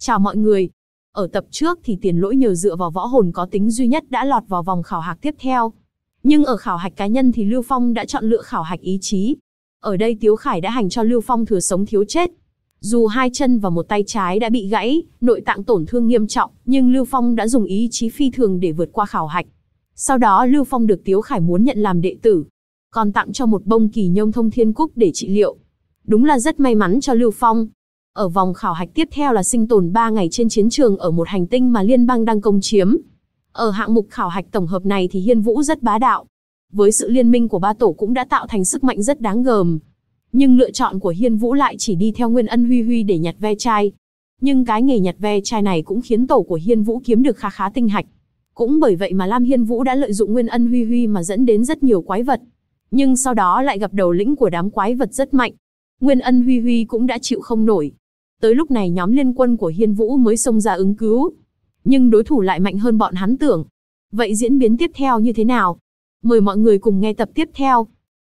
Chào mọi người. Ở tập trước thì Tiền Lỗi nhờ dựa vào võ hồn có tính duy nhất đã lọt vào vòng khảo hạch tiếp theo. Nhưng ở khảo hạch cá nhân thì Lưu Phong đã chọn lựa khảo hạch ý chí. Ở đây Tiếu Khải đã hành cho Lưu Phong thừa sống thiếu chết. Dù hai chân và một tay trái đã bị gãy, nội tạng tổn thương nghiêm trọng, nhưng Lưu Phong đã dùng ý chí phi thường để vượt qua khảo hạch. Sau đó Lưu Phong được Tiếu Khải muốn nhận làm đệ tử, còn tặng cho một bông kỳ nhông thông thiên cúc để trị liệu. Đúng là rất may mắn cho Lưu Phong. Ở vòng khảo hạch tiếp theo là sinh tồn 3 ngày trên chiến trường ở một hành tinh mà liên bang đang công chiếm. Ở hạng mục khảo hạch tổng hợp này thì Hiên Vũ rất bá đạo. Với sự liên minh của ba tổ cũng đã tạo thành sức mạnh rất đáng gờm. Nhưng lựa chọn của Hiên Vũ lại chỉ đi theo Nguyên Ân Huy Huy để nhặt ve chai. Nhưng cái nghề nhặt ve chai này cũng khiến tổ của Hiên Vũ kiếm được khá khá tinh hạch. Cũng bởi vậy mà Lam Hiên Vũ đã lợi dụng Nguyên Ân Huy Huy mà dẫn đến rất nhiều quái vật. Nhưng sau đó lại gặp đầu lĩnh của đám quái vật rất mạnh. Nguyên Ân Huy Huy cũng đã chịu không nổi. Tới lúc này nhóm liên quân của Hiên Vũ mới xông ra ứng cứu. Nhưng đối thủ lại mạnh hơn bọn hắn tưởng. Vậy diễn biến tiếp theo như thế nào? Mời mọi người cùng nghe tập tiếp theo.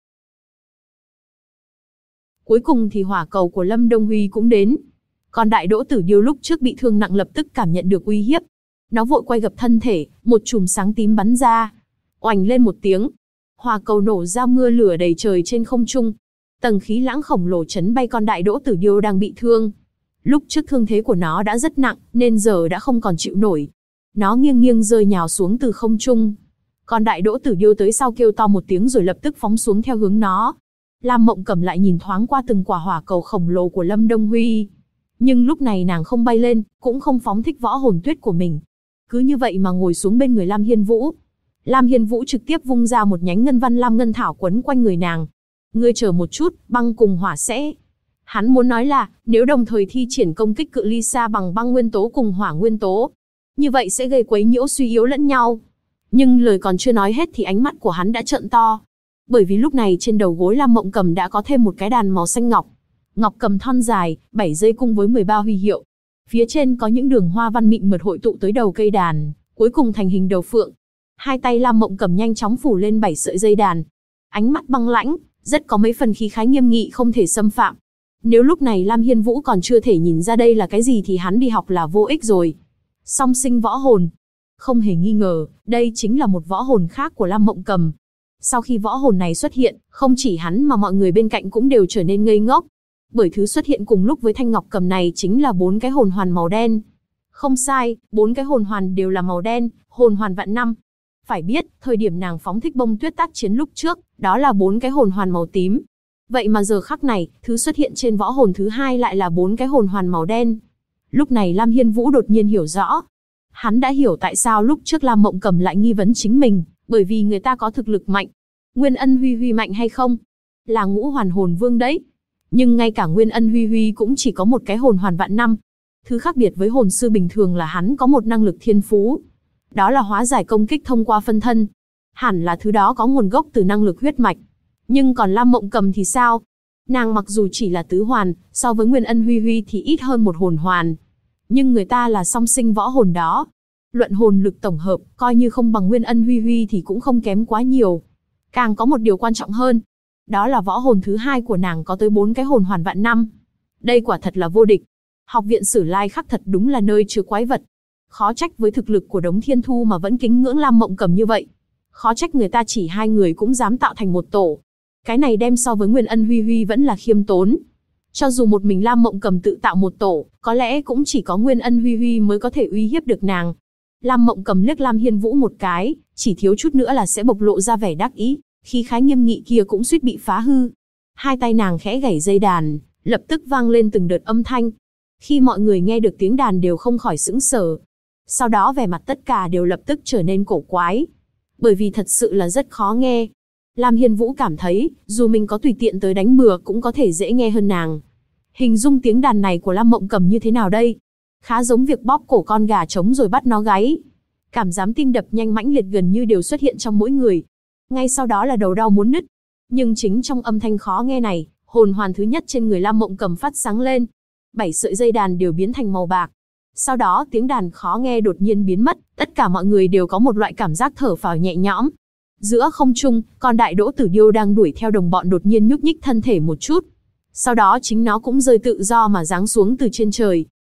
Cuối cùng thì hỏa cầu của Lâm Đông Huy cũng đến. Còn Đại Đỗ Tử Điêu lúc trước bị thương nặng lập tức cảm nhận được uy hiếp. Nó vội quay gập thân thể, một chùm sáng tím bắn ra. Oành lên một tiếng. Hỏa cầu nổ ra mưa lửa đầy trời trên không trung. Tầng khí lãng khổng lồ chấn bay con Đại Đỗ Tử Điêu đang bị thương. Lúc trước thương thế của nó đã rất nặng, nên giờ đã không còn chịu nổi. Nó nghiêng nghiêng rơi nhào xuống từ không trung. Còn Đại Đỗ Tử Điêu tới sau kêu to một tiếng rồi lập tức phóng xuống theo hướng nó. Lam Mộng Cầm lại nhìn thoáng qua từng quả hỏa cầu khổng lồ của Lâm Đông Huy. Nhưng lúc này nàng không bay lên, cũng không phóng thích võ hồn tuyết của mình. Cứ như vậy mà ngồi xuống bên người Lam Hiên Vũ. Lam Hiên Vũ trực tiếp vung ra một nhánh ngân văn lam ngân thảo quấn quanh người nàng. Ngươi chờ một chút, băng cùng hỏa sẽ... Hắn muốn nói là, nếu đồng thời thi triển công kích cự ly xa bằng băng nguyên tố cùng hỏa nguyên tố, như vậy sẽ gây quấy nhiễu suy yếu lẫn nhau. Nhưng lời còn chưa nói hết thì ánh mắt của hắn đã trợn to. Bởi vì lúc này trên đầu gối Lam Mộng Cầm đã có thêm một cái đàn màu xanh ngọc. Ngọc cầm thon dài, 7 dây cung với 13 huy hiệu. Phía trên có những đường hoa văn mịn mượt hội tụ tới đầu cây đàn, cuối cùng thành hình đầu phượng. Hai tay Lam Mộng Cầm nhanh chóng phủ lên 7 sợi dây đàn. Ánh mắt băng lãnh, rất có mấy phần khí khái nghiêm nghị không thể xâm phạm. Nếu lúc này Lam Hiên Vũ còn chưa thể nhìn ra đây là cái gì thì hắn đi học là vô ích rồi. Song sinh võ hồn. Không hề nghi ngờ, đây chính là một võ hồn khác của Lam Mộng Cầm. Sau khi võ hồn này xuất hiện, không chỉ hắn mà mọi người bên cạnh cũng đều trở nên ngây ngốc. Bởi thứ xuất hiện cùng lúc với thanh ngọc cầm này chính là 4 cái hồn hoàn màu đen. Không sai, 4 cái hồn hoàn đều là màu đen, hồn hoàn vạn năm. Phải biết, thời điểm nàng phóng thích bông tuyết tác chiến lúc trước, đó là 4 cái hồn hoàn màu tím. Vậy mà giờ khắc này, thứ xuất hiện trên võ hồn thứ hai lại là 4 cái hồn hoàn màu đen. Lúc này Lam Hiên Vũ đột nhiên hiểu rõ. Hắn đã hiểu tại sao lúc trước Lam Mộng Cầm lại nghi vấn chính mình, bởi vì người ta có thực lực mạnh. Nguyên Ân Huy Huy mạnh hay không? Là ngũ hoàn hồn vương đấy. Nhưng ngay cả Nguyên Ân Huy Huy cũng chỉ có một cái hồn hoàn vạn năm. Thứ khác biệt với hồn sư bình thường là hắn có một năng lực thiên phú. Đó là hóa giải công kích thông qua phân thân. Hẳn là thứ đó có nguồn gốc từ năng lực huyết mạch. Nhưng còn Lam Mộng Cầm thì sao? Nàng mặc dù chỉ là tứ hoàn, so với Nguyên Ân Huy Huy thì ít hơn một hồn hoàn. Nhưng người ta là song sinh võ hồn đó. Luận hồn lực tổng hợp, coi như không bằng Nguyên Ân Huy Huy thì cũng không kém quá nhiều. Càng có một điều quan trọng hơn. Đó là võ hồn thứ hai của nàng có tới 4 cái hồn hoàn vạn năm. Đây quả thật là vô địch. Học viện Sử Lai Khắc thật đúng là nơi chứa quái vật. Khó trách với thực lực của Đống Thiên Thu mà vẫn kính ngưỡng Lam Mộng Cầm như vậy. Khó trách người ta chỉ 2 người cũng dám tạo thành một tổ. Cái này đem so với Nguyên Ân Huy Huy vẫn là khiêm tốn. Cho dù một mình Lam Mộng Cầm tự tạo một tổ, có lẽ cũng chỉ có Nguyên Ân Huy Huy mới có thể uy hiếp được nàng. Lam Mộng Cầm liếc Lam Hiên Vũ một cái, chỉ thiếu chút nữa là sẽ bộc lộ ra vẻ đắc ý, khí khái nghiêm nghị kia cũng suýt bị phá hư. Hai tay nàng khẽ gảy dây đàn, lập tức vang lên từng đợt âm thanh. Khi mọi người nghe được tiếng đàn đều không khỏi sững sờ. Sau đó vẻ mặt tất cả đều lập tức trở nên cổ quái. Bởi vì thật sự là rất khó nghe. Lam Hiên Vũ cảm thấy, dù mình có tùy tiện tới đánh bừa cũng có thể dễ nghe hơn nàng. Hình dung tiếng đàn này của Lam Mộng Cầm như thế nào đây? Khá giống việc bóp cổ con gà trống rồi bắt nó gáy. Cảm giác tim đập nhanh mãnh liệt gần như đều xuất hiện trong mỗi người. Ngay sau đó là đầu đau muốn nứt. Nhưng chính trong âm thanh khó nghe này, hồn hoàn thứ nhất trên người Lam Mộng Cầm phát sáng lên. 7 sợi dây đàn đều biến thành màu bạc. Sau đó tiếng đàn khó nghe đột nhiên biến mất, tất cả mọi người đều có một loại cảm giác thở phào nhẹ nhõm. Giữa không trung, con Đại Đỗ Tử Điêu đang đuổi theo đồng bọn đột nhiên nhúc nhích thân thể một chút. Sau đó chính nó cũng rơi tự do mà giáng xuống từ trên trời.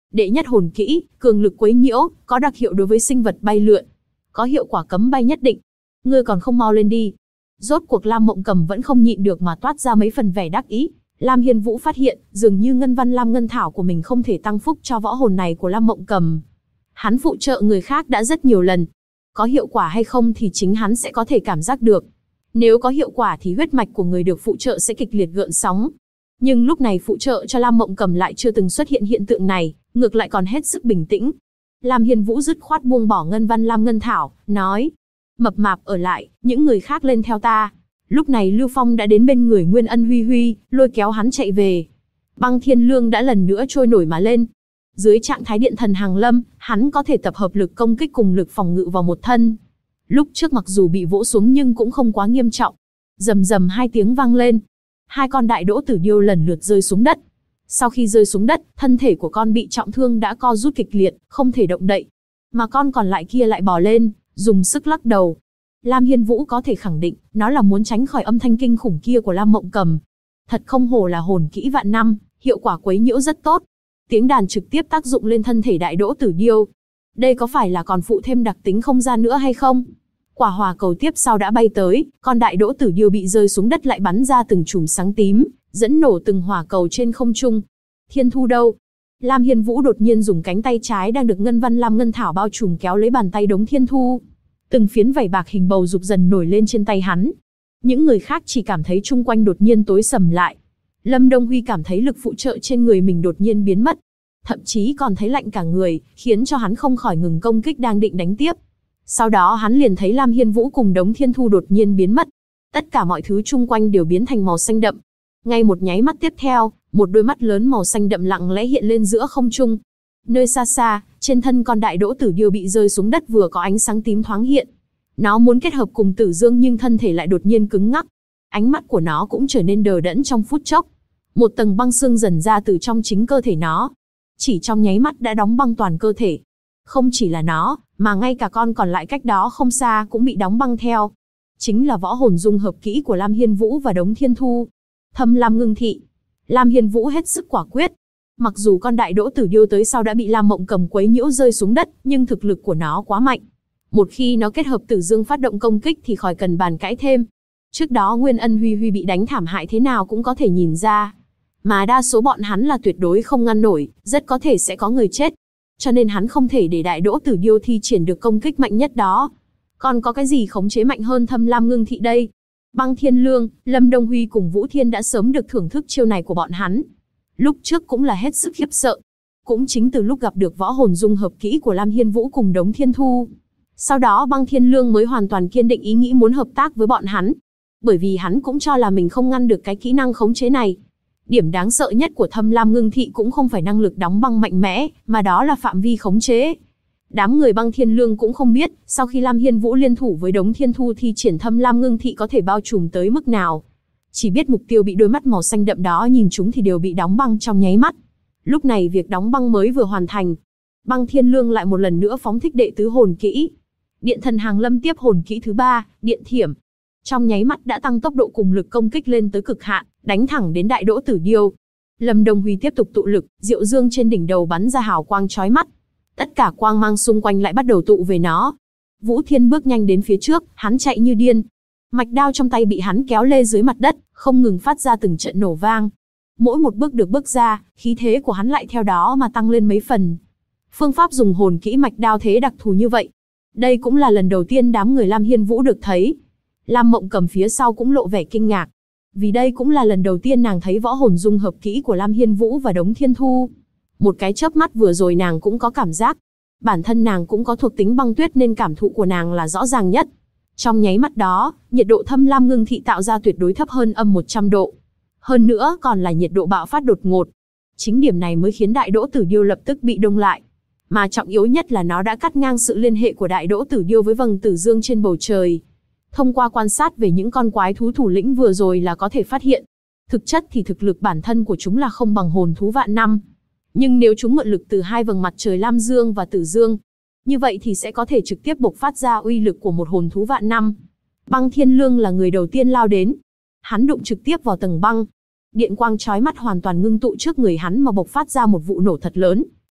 Đệ nhất hồn kỹ, cường lực quấy nhiễu, có đặc hiệu đối với sinh vật bay lượn, có hiệu quả cấm bay nhất định. Ngươi còn không mau lên đi. Rốt cuộc Lam Mộng Cầm vẫn không nhịn được mà toát ra mấy phần vẻ đắc ý. Lam Hiên Vũ phát hiện, dường như ngân văn lam ngân thảo của mình không thể tăng phúc cho võ hồn này của Lam Mộng Cầm. Hắn phụ trợ người khác đã rất nhiều lần. Có hiệu quả hay không thì chính hắn sẽ có thể cảm giác được. Nếu có hiệu quả thì huyết mạch của người được phụ trợ sẽ kịch liệt gợn sóng. Nhưng lúc này phụ trợ cho Lam Mộng Cầm lại chưa từng xuất hiện hiện tượng này, ngược lại còn hết sức bình tĩnh. Lam Hiên Vũ dứt khoát buông bỏ ngân văn lam ngân thảo, nói: Mập mạp ở lại, những người khác lên theo ta. Lúc này Lưu Phong đã đến bên người Nguyên Ân Huy Huy, lôi kéo hắn chạy về. Băng Thiên Lương đã lần nữa trôi nổi mà lên. Dưới trạng thái điện thần hàng lâm, hắn có thể tập hợp lực công kích cùng lực phòng ngự vào một thân. Lúc trước mặc dù bị vỗ xuống nhưng cũng không quá nghiêm trọng. Rầm rầm hai tiếng vang lên. Hai con đại đỗ tử điêu lần lượt rơi xuống đất. Sau khi rơi xuống đất, thân thể của con bị trọng thương đã co rút kịch liệt, không thể động đậy. Mà con còn lại kia lại bò lên, dùng sức lắc đầu. Lam Hiên Vũ có thể khẳng định, nó là muốn tránh khỏi âm thanh kinh khủng kia của Lam Mộng Cầm. Thật không hổ là hồn kỹ vạn năm, hiệu quả quấy nhiễu rất tốt. Tiếng đàn trực tiếp tác dụng lên thân thể đại đỗ tử điêu. Đây có phải là còn phụ thêm đặc tính không gian nữa hay không? Quả hỏa cầu tiếp sau đã bay tới, con đại đỗ tử điêu bị rơi xuống đất lại bắn ra từng chùm sáng tím, dẫn nổ từng hỏa cầu trên không trung. Thiên Thu đâu? Lam Hiên Vũ đột nhiên dùng cánh tay trái đang được ngân văn lam ngân thảo bao trùm kéo lấy bàn tay Đống Thiên Thu. Từng phiến vảy bạc hình bầu dục dần nổi lên trên tay hắn. Những người khác chỉ cảm thấy chung quanh đột nhiên tối sầm lại. Lâm Đông Huy cảm thấy lực phụ trợ trên người mình đột nhiên biến mất. Thậm chí còn thấy lạnh cả người, khiến cho hắn không khỏi ngừng công kích đang định đánh tiếp. Sau đó hắn liền thấy Lam Hiên Vũ cùng Đống Thiên Thu đột nhiên biến mất. Tất cả mọi thứ chung quanh đều biến thành màu xanh đậm. Ngay một nháy mắt tiếp theo, một đôi mắt lớn màu xanh đậm lặng lẽ hiện lên giữa không trung. Nơi xa xa, trên thân con đại đỗ tử điêu bị rơi xuống đất vừa có ánh sáng tím thoáng hiện. Nó muốn kết hợp cùng Tử Dương nhưng thân thể lại đột nhiên cứng ngắc. Ánh mắt của nó cũng trở nên đờ đẫn trong phút chốc. Một tầng băng xương dần ra từ trong chính cơ thể nó. Chỉ trong nháy mắt đã đóng băng toàn cơ thể. Không chỉ là nó, mà ngay cả con còn lại cách đó không xa cũng bị đóng băng theo. Chính là võ hồn dung hợp kỹ của Lam Hiên Vũ và Đống Thiên Thu. Thâm Lam Ngưng Thị. Lam Hiên Vũ hết sức quả quyết. Mặc dù con đại đỗ tử điêu tới sau đã bị Lam Mộng Cầm quấy nhiễu rơi xuống đất, nhưng thực lực của nó quá mạnh. Một khi nó kết hợp Tử Dương phát động công kích thì khỏi cần bàn cãi thêm. Trước đó Nguyên Ân Huy Huy bị đánh thảm hại thế nào cũng có thể nhìn ra. Mà đa số bọn hắn là tuyệt đối không ngăn nổi, rất có thể sẽ có người chết. Cho nên hắn không thể để đại đỗ tử điêu thi triển được công kích mạnh nhất đó. Còn có cái gì khống chế mạnh hơn Thâm Lam Ngưng Thị đây? Băng Thiên Lương, Lâm Đông Huy cùng Vũ Thiên đã sớm được thưởng thức chiêu này của bọn hắn. Lúc trước cũng là hết sức khiếp sợ. Cũng chính từ lúc gặp được võ hồn dung hợp kỹ của Lam Hiên Vũ cùng Đống Thiên Thu. Sau đó Băng Thiên Lương mới hoàn toàn kiên định ý nghĩ muốn hợp tác với bọn hắn. Bởi vì hắn cũng cho là mình không ngăn được cái kỹ năng khống chế này. Điểm đáng sợ nhất của Thâm Lam Ngưng Thị cũng không phải năng lực đóng băng mạnh mẽ, mà đó là phạm vi khống chế. Đám người Băng Thiên Lương cũng không biết, sau khi Lam Hiên Vũ liên thủ với Đống Thiên Thu thi triển Thâm Lam Ngưng Thị có thể bao trùm tới mức nào. Chỉ biết mục tiêu bị đôi mắt màu xanh đậm đó nhìn chúng thì đều bị đóng băng trong nháy mắt. Lúc này việc đóng băng mới vừa hoàn thành. Băng Thiên Lương lại một lần nữa phóng thích đệ tứ hồn kỹ. Điện thần hàng lâm tiếp hồn kỹ thứ 3, Điện Thiểm. Trong nháy mắt đã tăng tốc độ cùng lực công kích lên tới cực hạn, đánh thẳng đến đại đỗ tử điêu. Lâm Đông Huy tiếp tục tụ lực, diệu dương trên đỉnh đầu bắn ra hào quang chói mắt. Tất cả quang mang xung quanh lại bắt đầu tụ về nó. Vũ Thiên bước nhanh đến phía trước, hắn chạy như điên. Mạch đao trong tay bị hắn kéo lê dưới mặt đất, không ngừng phát ra từng trận nổ vang. Mỗi một bước được bước ra, khí thế của hắn lại theo đó mà tăng lên mấy phần. Phương pháp dùng hồn kỹ mạch đao thế đặc thù như vậy. Đây cũng là lần đầu tiên đám người Lam Hiên Vũ được thấy. Lam Mộng Cầm phía sau cũng lộ vẻ kinh ngạc. Vì đây cũng là lần đầu tiên nàng thấy võ hồn dung hợp kỹ của Lam Hiên Vũ và Đống Thiên Thu. Một cái chớp mắt vừa rồi nàng cũng có cảm giác. Bản thân nàng cũng có thuộc tính băng tuyết nên cảm thụ của nàng là rõ ràng nhất. Trong nháy mắt đó, nhiệt độ Thâm Lam Ngưng Thị tạo ra tuyệt đối thấp hơn âm 100 độ. Hơn nữa còn là nhiệt độ bạo phát đột ngột. Chính điểm này mới khiến đại đỗ tử điêu lập tức bị đông lại. Mà trọng yếu nhất là nó đã cắt ngang sự liên hệ của đại đỗ tử điêu với vầng tử dương trên bầu trời. Thông qua quan sát về những con quái thú thủ lĩnh vừa rồi là có thể phát hiện. Thực chất thì thực lực bản thân của chúng là không bằng hồn thú vạn năm. Nhưng nếu chúng mượn lực từ hai vầng mặt trời Lam Dương và Tử Dương, như vậy thì sẽ có thể trực tiếp bộc phát ra uy lực của một hồn thú vạn năm. Băng Thiên Lương là người đầu tiên lao đến. Hắn đụng trực tiếp vào tầng băng. Điện quang chói mắt hoàn toàn ngưng tụ trước người hắn mà bộc phát ra một vụ nổ thật lớn.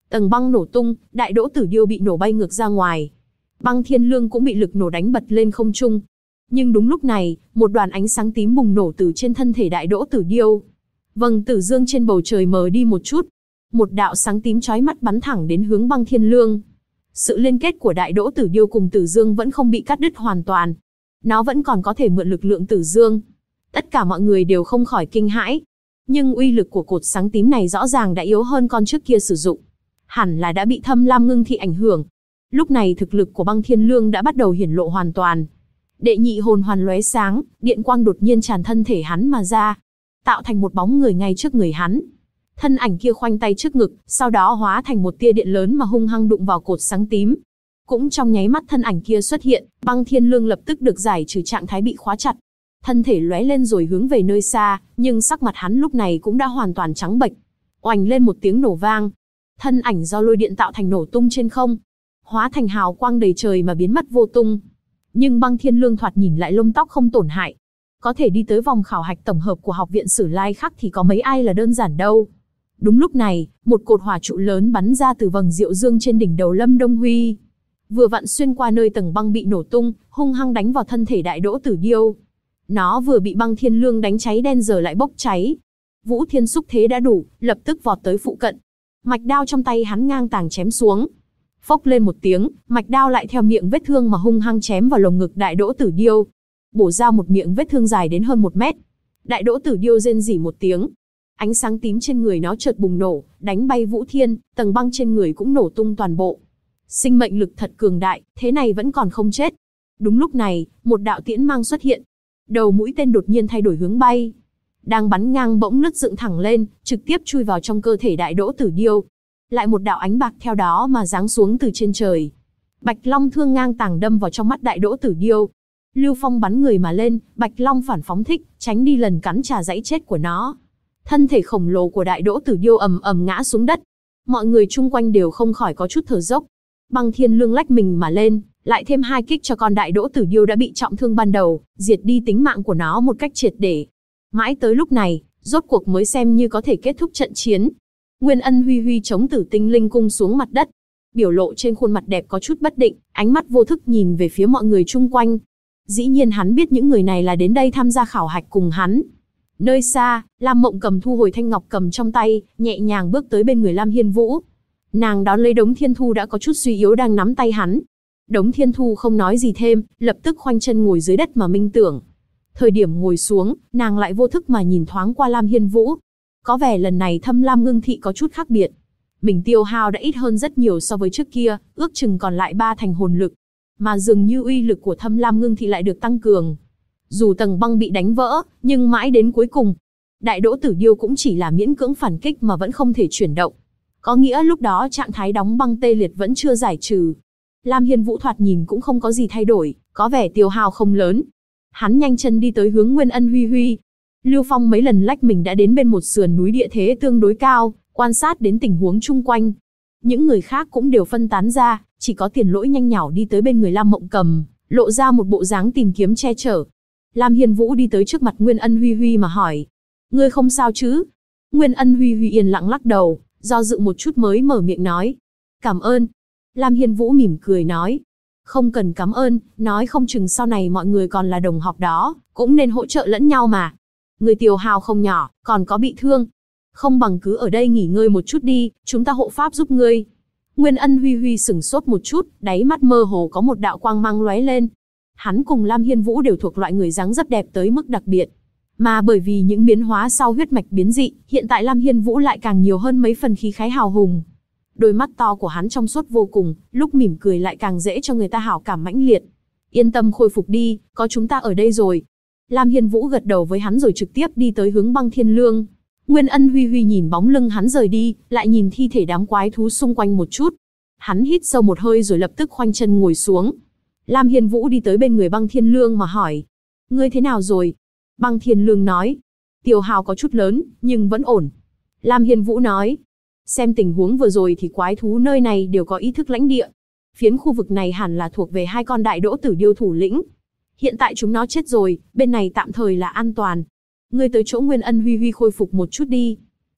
Tầng băng nổ tung, đại đỗ tử điêu bị nổ bay ngược ra ngoài. Băng Thiên Lương cũng bị lực nổ đánh bật lên không trung. Nhưng đúng lúc này, một đoàn ánh sáng tím bùng nổ từ trên thân thể đại đỗ tử điêu. Vầng tử dương trên bầu trời mờ đi một chút. Một đạo sáng tím chói mắt bắn thẳng đến hướng Băng Thiên Lương. Sự liên kết của đại đỗ tử điêu cùng tử dương vẫn không bị cắt đứt hoàn toàn. Nó vẫn còn có thể mượn lực lượng tử dương. Tất cả mọi người đều không khỏi kinh hãi. Nhưng uy lực của cột sáng tím này rõ ràng đã yếu hơn con trước kia sử dụng. Hẳn là đã bị Thâm Lam Ngưng Thị ảnh hưởng. Lúc này thực lực của Băng Thiên Lương đã bắt đầu hiển lộ hoàn toàn. Đệ nhị hồn hoàn lóe sáng, điện quang đột nhiên tràn thân thể hắn mà ra, tạo thành một bóng người ngay trước người hắn. Thân ảnh kia khoanh tay trước ngực, sau đó hóa thành một tia điện lớn mà hung hăng đụng vào cột sáng tím. Cũng trong nháy mắt thân ảnh kia xuất hiện, Băng Thiên Lương lập tức được giải trừ trạng thái bị khóa chặt. Thân thể lóe lên rồi hướng về nơi xa, nhưng sắc mặt hắn lúc này cũng đã hoàn toàn trắng bệch. Oành lên một tiếng nổ vang. Thân ảnh do lôi điện tạo thành nổ tung trên không, hóa thành hào quang đầy trời mà biến mất vô tung. Nhưng Băng Thiên Lương thoạt nhìn lại lông tóc không tổn hại. Có thể đi tới vòng khảo hạch tổng hợp của Học viện Sử Lai Khắc thì có mấy ai là đơn giản đâu. Đúng lúc này, một cột hỏa trụ lớn bắn ra từ vầng diệu dương trên đỉnh đầu Lâm Đông Huy. Vừa vặn xuyên qua nơi tầng băng bị nổ tung, hung hăng đánh vào thân thể đại đỗ tử điêu. Nó vừa bị Băng Thiên Lương đánh cháy đen giờ lại bốc cháy. Vũ Thiên xúc thế đã đủ, lập tức vọt tới phụ cận. Mạch đao trong tay hắn ngang tàng chém xuống. Phốc lên một tiếng, mạch đao lại theo miệng vết thương mà hung hăng chém vào lồng ngực đại đỗ tử điêu. Bổ ra một miệng vết thương dài đến hơn 1 mét. Đại đỗ tử điêu rên rỉ một tiếng. Ánh sáng tím trên người nó chợt bùng nổ, đánh bay Vũ Thiên, tầng băng trên người cũng nổ tung toàn bộ. Sinh mệnh lực thật cường đại, thế này vẫn còn không chết. Đúng lúc này, một đạo tiễn mang xuất hiện. Đầu mũi tên đột nhiên thay đổi hướng bay. Đang bắn ngang bỗng nứt dựng thẳng lên, trực tiếp chui vào trong cơ thể đại đỗ tử điêu. Lại một đạo ánh bạc theo đó mà giáng xuống từ trên trời. Bạch Long thương ngang tàng đâm vào trong mắt đại đỗ tử điêu. Lưu phong bắn người mà lên, Bạch Long phản phóng thích, tránh đi lần cắn trả dãy chết của nó. Thân thể khổng lồ của đại đỗ tử điêu ầm ầm ngã xuống đất. Mọi người chung quanh đều không khỏi có chút thở dốc. Băng Thiên Lương lách mình mà lên, lại thêm 2 kích cho con đại đỗ tử điêu đã bị trọng thương ban đầu, diệt đi tính mạng của nó một cách triệt để. Mãi tới lúc này, rốt cuộc mới xem như có thể kết thúc trận chiến. Nguyên Ân Huy Huy chống Tử Tinh Linh cung xuống mặt đất. Biểu lộ trên khuôn mặt đẹp có chút bất định, ánh mắt vô thức nhìn về phía mọi người chung quanh. Dĩ nhiên hắn biết những người này là đến đây tham gia khảo hạch cùng hắn. Nơi xa, Lam Mộng Cầm thu hồi thanh ngọc cầm trong tay, nhẹ nhàng bước tới bên người Lam Hiên Vũ. Nàng đón lấy Đống Thiên Thu đã có chút suy yếu đang nắm tay hắn. Đống Thiên Thu không nói gì thêm, lập tức khoanh chân ngồi dưới đất mà minh tưởng. Thời điểm ngồi xuống, nàng lại vô thức mà nhìn thoáng qua Lam Hiên Vũ. Có vẻ lần này Thâm Lam Ngưng Thị có chút khác biệt. Mình tiêu hao đã ít hơn rất nhiều so với trước kia, ước chừng còn lại 3 thành hồn lực. Mà dường như uy lực của Thâm Lam Ngưng Thị lại được tăng cường. Dù tầng băng bị đánh vỡ, nhưng mãi đến cuối cùng, đại đỗ tử điêu cũng chỉ là miễn cưỡng phản kích mà vẫn không thể chuyển động. Có nghĩa lúc đó trạng thái đóng băng tê liệt vẫn chưa giải trừ. Lam Hiên Vũ thoạt nhìn cũng không có gì thay đổi, có vẻ tiêu hao không lớn. Hắn nhanh chân đi tới hướng Nguyên Ân Huy Huy. Lưu Phong mấy lần lách mình đã đến bên một sườn núi địa thế tương đối cao, quan sát đến tình huống chung quanh. Những người khác cũng đều phân tán ra, chỉ có Tiền Lỗi nhanh nhảu đi tới bên người Lam Mộng Cầm, lộ ra một bộ dáng tìm kiếm che chở. Lam Hiên Vũ đi tới trước mặt Nguyên Ân Huy Huy mà hỏi: "Ngươi không sao chứ?" Nguyên Ân Huy Huy yên lặng lắc đầu, do dự một chút mới mở miệng nói: "Cảm ơn." Lam Hiên Vũ mỉm cười nói: "Không cần cảm ơn, nói không chừng sau này mọi người còn là đồng học đó, cũng nên hỗ trợ lẫn nhau mà. Người tiêu hao không nhỏ, còn có bị thương. Không bằng cứ ở đây nghỉ ngơi một chút đi, chúng ta hộ pháp giúp ngươi." Nguyên Ân Huy Huy sửng sốt một chút, đáy mắt mơ hồ có một đạo quang mang lóe lên. Hắn cùng Lam Hiên Vũ đều thuộc loại người dáng dấp đẹp tới mức đặc biệt. Mà bởi vì những biến hóa sau huyết mạch biến dị, hiện tại Lam Hiên Vũ lại càng nhiều hơn mấy phần khí khái hào hùng. Đôi mắt to của hắn trong suốt vô cùng, lúc mỉm cười lại càng dễ cho người ta hảo cảm mãnh liệt. "Yên tâm khôi phục đi, có chúng ta ở đây rồi." Lam Hiên Vũ gật đầu với hắn rồi trực tiếp đi tới hướng Băng Thiên Lương. Nguyên Ân Huy Huy nhìn bóng lưng hắn rời đi, lại nhìn thi thể đám quái thú xung quanh một chút. Hắn hít sâu một hơi rồi lập tức khoanh chân ngồi xuống. Lam Hiên Vũ đi tới bên người Băng Thiên Lương mà hỏi: "Ngươi thế nào rồi?" Băng Thiên Lương nói: "Tiêu hao có chút lớn, nhưng vẫn ổn." Lam Hiên Vũ nói: "Xem tình huống vừa rồi thì quái thú nơi này đều có ý thức lãnh địa. Phiến khu vực này hẳn là thuộc về 2 con đại đỗ tử điêu thủ lĩnh. Hiện tại chúng nó chết rồi, bên này tạm thời là an toàn. Ngươi tới chỗ Nguyên Ân Huy Huy khôi phục một chút đi."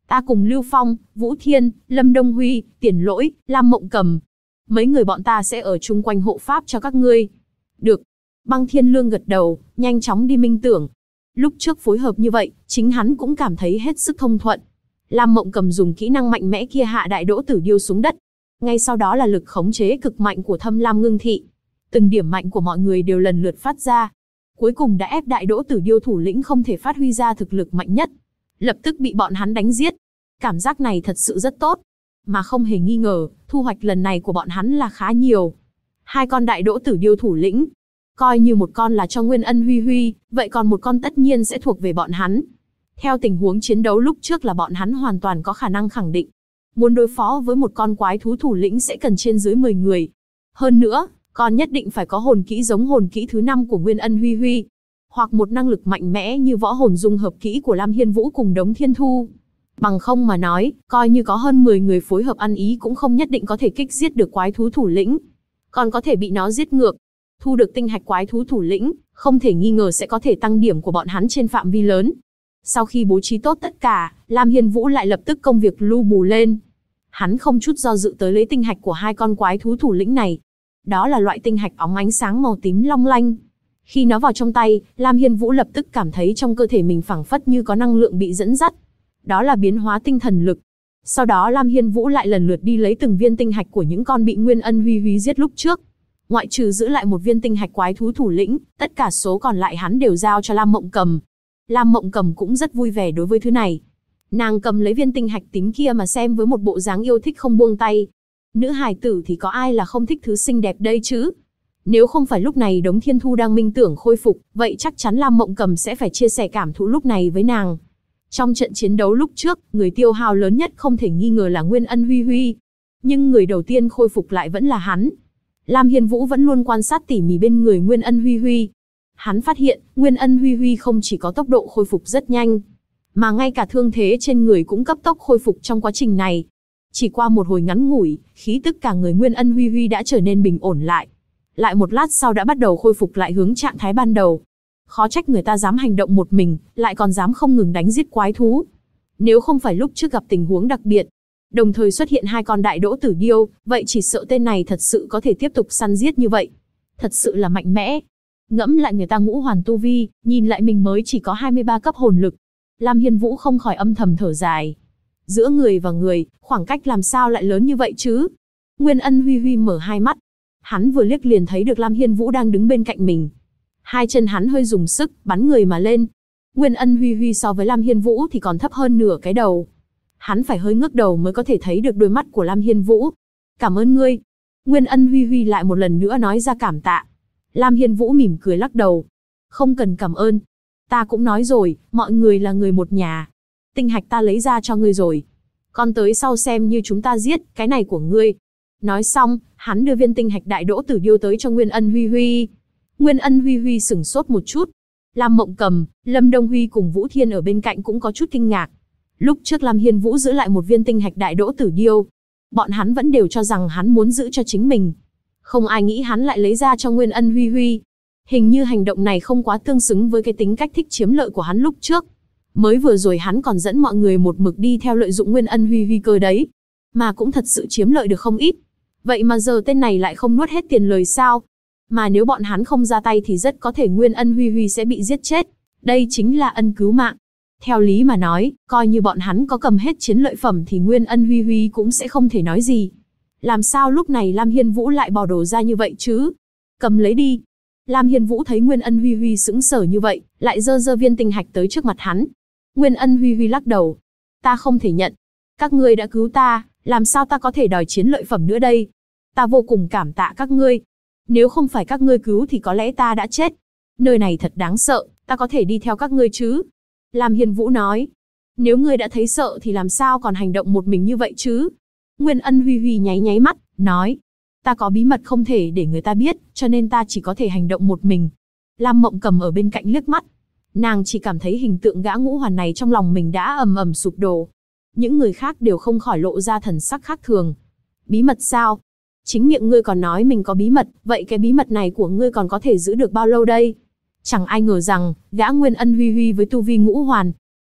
Ta cùng Lưu Phong, Vũ Thiên, Lâm Đông Huy, Tiền Lỗi, Lam Mộng Cầm. Mấy người bọn ta sẽ ở chung quanh hộ pháp cho các ngươi. Được. Băng Thiên Lương gật đầu, nhanh chóng đi minh tưởng. Lúc trước phối hợp như vậy, chính hắn cũng cảm thấy hết sức thông thuận. Lam Mộng Cầm dùng kỹ năng mạnh mẽ kia hạ đại đỗ tử điêu xuống đất. Ngay sau đó là lực khống chế cực mạnh của Thâm Lam Ngưng Thị. Từng điểm mạnh của mọi người đều lần lượt phát ra. Cuối cùng đã ép đại đỗ tử điêu thủ lĩnh không thể phát huy ra thực lực mạnh nhất. Lập tức bị bọn hắn đánh giết. Cảm giác này thật sự rất tốt. Mà không hề nghi ngờ, thu hoạch lần này của bọn hắn là khá nhiều. 2 con đại đỗ tử điêu thủ lĩnh. Coi như một con là cho Nguyên Ân Huy Huy, vậy còn một con tất nhiên sẽ thuộc về bọn hắn. Theo tình huống chiến đấu lúc trước là bọn hắn hoàn toàn có khả năng khẳng định. Muốn đối phó với một con quái thú thủ lĩnh sẽ cần trên dưới 10 người. Hơn nữa, còn nhất định phải có hồn kỹ giống hồn kỹ thứ 5 của Nguyên Ân Huy Huy. Hoặc một năng lực mạnh mẽ như võ hồn dung hợp kỹ của Lam Hiên Vũ cùng Đống Thiên Thu. Bằng không mà nói, coi như có hơn 10 người phối hợp ăn ý cũng không nhất định có thể kích giết được quái thú thủ lĩnh. Còn có thể bị nó giết ngược. Thu được tinh hạch quái thú thủ lĩnh, không thể nghi ngờ sẽ có thể tăng điểm của bọn hắn trên phạm vi lớn. Sau khi bố trí tốt tất cả, Lam Hiên Vũ lại lập tức công việc lưu bù lên. Hắn không chút do dự tới lấy tinh hạch của 2 con quái thú thủ lĩnh này. Đó là loại tinh hạch óng ánh sáng màu tím long lanh. Khi nó vào trong tay, Lam Hiên Vũ lập tức cảm thấy trong cơ thể mình phảng phất như có năng lượng bị dẫn dắt. Đó là biến hóa tinh thần lực. Sau đó Lam Hiên Vũ lại lần lượt đi lấy từng viên tinh hạch của những con bị Nguyên Ân Huy Huy giết lúc trước. Ngoại trừ giữ lại một viên tinh hạch quái thú thủ lĩnh, tất cả số còn lại hắn đều giao cho Lam Mộng Cầm. Lam Mộng Cầm cũng rất vui vẻ đối với thứ này. Nàng cầm lấy viên tinh hạch tím kia mà xem với một bộ dáng yêu thích không buông tay. Nữ hài tử thì có ai là không thích thứ xinh đẹp đây chứ? Nếu không phải lúc này Đống Thiên Thu đang minh tưởng khôi phục, vậy chắc chắn Lam Mộng Cầm sẽ phải chia sẻ cảm thụ lúc này với nàng. Trong trận chiến đấu lúc trước, người tiêu hao lớn nhất không thể nghi ngờ là Nguyên Ân Huy Huy. Nhưng người đầu tiên khôi phục lại vẫn là hắn. Lam Hiên Vũ vẫn luôn quan sát tỉ mỉ bên người Nguyên Ân Huy Huy. Hắn phát hiện, Nguyên Ân Huy Huy không chỉ có tốc độ khôi phục rất nhanh, mà ngay cả thương thế trên người cũng cấp tốc khôi phục trong quá trình này. Chỉ qua một hồi ngắn ngủi, khí tức cả người Nguyên Ân Huy Huy đã trở nên bình ổn lại. Lại một lát sau đã bắt đầu khôi phục lại hướng trạng thái ban đầu. Khó trách người ta dám hành động một mình, lại còn dám không ngừng đánh giết quái thú. Nếu không phải lúc trước gặp tình huống đặc biệt, đồng thời xuất hiện 2 con đại đỗ tử điêu, vậy chỉ sợ tên này thật sự có thể tiếp tục săn giết như vậy. Thật sự là mạnh mẽ. Ngẫm lại người ta ngũ hoàn tu vi, nhìn lại mình mới chỉ có 23 cấp hồn lực. Lam Hiên Vũ không khỏi âm thầm thở dài. Giữa người và người, khoảng cách làm sao lại lớn như vậy chứ? Nguyên Ân Huy Huy mở hai mắt. Hắn vừa liếc liền thấy được Lam Hiên Vũ đang đứng bên cạnh mình. 2 chân hắn hơi dùng sức, bắn người mà lên. Nguyên Ân Huy Huy so với Lam Hiên Vũ thì còn thấp hơn nửa cái đầu. Hắn phải hơi ngước đầu mới có thể thấy được đôi mắt của Lam Hiên Vũ. Cảm ơn ngươi. Nguyên Ân Huy Huy lại một lần nữa nói ra cảm tạ. Lam Hiên Vũ mỉm cười lắc đầu. Không cần cảm ơn. Ta cũng nói rồi, mọi người là người một nhà. Tinh hạch ta lấy ra cho ngươi rồi. Con tới sau xem như chúng ta giết, cái này của ngươi. Nói xong, hắn đưa viên tinh hạch đại đỗ tử điêu tới cho Nguyên Ân Huy Huy. Nguyên Ân Huy Huy sửng sốt một chút. Lam Mộng Cầm, Lâm Đông Huy cùng Vũ Thiên ở bên cạnh cũng có chút kinh ngạc. Lúc trước Lam Hiên Vũ giữ lại một viên tinh hạch đại đỗ tử điêu. Bọn hắn vẫn đều cho rằng hắn muốn giữ cho chính mình. Không ai nghĩ hắn lại lấy ra cho Nguyên Ân Huy Huy. Hình như hành động này không quá tương xứng với cái tính cách thích chiếm lợi của hắn lúc trước. Mới vừa rồi hắn còn dẫn mọi người một mực đi theo lợi dụng Nguyên Ân Huy Huy cơ đấy. Mà cũng thật sự chiếm lợi được không ít. Vậy mà giờ tên này lại không nuốt hết tiền lời sao? Mà nếu bọn hắn không ra tay thì rất có thể Nguyên Ân Huy Huy sẽ bị giết chết. Đây chính là ân cứu mạng. Theo lý mà nói, coi như bọn hắn có cầm hết chiến lợi phẩm thì Nguyên Ân Huy Huy cũng sẽ không thể nói gì. Làm sao lúc này Lam Hiên Vũ lại bỏ đồ ra như vậy chứ? Cầm lấy đi. Lam Hiên Vũ thấy Nguyên Ân Huy Huy sững sờ như vậy, lại giơ viên tinh hạch tới trước mặt hắn. Nguyên Ân Huy Huy lắc đầu. Ta không thể nhận. Các ngươi đã cứu ta, làm sao ta có thể đòi chiến lợi phẩm nữa đây? Ta vô cùng cảm tạ các ngươi. Nếu không phải các ngươi cứu thì có lẽ ta đã chết. Nơi này thật đáng sợ, ta có thể đi theo các ngươi chứ? Lam Hiên Vũ nói. Nếu ngươi đã thấy sợ thì làm sao còn hành động một mình như vậy chứ? Nguyên Ân Huy Huy nháy nháy mắt, nói. Ta có bí mật không thể để người ta biết, cho nên ta chỉ có thể hành động một mình. Lam Mộng Cầm ở bên cạnh liếc mắt. Nàng chỉ cảm thấy hình tượng gã ngũ hoàn này trong lòng mình đã ầm ầm sụp đổ. Những người khác đều không khỏi lộ ra thần sắc khác thường. Bí mật sao? Chính miệng ngươi còn nói mình có bí mật, vậy cái bí mật này của ngươi còn có thể giữ được bao lâu đây? Chẳng ai ngờ rằng, gã Nguyên Ân Huy Huy với tu vi ngũ hoàn,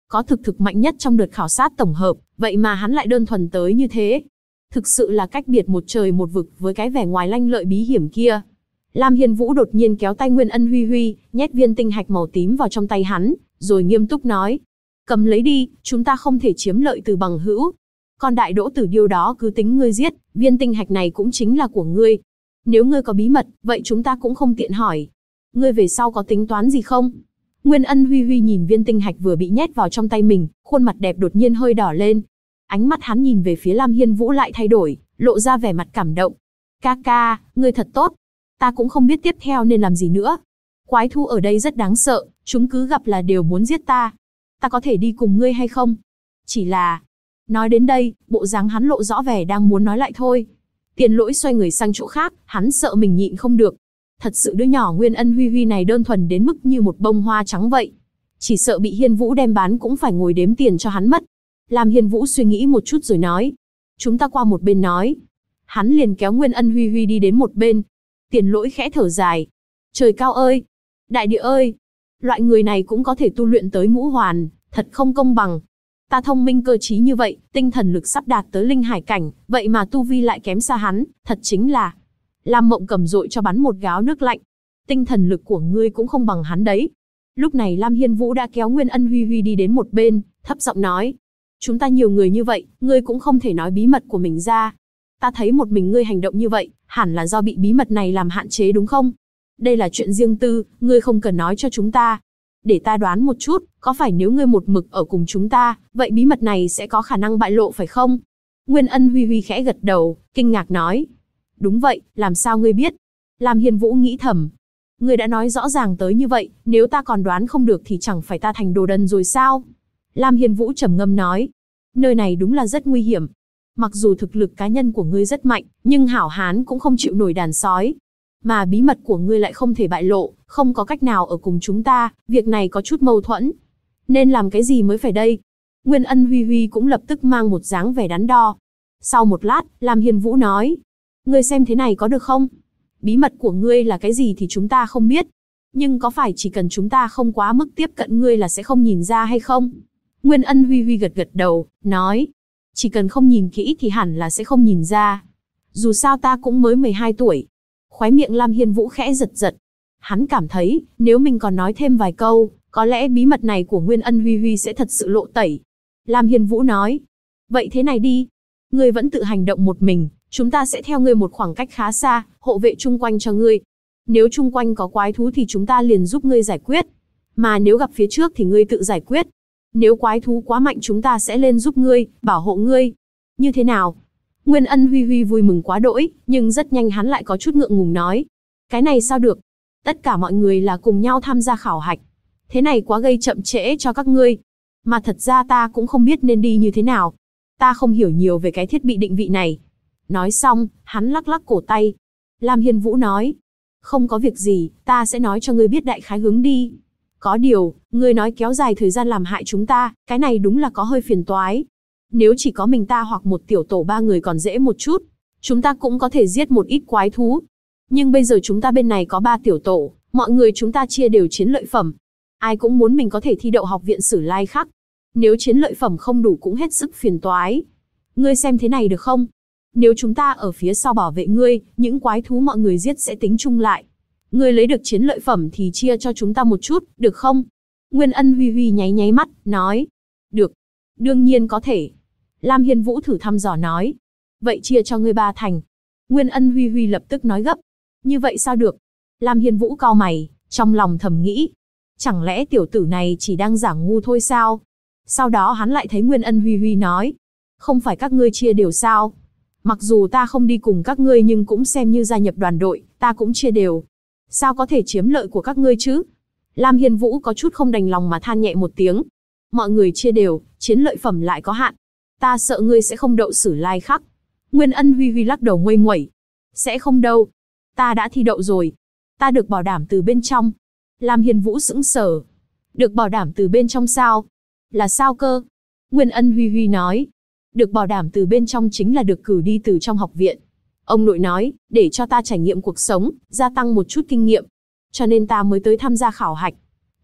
Có thực mạnh nhất trong đợt khảo sát tổng hợp, vậy mà hắn lại đơn thuần tới như thế. Thực sự là cách biệt một trời một vực với cái vẻ ngoài lanh lợi bí hiểm kia. Lam Hiên Vũ đột nhiên kéo tay Nguyên Ân Huy Huy, nhét viên tinh hạch màu tím vào trong tay hắn, rồi nghiêm túc nói. Cầm lấy đi, chúng ta không thể chiếm lợi từ bằng hữu. Con đại đỗ tử điêu đó cứ tính ngươi giết, viên tinh hạch này cũng chính là của ngươi. Nếu ngươi có bí mật, vậy chúng ta cũng không tiện hỏi. Ngươi về sau có tính toán gì không? Nguyên Ân Huy Huy nhìn viên tinh hạch vừa bị nhét vào trong tay mình, khuôn mặt đẹp đột nhiên hơi đỏ lên. Ánh mắt hắn nhìn về phía Lam Hiên Vũ lại thay đổi, lộ ra vẻ mặt cảm động. Ca ca, ngươi thật tốt. Ta cũng không biết tiếp theo nên làm gì nữa. Quái thú ở đây rất đáng sợ, chúng cứ gặp là đều muốn giết ta. Ta có thể đi cùng ngươi hay không? Chỉ là... Nói đến đây, bộ dáng hắn lộ rõ vẻ đang muốn nói lại thôi. Tiền Lỗi xoay người sang chỗ khác, hắn sợ mình nhịn không được. Thật sự đứa nhỏ Nguyên Ân Huy Huy này đơn thuần đến mức như một bông hoa trắng vậy. Chỉ sợ bị Hiên Vũ đem bán cũng phải ngồi đếm tiền cho hắn mất. Làm Hiên Vũ suy nghĩ một chút rồi nói. Chúng ta qua một bên nói. Hắn liền kéo Nguyên Ân Huy Huy đi đến một bên. Tiền Lỗi khẽ thở dài. Trời cao ơi! Đại địa ơi! Loại người này cũng có thể tu luyện tới ngũ hoàn, thật không công bằng. Ta thông minh cơ trí như vậy, tinh thần lực sắp đạt tới linh hải cảnh, vậy mà tu vi lại kém xa hắn, thật chính là... Lam Mộng Cầm dội cho bắn một gáo nước lạnh. Tinh thần lực của ngươi cũng không bằng hắn đấy. Lúc này Lam Hiên Vũ đã kéo Nguyên Ân Huy Huy đi đến một bên, thấp giọng nói. Chúng ta nhiều người như vậy, ngươi cũng không thể nói bí mật của mình ra. Ta thấy một mình ngươi hành động như vậy, hẳn là do bị bí mật này làm hạn chế đúng không? Đây là chuyện riêng tư, ngươi không cần nói cho chúng ta. Để ta đoán một chút, có phải nếu ngươi một mực ở cùng chúng ta, vậy bí mật này sẽ có khả năng bại lộ phải không? Nguyên Ân Huy Huy khẽ gật đầu, kinh ngạc nói. Đúng vậy, làm sao ngươi biết? Lam Hiên Vũ nghĩ thầm. Ngươi đã nói rõ ràng tới như vậy, nếu ta còn đoán không được thì chẳng phải ta thành đồ đần rồi sao? Lam Hiên Vũ trầm ngâm nói. Nơi này đúng là rất nguy hiểm. Mặc dù thực lực cá nhân của ngươi rất mạnh, nhưng hảo hán cũng không chịu nổi đàn sói. Mà bí mật của ngươi lại không thể bại lộ, không có cách nào ở cùng chúng ta, việc này có chút mâu thuẫn. Nên làm cái gì mới phải đây? Nguyên Ân Huy Huy cũng lập tức mang một dáng vẻ đắn đo. Sau một lát, Lam Hiên Vũ nói. Ngươi xem thế này có được không? Bí mật của ngươi là cái gì thì chúng ta không biết. Nhưng có phải chỉ cần chúng ta không quá mức tiếp cận ngươi là sẽ không nhìn ra hay không? Nguyên Ân Huy Huy gật gật đầu, nói. Chỉ cần không nhìn kỹ thì hẳn là sẽ không nhìn ra. Dù sao ta cũng mới 12 tuổi. Khóe miệng Lam Hiên Vũ khẽ giật giật. Hắn cảm thấy, nếu mình còn nói thêm vài câu, có lẽ bí mật này của Nguyên Ân Huy Huy sẽ thật sự lộ tẩy. Lam Hiên Vũ nói. Vậy thế này đi. Ngươi vẫn tự hành động một mình, chúng ta sẽ theo ngươi một khoảng cách khá xa, hộ vệ chung quanh cho ngươi. Nếu chung quanh có quái thú thì chúng ta liền giúp ngươi giải quyết. Mà nếu gặp phía trước thì ngươi tự giải quyết. Nếu quái thú quá mạnh chúng ta sẽ lên giúp ngươi, bảo hộ ngươi. Như thế nào? Nguyên Ân Huy Huy vui mừng quá đỗi, nhưng rất nhanh hắn lại có chút ngượng ngùng nói. Cái này sao được? Tất cả mọi người là cùng nhau tham gia khảo hạch. Thế này quá gây chậm trễ cho các ngươi. Mà thật ra ta cũng không biết nên đi như thế nào. Ta không hiểu nhiều về cái thiết bị định vị này. Nói xong, hắn lắc lắc cổ tay. Lam Hiên Vũ nói. Không có việc gì, ta sẽ nói cho ngươi biết đại khái hướng đi. Có điều, ngươi nói kéo dài thời gian làm hại chúng ta, cái này đúng là có hơi phiền toái. Nếu chỉ có mình ta hoặc một tiểu tổ 3 người còn dễ một chút, chúng ta cũng có thể giết một ít quái thú. Nhưng bây giờ chúng ta bên này có 3 tiểu tổ, mọi người chúng ta chia đều chiến lợi phẩm. Ai cũng muốn mình có thể thi đậu học viện Sử Lai Khắc. Nếu chiến lợi phẩm không đủ cũng hết sức phiền toái. Ngươi xem thế này được không? Nếu chúng ta ở phía sau bảo vệ ngươi, những quái thú mọi người giết sẽ tính chung lại. Ngươi lấy được chiến lợi phẩm thì chia cho chúng ta một chút, được không? Nguyên Ân Huy Huy nháy nháy mắt, nói. Được. Đương nhiên có thể. Lam Hiên Vũ thử thăm dò nói. Vậy chia cho ngươi 3 thành. Nguyên Ân Huy Huy lập tức nói gấp. Như vậy sao được? Lam Hiên Vũ cau mày, trong lòng thầm nghĩ. Chẳng lẽ tiểu tử này chỉ đang giả ngu thôi sao? Sau đó hắn lại thấy Nguyên Ân Huy Huy nói. Không phải các ngươi chia đều sao? Mặc dù ta không đi cùng các ngươi nhưng cũng xem như gia nhập đoàn đội, ta cũng chia đều. Sao có thể chiếm lợi của các ngươi chứ? Lam Hiên Vũ có chút không đành lòng mà than nhẹ một tiếng. Mọi người chia đều, chiến lợi phẩm lại có hạn. Ta sợ ngươi sẽ không đậu Sử Lai Khắc. Nguyên Ân Huy Huy lắc đầu nguây nguẩy. Sẽ không đâu. Ta đã thi đậu rồi. Ta được bảo đảm từ bên trong. Lam Hiên Vũ sững sờ. Được bảo đảm từ bên trong sao? Là sao cơ? Nguyên Ân Huy Huy nói. Được bảo đảm từ bên trong chính là được cử đi từ trong học viện. Ông nội nói, để cho ta trải nghiệm cuộc sống, gia tăng một chút kinh nghiệm. Cho nên ta mới tới tham gia khảo hạch.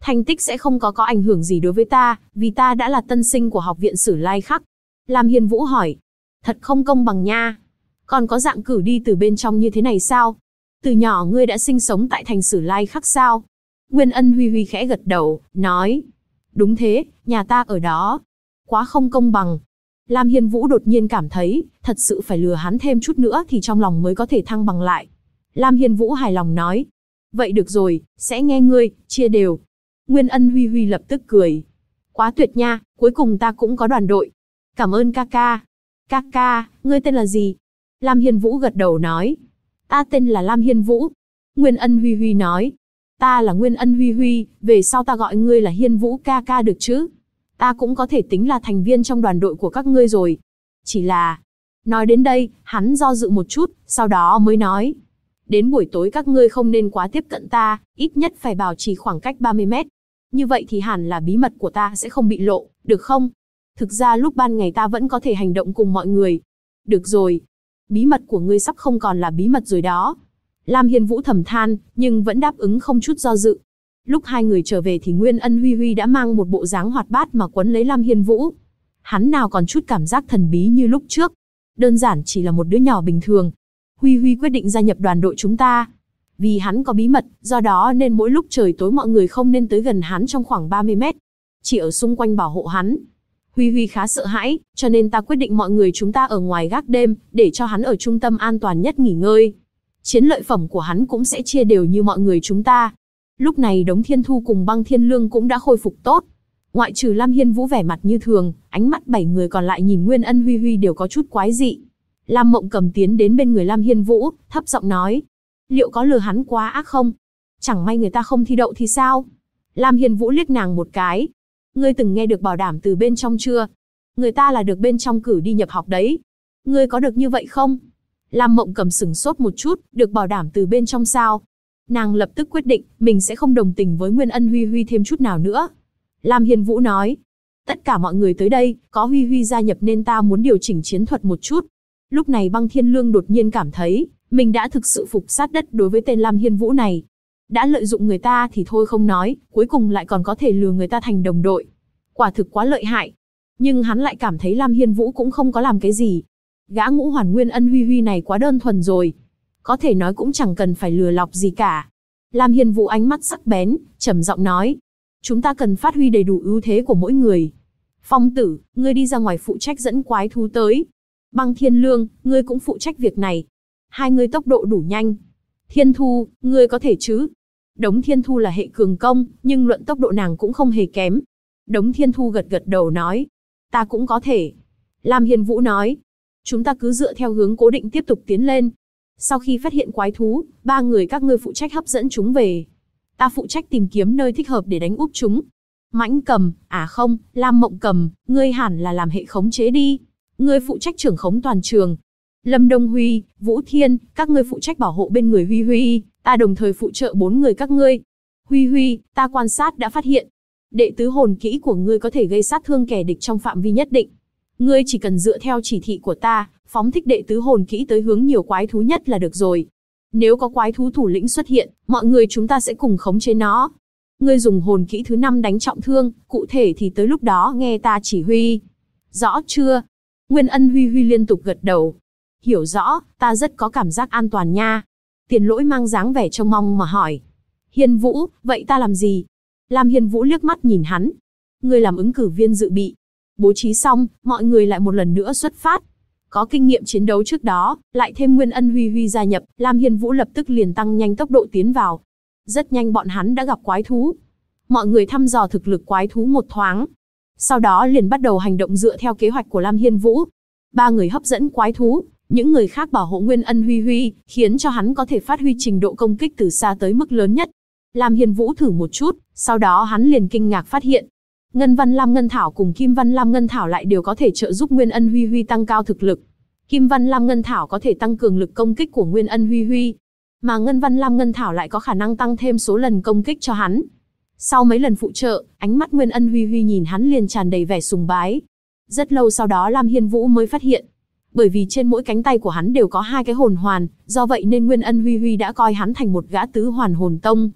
Thành tích sẽ không có ảnh hưởng gì đối với ta, vì ta đã là tân sinh của học viện Sử Lai Khắc. Lam Hiên Vũ hỏi. Thật không công bằng nha. Còn có dạng cử đi từ bên trong như thế này sao? Từ nhỏ ngươi đã sinh sống tại thành Sử Lai Khắc sao? Nguyên Ân Huy Huy khẽ gật đầu, nói. Đúng thế, nhà ta ở đó. Quá không công bằng. Lam Hiên Vũ đột nhiên cảm thấy, thật sự phải lừa hắn thêm chút nữa thì trong lòng mới có thể thăng bằng lại. Lam Hiên Vũ hài lòng nói. Vậy được rồi, sẽ nghe ngươi, chia đều. Nguyên Ân Huy Huy lập tức cười. Quá tuyệt nha, cuối cùng ta cũng có đoàn đội. Cảm ơn ca ca. Ca ca, ngươi tên là gì? Lam Hiên Vũ gật đầu nói. Ta tên là Lam Hiên Vũ. Nguyên Ân Huy Huy nói. Ta là Nguyên Ân Huy Huy, về sau ta gọi ngươi là Hiên Vũ ca ca được chứ? Ta cũng có thể tính là thành viên trong đoàn đội của các ngươi rồi. Chỉ là... Nói đến đây, hắn do dự một chút, sau đó mới nói. Đến buổi tối các ngươi không nên quá tiếp cận ta, ít nhất phải bảo trì khoảng cách 30 mét. Như vậy thì hẳn là bí mật của ta sẽ không bị lộ, được không? Thực ra lúc ban ngày ta vẫn có thể hành động cùng mọi người. Được rồi. Bí mật của ngươi sắp không còn là bí mật rồi đó. Lam Hiên Vũ thầm than, nhưng vẫn đáp ứng không chút do dự. Lúc hai người trở về thì Nguyên Ân Huy Huy đã mang một bộ dáng hoạt bát mà quấn lấy Lam Hiên Vũ. Hắn nào còn chút cảm giác thần bí như lúc trước. Đơn giản chỉ là một đứa nhỏ bình thường. Huy Huy quyết định gia nhập đoàn đội chúng ta. Vì hắn có bí mật, do đó nên mỗi lúc trời tối mọi người không nên tới gần hắn trong khoảng 30 mét. Chỉ ở xung quanh bảo hộ hắn. Huy Huy khá sợ hãi, cho nên ta quyết định mọi người chúng ta ở ngoài gác đêm, để cho hắn ở trung tâm an toàn nhất nghỉ ngơi. Chiến lợi phẩm của hắn cũng sẽ chia đều như mọi người chúng ta. Lúc này Đống Thiên Thu cùng Băng Thiên Lương cũng đã khôi phục tốt. Ngoại trừ Lam Hiên Vũ vẻ mặt như thường, ánh mắt 7 người còn lại nhìn Nguyên Ân Huy Huy đều có chút quái dị. Lam Mộng Cầm tiến đến bên người Lam Hiên Vũ, thấp giọng nói. Liệu có lừa hắn quá ác không? Chẳng may người ta không thi đậu thì sao? Lam Hiên Vũ liếc nàng một cái. Ngươi từng nghe được bảo đảm từ bên trong chưa? Người ta là được bên trong cử đi nhập học đấy. Ngươi có được như vậy không? Lam Mộng Cầm sửng sốt một chút, được bảo đảm từ bên trong sao? Nàng lập tức quyết định, mình sẽ không đồng tình với Nguyên Ân Huy Huy thêm chút nào nữa. Lam Hiên Vũ nói. Tất cả mọi người tới đây, có Huy Huy gia nhập nên ta muốn điều chỉnh chiến thuật một chút. Lúc này Băng Thiên Lương đột nhiên cảm thấy, mình đã thực sự phục sát đất đối với tên Lam Hiên Vũ này. Đã lợi dụng người ta thì thôi không nói, cuối cùng lại còn có thể lừa người ta thành đồng đội. Quả thực quá lợi hại. Nhưng hắn lại cảm thấy Lam Hiên Vũ cũng không có làm cái gì. Gã ngũ hoàn Nguyên Ân Huy Huy này quá đơn thuần rồi. Có thể nói cũng chẳng cần phải lừa lọc gì cả. Lam Hiên Vũ ánh mắt sắc bén, trầm giọng nói. Chúng ta cần phát huy đầy đủ ưu thế của mỗi người. Phong Tử, ngươi đi ra ngoài phụ trách dẫn quái thú tới. Băng Thiên Lương, ngươi cũng phụ trách việc này. Hai người tốc độ đủ nhanh. Thiên Thu, ngươi có thể chứ? Đống Thiên Thu là hệ cường công, nhưng luận tốc độ nàng cũng không hề kém. Đống Thiên Thu gật gật đầu nói. Ta cũng có thể. Lam Hiên Vũ nói. Chúng ta cứ dựa theo hướng cố định tiếp tục tiến lên. Sau khi phát hiện quái thú, 3 người các ngươi phụ trách hấp dẫn chúng về. Ta phụ trách tìm kiếm nơi thích hợp để đánh úp chúng. Mãnh Cầm, à không, Lam Mộng Cầm, ngươi hẳn là làm hệ khống chế đi. Ngươi phụ trách trưởng khống toàn trường. Lâm Đông Huy, Vũ Thiên, các ngươi phụ trách bảo hộ bên người Huy Huy, ta đồng thời phụ trợ 4 người các ngươi. Huy Huy, ta quan sát đã phát hiện. Đệ tứ hồn kỹ của ngươi có thể gây sát thương kẻ địch trong phạm vi nhất định. Ngươi chỉ cần dựa theo chỉ thị của ta, phóng thích đệ tứ hồn kỹ tới hướng nhiều quái thú nhất là được rồi. Nếu có quái thú thủ lĩnh xuất hiện, mọi người chúng ta sẽ cùng khống chế nó. Ngươi dùng hồn kỹ thứ 5 đánh trọng thương, cụ thể thì tới lúc đó nghe ta chỉ huy. Rõ chưa? Nguyên Ân Huy Huy liên tục gật đầu. Hiểu rõ, ta rất có cảm giác an toàn nha. Tiền Lỗi mang dáng vẻ trông mong mà hỏi. Hiên Vũ, vậy ta làm gì? Lam Hiên Vũ liếc mắt nhìn hắn. Ngươi làm ứng cử viên dự bị. Bố trí xong, mọi người lại một lần nữa xuất phát. Có kinh nghiệm chiến đấu trước đó, lại thêm Nguyên Ân Huy Huy gia nhập, Lam Hiên Vũ lập tức liền tăng nhanh tốc độ tiến vào. Rất nhanh bọn hắn đã gặp quái thú. Mọi người thăm dò thực lực quái thú một thoáng. Sau đó liền bắt đầu hành động dựa theo kế hoạch của Lam Hiên Vũ. 3 người hấp dẫn quái thú, những người khác bảo hộ Nguyên Ân Huy Huy, khiến cho hắn có thể phát huy trình độ công kích từ xa tới mức lớn nhất. Lam Hiên Vũ thử một chút, sau đó hắn liền kinh ngạc phát hiện. Ngân Văn Lam Ngân Thảo cùng Kim Văn Lam Ngân Thảo lại đều có thể trợ giúp Nguyên Ân Huy Huy tăng cao thực lực. Kim Văn Lam Ngân Thảo có thể tăng cường lực công kích của Nguyên Ân Huy Huy, mà Ngân Văn Lam Ngân Thảo lại có khả năng tăng thêm số lần công kích cho hắn. Sau mấy lần phụ trợ, ánh mắt Nguyên Ân Huy Huy nhìn hắn liền tràn đầy vẻ sùng bái. Rất lâu sau đó Lam Hiên Vũ mới phát hiện, bởi vì trên mỗi cánh tay của hắn đều có 2 cái hồn hoàn, do vậy nên Nguyên Ân Huy Huy đã coi hắn thành một gã tứ hoàn hồn tông.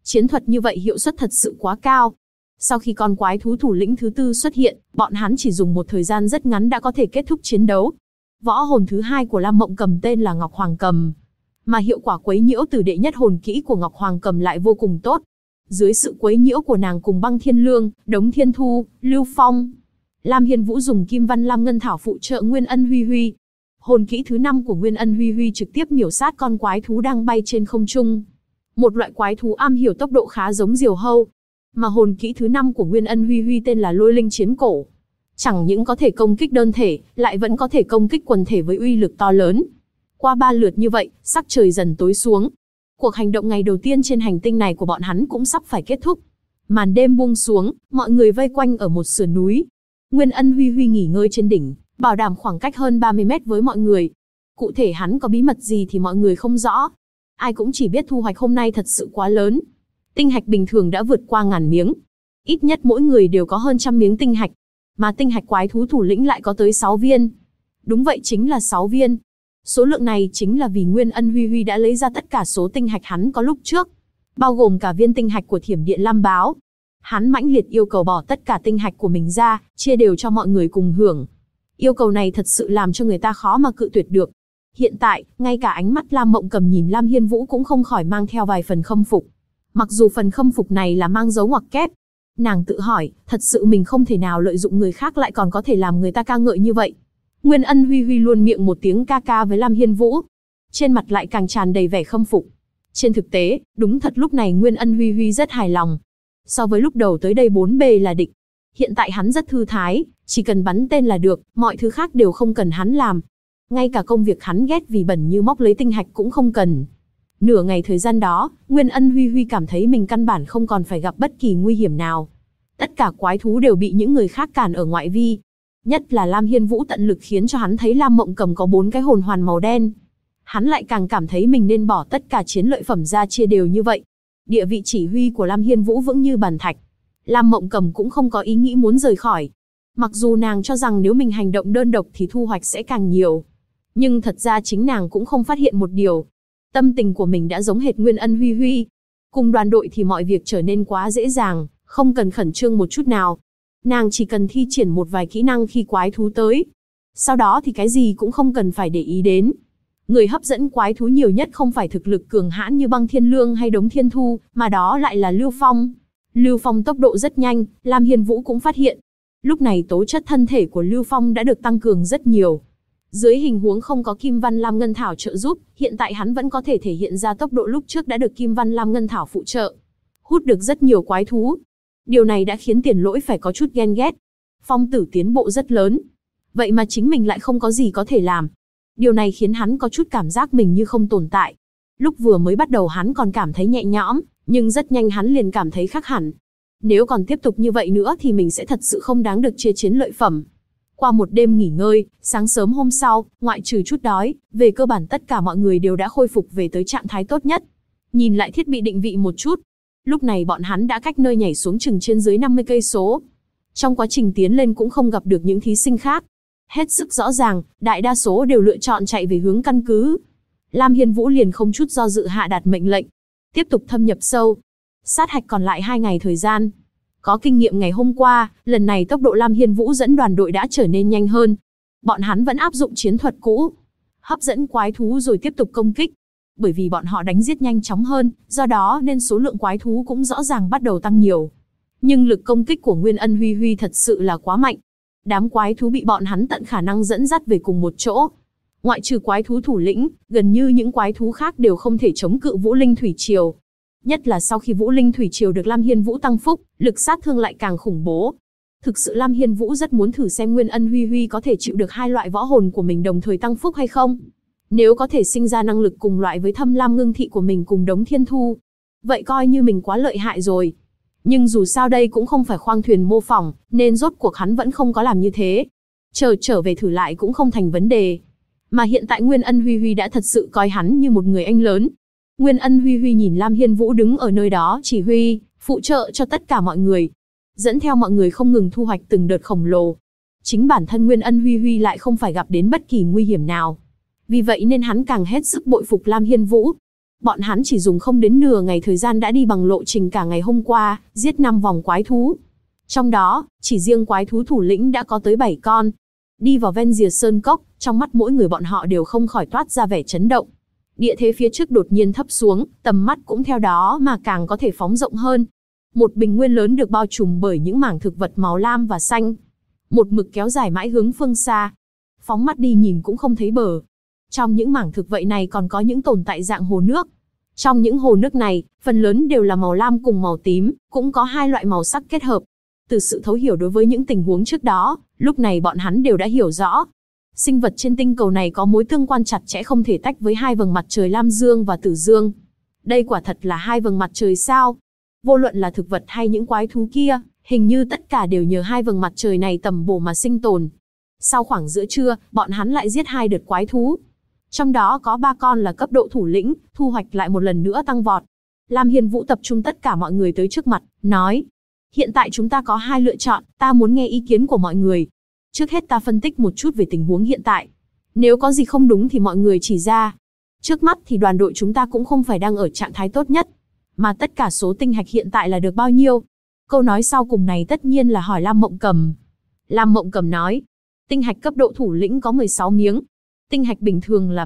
Chiến thuật như vậy hiệu suất thật sự quá cao. Sau khi con quái thú thủ lĩnh thứ tư xuất hiện, bọn hắn chỉ dùng một thời gian rất ngắn đã có thể kết thúc chiến đấu. Võ hồn thứ hai của Lam Mộng Cầm tên là Ngọc Hoàng Cầm, mà hiệu quả quấy nhiễu từ đệ nhất hồn kỹ của Ngọc Hoàng Cầm lại vô cùng tốt. Dưới sự quấy nhiễu của nàng cùng Băng Thiên Lương, Đống Thiên Thu, Lưu Phong, Lam Hiên Vũ dùng Kim Văn Lam Ngân Thảo phụ trợ Nguyên Ân Huy Huy. Hồn kỹ thứ 5 của Nguyên Ân Huy Huy trực tiếp miểu sát con quái thú đang bay trên không trung. Một loại quái thú am hiểu tốc độ khá giống diều hâu. Mà hồn kỹ thứ 5 của Nguyên Ân Huy Huy tên là Lôi Linh Chiến Cổ. Chẳng những có thể công kích đơn thể, lại vẫn có thể công kích quần thể với uy lực to lớn. Qua 3 lượt như vậy, sắc trời dần tối xuống. Cuộc hành động ngày đầu tiên trên hành tinh này của bọn hắn cũng sắp phải kết thúc. Màn đêm buông xuống, mọi người vây quanh ở một sườn núi. Nguyên Ân Huy Huy nghỉ ngơi trên đỉnh, bảo đảm khoảng cách hơn 30 mét với mọi người. Cụ thể hắn có bí mật gì thì mọi người không rõ. Ai cũng chỉ biết thu hoạch hôm nay thật sự quá lớn. Tinh hạch bình thường đã vượt qua 1000 miếng. Ít nhất mỗi người đều có hơn 100 miếng tinh hạch. Mà tinh hạch quái thú thủ lĩnh lại có tới 6 viên. Đúng vậy, chính là 6 viên. Số lượng này chính là vì Nguyên Ân Huy Huy đã lấy ra tất cả số tinh hạch hắn có lúc trước, bao gồm cả viên tinh hạch của Thiểm Điện Lam Báo. Hắn mãnh liệt yêu cầu bỏ tất cả tinh hạch của mình ra, chia đều cho mọi người cùng hưởng. Yêu cầu này thật sự làm cho người ta khó mà cự tuyệt được. Hiện tại, ngay cả ánh mắt Lam Mộng Cầm nhìn Lam Hiên Vũ cũng không khỏi mang theo vài phần khâm phục. Mặc dù phần khâm phục này là mang dấu ngoặc kép. Nàng tự hỏi, thật sự mình không thể nào lợi dụng người khác lại còn có thể làm người ta ca ngợi như vậy. Nguyên Ân Huy Huy luôn miệng một tiếng ca ca với Lam Hiên Vũ. Trên mặt lại càng tràn đầy vẻ khâm phục. Trên thực tế, đúng thật lúc này Nguyên Ân Huy Huy rất hài lòng. So với lúc đầu tới đây 4 bề là địch. Hiện tại hắn rất thư thái, chỉ cần bắn tên là được, mọi thứ khác đều không cần hắn làm. Ngay cả công việc hắn ghét vì bẩn như móc lấy tinh hạch cũng không cần. Nửa ngày thời gian đó, Nguyên Ân Huy Huy cảm thấy mình căn bản không còn phải gặp bất kỳ nguy hiểm nào. Tất cả quái thú đều bị những người khác cản ở ngoại vi. Nhất là Lam Hiên Vũ tận lực khiến cho hắn thấy Lam Mộng Cầm có 4 cái hồn hoàn màu đen. Hắn lại càng cảm thấy mình nên bỏ tất cả chiến lợi phẩm ra chia đều như vậy. Địa vị chỉ huy của Lam Hiên Vũ vững như bàn thạch. Lam Mộng Cầm cũng không có ý nghĩ muốn rời khỏi. Mặc dù nàng cho rằng nếu mình hành động đơn độc thì thu hoạch sẽ càng nhiều. Nhưng thật ra chính nàng cũng không phát hiện một điều. Tâm tình của mình đã giống hệt Nguyên Ân Huy Huy. Cùng đoàn đội thì mọi việc trở nên quá dễ dàng, không cần khẩn trương một chút nào. Nàng chỉ cần thi triển một vài kỹ năng khi quái thú tới. Sau đó thì cái gì cũng không cần phải để ý đến. Người hấp dẫn quái thú nhiều nhất không phải thực lực cường hãn như Băng Thiên Lương hay Đống Thiên Thu, mà đó lại là Lưu Phong. Lưu Phong tốc độ rất nhanh, Lam Hiên Vũ cũng phát hiện. Lúc này tố chất thân thể của Lưu Phong đã được tăng cường rất nhiều. Dưới hình huống không có Kim Văn Lam Ngân Thảo trợ giúp, hiện tại hắn vẫn có thể thể hiện ra tốc độ lúc trước đã được Kim Văn Lam Ngân Thảo phụ trợ. Hút được rất nhiều quái thú. Điều này đã khiến Tiền Lỗi phải có chút ghen ghét. Phong Tử tiến bộ rất lớn. Vậy mà chính mình lại không có gì có thể làm. Điều này khiến hắn có chút cảm giác mình như không tồn tại. Lúc vừa mới bắt đầu hắn còn cảm thấy nhẹ nhõm, nhưng rất nhanh hắn liền cảm thấy khác hẳn. Nếu còn tiếp tục như vậy nữa thì mình sẽ thật sự không đáng được chia chiến lợi phẩm. Qua một đêm nghỉ ngơi, sáng sớm hôm sau, ngoại trừ chút đói, về cơ bản tất cả mọi người đều đã khôi phục về tới trạng thái tốt nhất. Nhìn lại thiết bị định vị một chút. Lúc này bọn hắn đã cách nơi nhảy xuống chừng trên dưới 50 cây số. Trong quá trình tiến lên cũng không gặp được những thí sinh khác. Hết sức rõ ràng, đại đa số đều lựa chọn chạy về hướng căn cứ. Lam Hiên Vũ liền không chút do dự hạ đạt mệnh lệnh. Tiếp tục thâm nhập sâu. Sát hạch còn lại 2 ngày thời gian. Có kinh nghiệm ngày hôm qua, lần này tốc độ Lam Hiên Vũ dẫn đoàn đội đã trở nên nhanh hơn. Bọn hắn vẫn áp dụng chiến thuật cũ. Hấp dẫn quái thú rồi tiếp tục công kích. Bởi vì bọn họ đánh giết nhanh chóng hơn, do đó nên số lượng quái thú cũng rõ ràng bắt đầu tăng nhiều. Nhưng lực công kích của Nguyên Ân Huy Huy thật sự là quá mạnh. Đám quái thú bị bọn hắn tận khả năng dẫn dắt về cùng một chỗ. Ngoại trừ quái thú thủ lĩnh, gần như những quái thú khác đều không thể chống cự Vũ Linh Thủy Triều. Nhất là sau khi Vũ Linh Thủy Triều được Lam Hiên Vũ tăng phúc, lực sát thương lại càng khủng bố. Thực sự Lam Hiên Vũ rất muốn thử xem Nguyên Ân Huy Huy có thể chịu được 2 loại võ hồn của mình đồng thời tăng phúc hay không. Nếu có thể sinh ra năng lực cùng loại với Thâm Lam Ngưng Thị của mình cùng Đống Thiên Thu, vậy coi như mình quá lợi hại rồi. Nhưng dù sao đây cũng không phải khoang thuyền mô phỏng, nên rốt cuộc hắn vẫn không có làm như thế. Trở về thử lại cũng không thành vấn đề. Mà hiện tại Nguyên Ân Huy Huy đã thật sự coi hắn như một người anh lớn. Nguyên Ân Huy Huy nhìn Lam Hiên Vũ đứng ở nơi đó chỉ huy, phụ trợ cho tất cả mọi người. Dẫn theo mọi người không ngừng thu hoạch từng đợt khổng lồ. Chính bản thân Nguyên Ân Huy Huy lại không phải gặp đến bất kỳ nguy hiểm nào. Vì vậy nên hắn càng hết sức bội phục Lam Hiên Vũ. Bọn hắn chỉ dùng không đến nửa ngày thời gian đã đi bằng lộ trình cả ngày hôm qua, giết 5 vòng quái thú. Trong đó, chỉ riêng quái thú thủ lĩnh đã có tới 7 con. Đi vào ven rìa sơn cốc, trong mắt mỗi người bọn họ đều không khỏi toát ra vẻ chấn động. Địa thế phía trước đột nhiên thấp xuống, tầm mắt cũng theo đó mà càng có thể phóng rộng hơn. Một bình nguyên lớn được bao trùm bởi những mảng thực vật màu lam và xanh. Một mực kéo dài mãi hướng phương xa. Phóng mắt đi nhìn cũng không thấy bờ. Trong những mảng thực vậy này còn có những tồn tại dạng hồ nước. Trong những hồ nước này, phần lớn đều là màu lam cùng màu tím, cũng có hai loại màu sắc kết hợp. Từ sự thấu hiểu đối với những tình huống trước đó, lúc này bọn hắn đều đã hiểu rõ. Sinh vật trên tinh cầu này có mối tương quan chặt chẽ không thể tách với hai vầng mặt trời Lam Dương và Tử Dương. Đây quả thật là hai vầng mặt trời sao? Vô luận là thực vật hay những quái thú kia, hình như tất cả đều nhờ hai vầng mặt trời này tầm bổ mà sinh tồn. Sau khoảng giữa trưa, bọn hắn lại giết 2 đợt quái thú. Trong đó có 3 con là cấp độ thủ lĩnh, thu hoạch lại một lần nữa tăng vọt. Lam Hiên Vũ tập trung tất cả mọi người tới trước mặt, nói: hiện tại chúng ta có 2 lựa chọn, ta muốn nghe ý kiến của mọi người. Trước hết ta phân tích một chút về tình huống hiện tại. Nếu có gì không đúng thì mọi người chỉ ra. Trước mắt thì đoàn đội chúng ta cũng không phải đang ở trạng thái tốt nhất. Mà tất cả số tinh hạch hiện tại là được bao nhiêu? Câu nói sau cùng này tất nhiên là hỏi Lam Mộng Cầm. Lam Mộng Cầm nói: tinh hạch cấp độ thủ lĩnh có 16 miếng. Tinh hạch bình thường là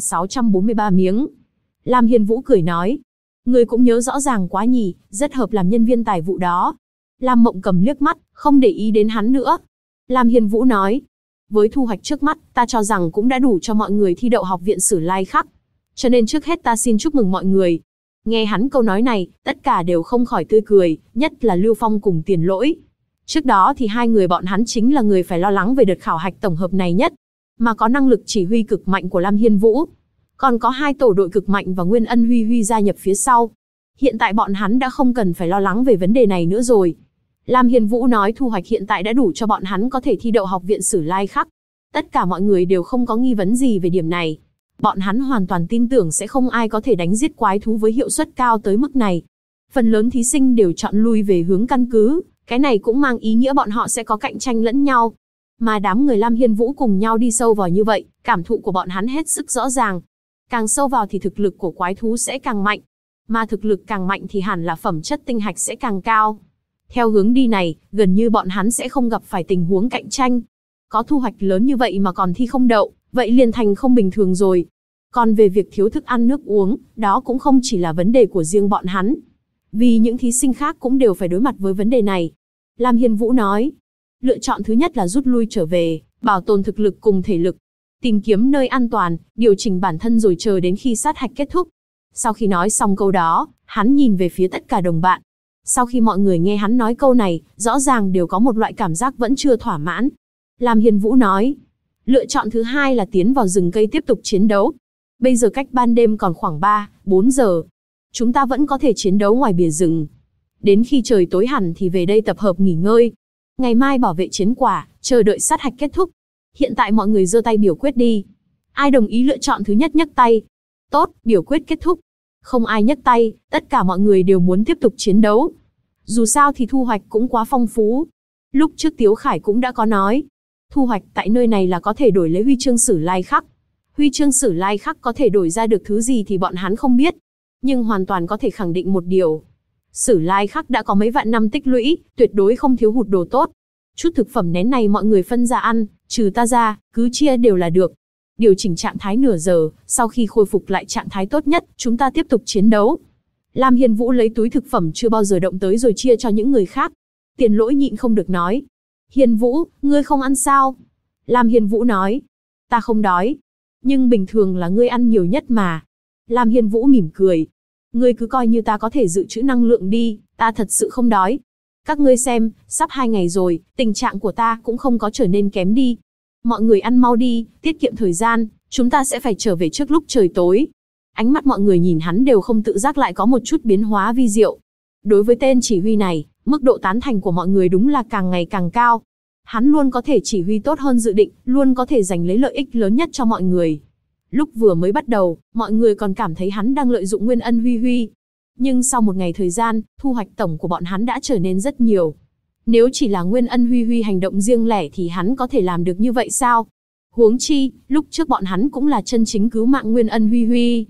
3.643 miếng. Lam Hiên Vũ cười nói: người cũng nhớ rõ ràng quá nhỉ, rất hợp làm nhân viên tài vụ đó. Lam Mộng Cầm liếc mắt, không để ý đến hắn nữa. Lam Hiên Vũ nói: với thu hoạch trước mắt, ta cho rằng cũng đã đủ cho mọi người thi đậu học viện Sử Lai Khắc. Cho nên trước hết ta xin chúc mừng mọi người. Nghe hắn câu nói này, tất cả đều không khỏi tươi cười, nhất là Lưu Phong cùng Tiền Lỗi. Trước đó thì 2 người bọn hắn chính là người phải lo lắng về đợt khảo hạch tổng hợp này nhất. Mà có năng lực chỉ huy cực mạnh của Lam Hiên Vũ. Còn có 2 tổ đội cực mạnh và Nguyên Ân Huy Huy gia nhập phía sau. Hiện tại bọn hắn đã không cần phải lo lắng về vấn đề này nữa rồi. Lam Hiên Vũ nói thu hoạch hiện tại đã đủ cho bọn hắn có thể thi đậu học viện Sử Lai Khắc. Tất cả mọi người đều không có nghi vấn gì về điểm này. Bọn hắn hoàn toàn tin tưởng sẽ không ai có thể đánh giết quái thú với hiệu suất cao tới mức này. Phần lớn thí sinh đều chọn lui về hướng căn cứ, cái này cũng mang ý nghĩa bọn họ sẽ có cạnh tranh lẫn nhau. Mà đám người Lam Hiên Vũ cùng nhau đi sâu vào như vậy, cảm thụ của bọn hắn hết sức rõ ràng. Càng sâu vào thì thực lực của quái thú sẽ càng mạnh. Mà thực lực càng mạnh thì hẳn là phẩm chất tinh hạch sẽ càng cao. Theo hướng đi này, gần như bọn hắn sẽ không gặp phải tình huống cạnh tranh. Có thu hoạch lớn như vậy mà còn thi không đậu, vậy liền thành không bình thường rồi. Còn về việc thiếu thức ăn nước uống, đó cũng không chỉ là vấn đề của riêng bọn hắn. Vì những thí sinh khác cũng đều phải đối mặt với vấn đề này. Lam Hiên Vũ nói: lựa chọn thứ nhất là rút lui trở về, bảo tồn thực lực cùng thể lực. Tìm kiếm nơi an toàn, điều chỉnh bản thân rồi chờ đến khi sát hạch kết thúc. Sau khi nói xong câu đó, hắn nhìn về phía tất cả đồng bạn. Sau khi mọi người nghe hắn nói câu này, rõ ràng đều có một loại cảm giác vẫn chưa thỏa mãn. Lam Hiên Vũ nói: lựa chọn thứ hai là tiến vào rừng cây tiếp tục chiến đấu. Bây giờ cách ban đêm còn khoảng 3-4 giờ. Chúng ta vẫn có thể chiến đấu ngoài bìa rừng. Đến khi trời tối hẳn thì về đây tập hợp nghỉ ngơi. Ngày mai bảo vệ chiến quả, chờ đợi sát hạch kết thúc. Hiện tại mọi người giơ tay biểu quyết đi. Ai đồng ý lựa chọn thứ nhất nhấc tay. Tốt, biểu quyết kết thúc. Không ai nhấc tay, tất cả mọi người đều muốn tiếp tục chiến đấu. Dù sao thì thu hoạch cũng quá phong phú. Lúc trước Tiếu Khải cũng đã có nói. Thu hoạch tại nơi này là có thể đổi lấy huy chương Sử Lai Khắc. Huy chương Sử Lai Khắc có thể đổi ra được thứ gì thì bọn hắn không biết. Nhưng hoàn toàn có thể khẳng định một điều. Sử Lai Khắc đã có mấy vạn năm tích lũy, tuyệt đối không thiếu hụt đồ tốt. Chút thực phẩm nén này mọi người phân ra ăn, trừ ta ra, cứ chia đều là được. Điều chỉnh trạng thái nửa giờ, sau khi khôi phục lại trạng thái tốt nhất, chúng ta tiếp tục chiến đấu. Lam Hiên Vũ lấy túi thực phẩm chưa bao giờ động tới rồi chia cho những người khác. Tiền Lỗi nhịn không được nói: Hiên Vũ, ngươi không ăn sao? Lam Hiên Vũ nói: ta không đói. Nhưng bình thường là ngươi ăn nhiều nhất mà. Lam Hiên Vũ mỉm cười: ngươi cứ coi như ta có thể dự trữ năng lượng đi, ta thật sự không đói. Các ngươi xem, sắp 2 ngày rồi, tình trạng của ta cũng không có trở nên kém đi. Mọi người ăn mau đi, tiết kiệm thời gian, chúng ta sẽ phải trở về trước lúc trời tối. Ánh mắt mọi người nhìn hắn đều không tự giác lại có một chút biến hóa vi diệu. Đối với tên chỉ huy này, mức độ tán thành của mọi người đúng là càng ngày càng cao. Hắn luôn có thể chỉ huy tốt hơn dự định, luôn có thể giành lấy lợi ích lớn nhất cho mọi người. Lúc vừa mới bắt đầu, mọi người còn cảm thấy hắn đang lợi dụng Nguyên Ân Huy Huy. Nhưng sau một ngày thời gian, thu hoạch tổng của bọn hắn đã trở nên rất nhiều. Nếu chỉ là Nguyên Ân Huy Huy hành động riêng lẻ thì hắn có thể làm được như vậy sao? Huống chi, lúc trước bọn hắn cũng là chân chính cứu mạng Nguyên Ân Huy Huy.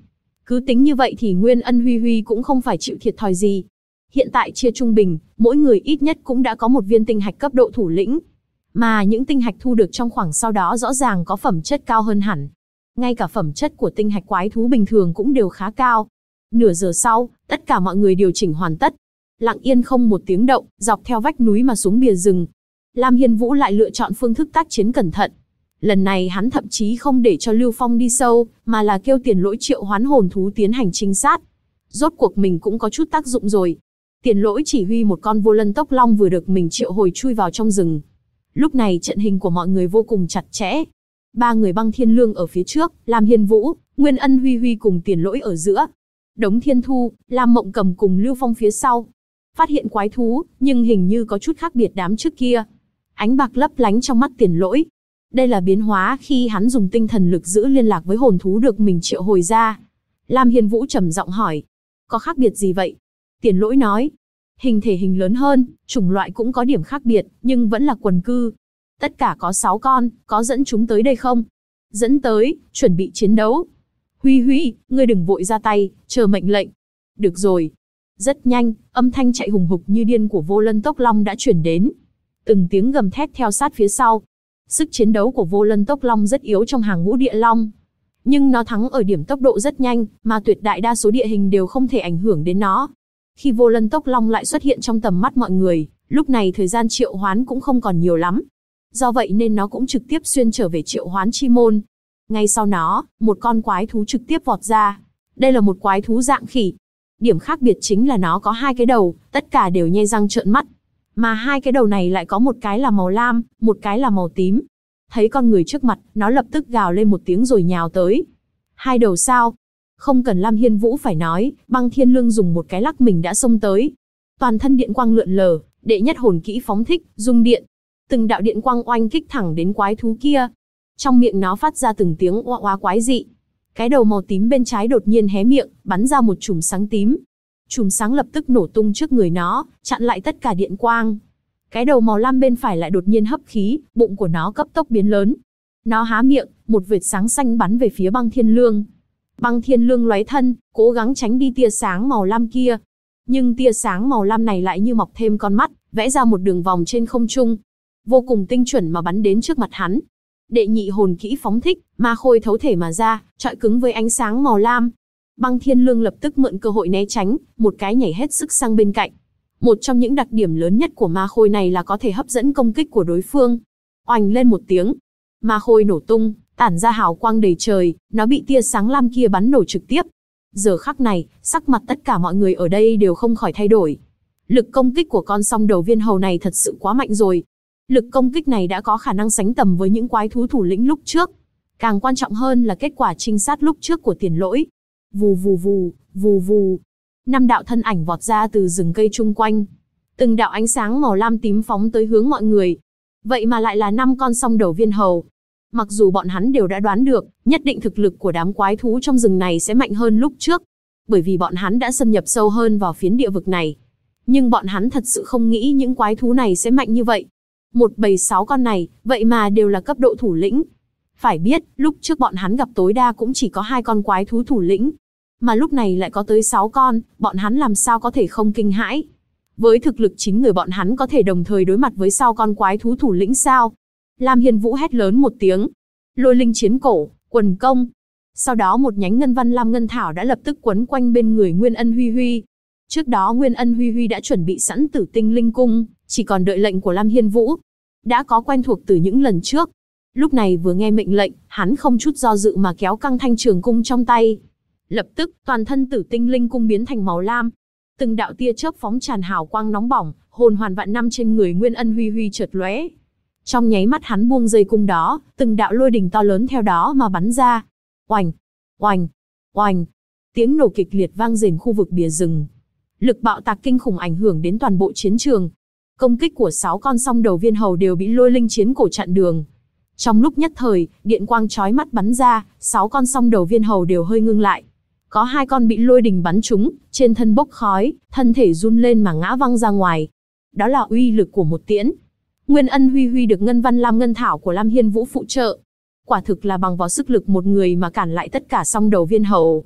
Cứ tính như vậy thì Nguyên Ân Huy Huy cũng không phải chịu thiệt thòi gì. Hiện tại chia trung bình, mỗi người ít nhất cũng đã có một viên tinh hạch cấp độ thủ lĩnh. Mà những tinh hạch thu được trong khoảng sau đó rõ ràng có phẩm chất cao hơn hẳn. Ngay cả phẩm chất của tinh hạch quái thú bình thường cũng đều khá cao. Nửa giờ sau, tất cả mọi người điều chỉnh hoàn tất. Lặng yên không một tiếng động, dọc theo vách núi mà xuống bìa rừng. Lam Hiên Vũ lại lựa chọn phương thức tác chiến cẩn thận. Lần này hắn thậm chí không để cho Lưu Phong đi sâu, mà là kêu Tiền Lỗi triệu hoán hồn thú tiến hành trinh sát. Rốt cuộc mình cũng có chút tác dụng rồi. Tiền Lỗi chỉ huy một con vô lân tốc long vừa được mình triệu hồi chui vào trong rừng. Lúc này trận hình của mọi người vô cùng chặt chẽ. 3 người Băng Thiên Lương ở phía trước, Lam Hiên Vũ, Nguyên Ân Huy Huy cùng Tiền Lỗi ở giữa. Đống Thiên Thu, Lam Mộng Cầm cùng Lưu Phong phía sau. Phát hiện quái thú, nhưng hình như có chút khác biệt đám trước kia. Ánh bạc lấp lánh trong mắt Tiền Lỗi. Đây là biến hóa khi hắn dùng tinh thần lực giữ liên lạc với hồn thú được mình triệu hồi ra. Lam Hiên Vũ trầm giọng hỏi. Có khác biệt gì vậy? Tiền Lỗi nói. Hình thể hình lớn hơn, chủng loại cũng có điểm khác biệt, nhưng vẫn là quần cư. Tất cả có 6 con, có dẫn chúng tới đây không? Dẫn tới, chuẩn bị chiến đấu. Huy Huy, ngươi đừng vội ra tay, chờ mệnh lệnh. Được rồi. Rất nhanh, âm thanh chạy hùng hục như điên của vô lân tốc long đã chuyển đến. Từng tiếng gầm thét theo sát phía sau. Sức chiến đấu của vô lân tốc long rất yếu trong hàng ngũ địa long. Nhưng nó thắng ở điểm tốc độ rất nhanh, mà tuyệt đại đa số địa hình đều không thể ảnh hưởng đến nó. Khi vô lân tốc long lại xuất hiện trong tầm mắt mọi người, lúc này thời gian triệu hoán cũng không còn nhiều lắm. Do vậy nên nó cũng trực tiếp xuyên trở về triệu hoán chi môn. Ngay sau nó, một con quái thú trực tiếp vọt ra. Đây là một quái thú dạng khỉ. Điểm khác biệt chính là nó có 2 cái đầu, tất cả đều nhe răng trợn mắt. Mà 2 cái đầu này lại có một cái là màu lam, một cái là màu tím. Thấy con người trước mặt, nó lập tức gào lên một tiếng rồi nhào tới. 2 đầu sao? Không cần Lam Hiên Vũ phải nói, Băng Thiên Lương dùng một cái lắc mình đã xông tới. Toàn thân điện quang lượn lờ, đệ nhất hồn kỹ phóng thích, dung điện. Từng đạo điện quang oanh kích thẳng đến quái thú kia. Trong miệng nó phát ra từng tiếng oa oa quái dị. Cái đầu màu tím bên trái đột nhiên hé miệng, bắn ra một chùm sáng tím. Chùm sáng lập tức nổ tung trước người nó, chặn lại tất cả điện quang. Cái đầu màu lam bên phải lại đột nhiên hấp khí, bụng của nó cấp tốc biến lớn. Nó há miệng, một vệt sáng xanh bắn về phía Băng Thiên Lương. Băng Thiên Lương lóe thân, cố gắng tránh đi tia sáng màu lam kia. Nhưng tia sáng màu lam này lại như mọc thêm con mắt, vẽ ra một đường vòng trên không trung. Vô cùng tinh chuẩn mà bắn đến trước mặt hắn. Đệ nhị hồn kỹ phóng thích, ma khôi thấu thể mà ra, chọi cứng với ánh sáng màu lam. Băng Thiên Lương lập tức mượn cơ hội né tránh, một cái nhảy hết sức sang bên cạnh. Một trong những đặc điểm lớn nhất của ma khôi này là có thể hấp dẫn công kích của đối phương. Oanh lên một tiếng, ma khôi nổ tung, tản ra hào quang đầy trời, nó bị tia sáng lam kia bắn nổ trực tiếp. Giờ khắc này, sắc mặt tất cả mọi người ở đây đều không khỏi thay đổi. Lực công kích của con song đầu viên hầu này thật sự quá mạnh rồi. Lực công kích này đã có khả năng sánh tầm với những quái thú thủ lĩnh lúc trước. Càng quan trọng hơn là kết quả trinh sát lúc trước của Tiền Lỗi. Vù vù vù, vù vù. 5 đạo thân ảnh vọt ra từ rừng cây chung quanh. Từng đạo ánh sáng màu lam tím phóng tới hướng mọi người. Vậy mà lại là 5 con song đầu viên hầu. Mặc dù bọn hắn đều đã đoán được, nhất định thực lực của đám quái thú trong rừng này sẽ mạnh hơn lúc trước. Bởi vì bọn hắn đã xâm nhập sâu hơn vào phiến địa vực này. Nhưng bọn hắn thật sự không nghĩ những quái thú này sẽ mạnh như vậy. Một bầy 6 con này, vậy mà đều là cấp độ thủ lĩnh. Phải biết, lúc trước bọn hắn gặp tối đa cũng chỉ có 2 con quái thú thủ lĩnh. Mà lúc này lại có tới 6 con, bọn hắn làm sao có thể không kinh hãi. Với thực lực 9 người bọn hắn có thể đồng thời đối mặt với 6 con quái thú thủ lĩnh sao? Lam Hiên Vũ hét lớn một tiếng. Lôi linh chiến cổ, quần công. Sau đó một nhánh ngân văn lam ngân thảo đã lập tức quấn quanh bên người Nguyên Ân Huy Huy. Trước đó Nguyên Ân Huy Huy đã chuẩn bị sẵn Tử Tinh Linh Cung, chỉ còn đợi lệnh của Lam Hiên Vũ. Đã có quen thuộc từ những lần trước. Lúc này vừa nghe mệnh lệnh, hắn không chút do dự mà kéo căng thanh trường cung trong tay. Lập tức, toàn thân Tử Tinh Linh Cung biến thành màu lam. Từng đạo tia chớp phóng tràn hào quang nóng bỏng, hồn hoàn vạn năm trên người Nguyên Ân Huy Huy chợt lóe. Trong nháy mắt hắn buông dây cung đó, từng đạo lôi đình to lớn theo đó mà bắn ra. Oành, oành, oành. Tiếng nổ kịch liệt vang rền khu vực bìa rừng. Lực bạo tạc kinh khủng ảnh hưởng đến toàn bộ chiến trường. Công kích của 6 con song đầu viên hầu đều bị lôi linh chiến cổ chặn đường. Trong lúc nhất thời, điện quang chói mắt bắn ra, 6 con song đầu viên hầu đều hơi ngưng lại. Có 2 con bị lôi đình bắn trúng, trên thân bốc khói, thân thể run lên mà ngã văng ra ngoài. Đó là uy lực của một tiễn. Nguyên Ân Huy Huy được ngân văn lam ngân thảo của Lam Hiên Vũ phụ trợ. Quả thực là bằng vào sức lực một người mà cản lại tất cả song đầu viên hầu.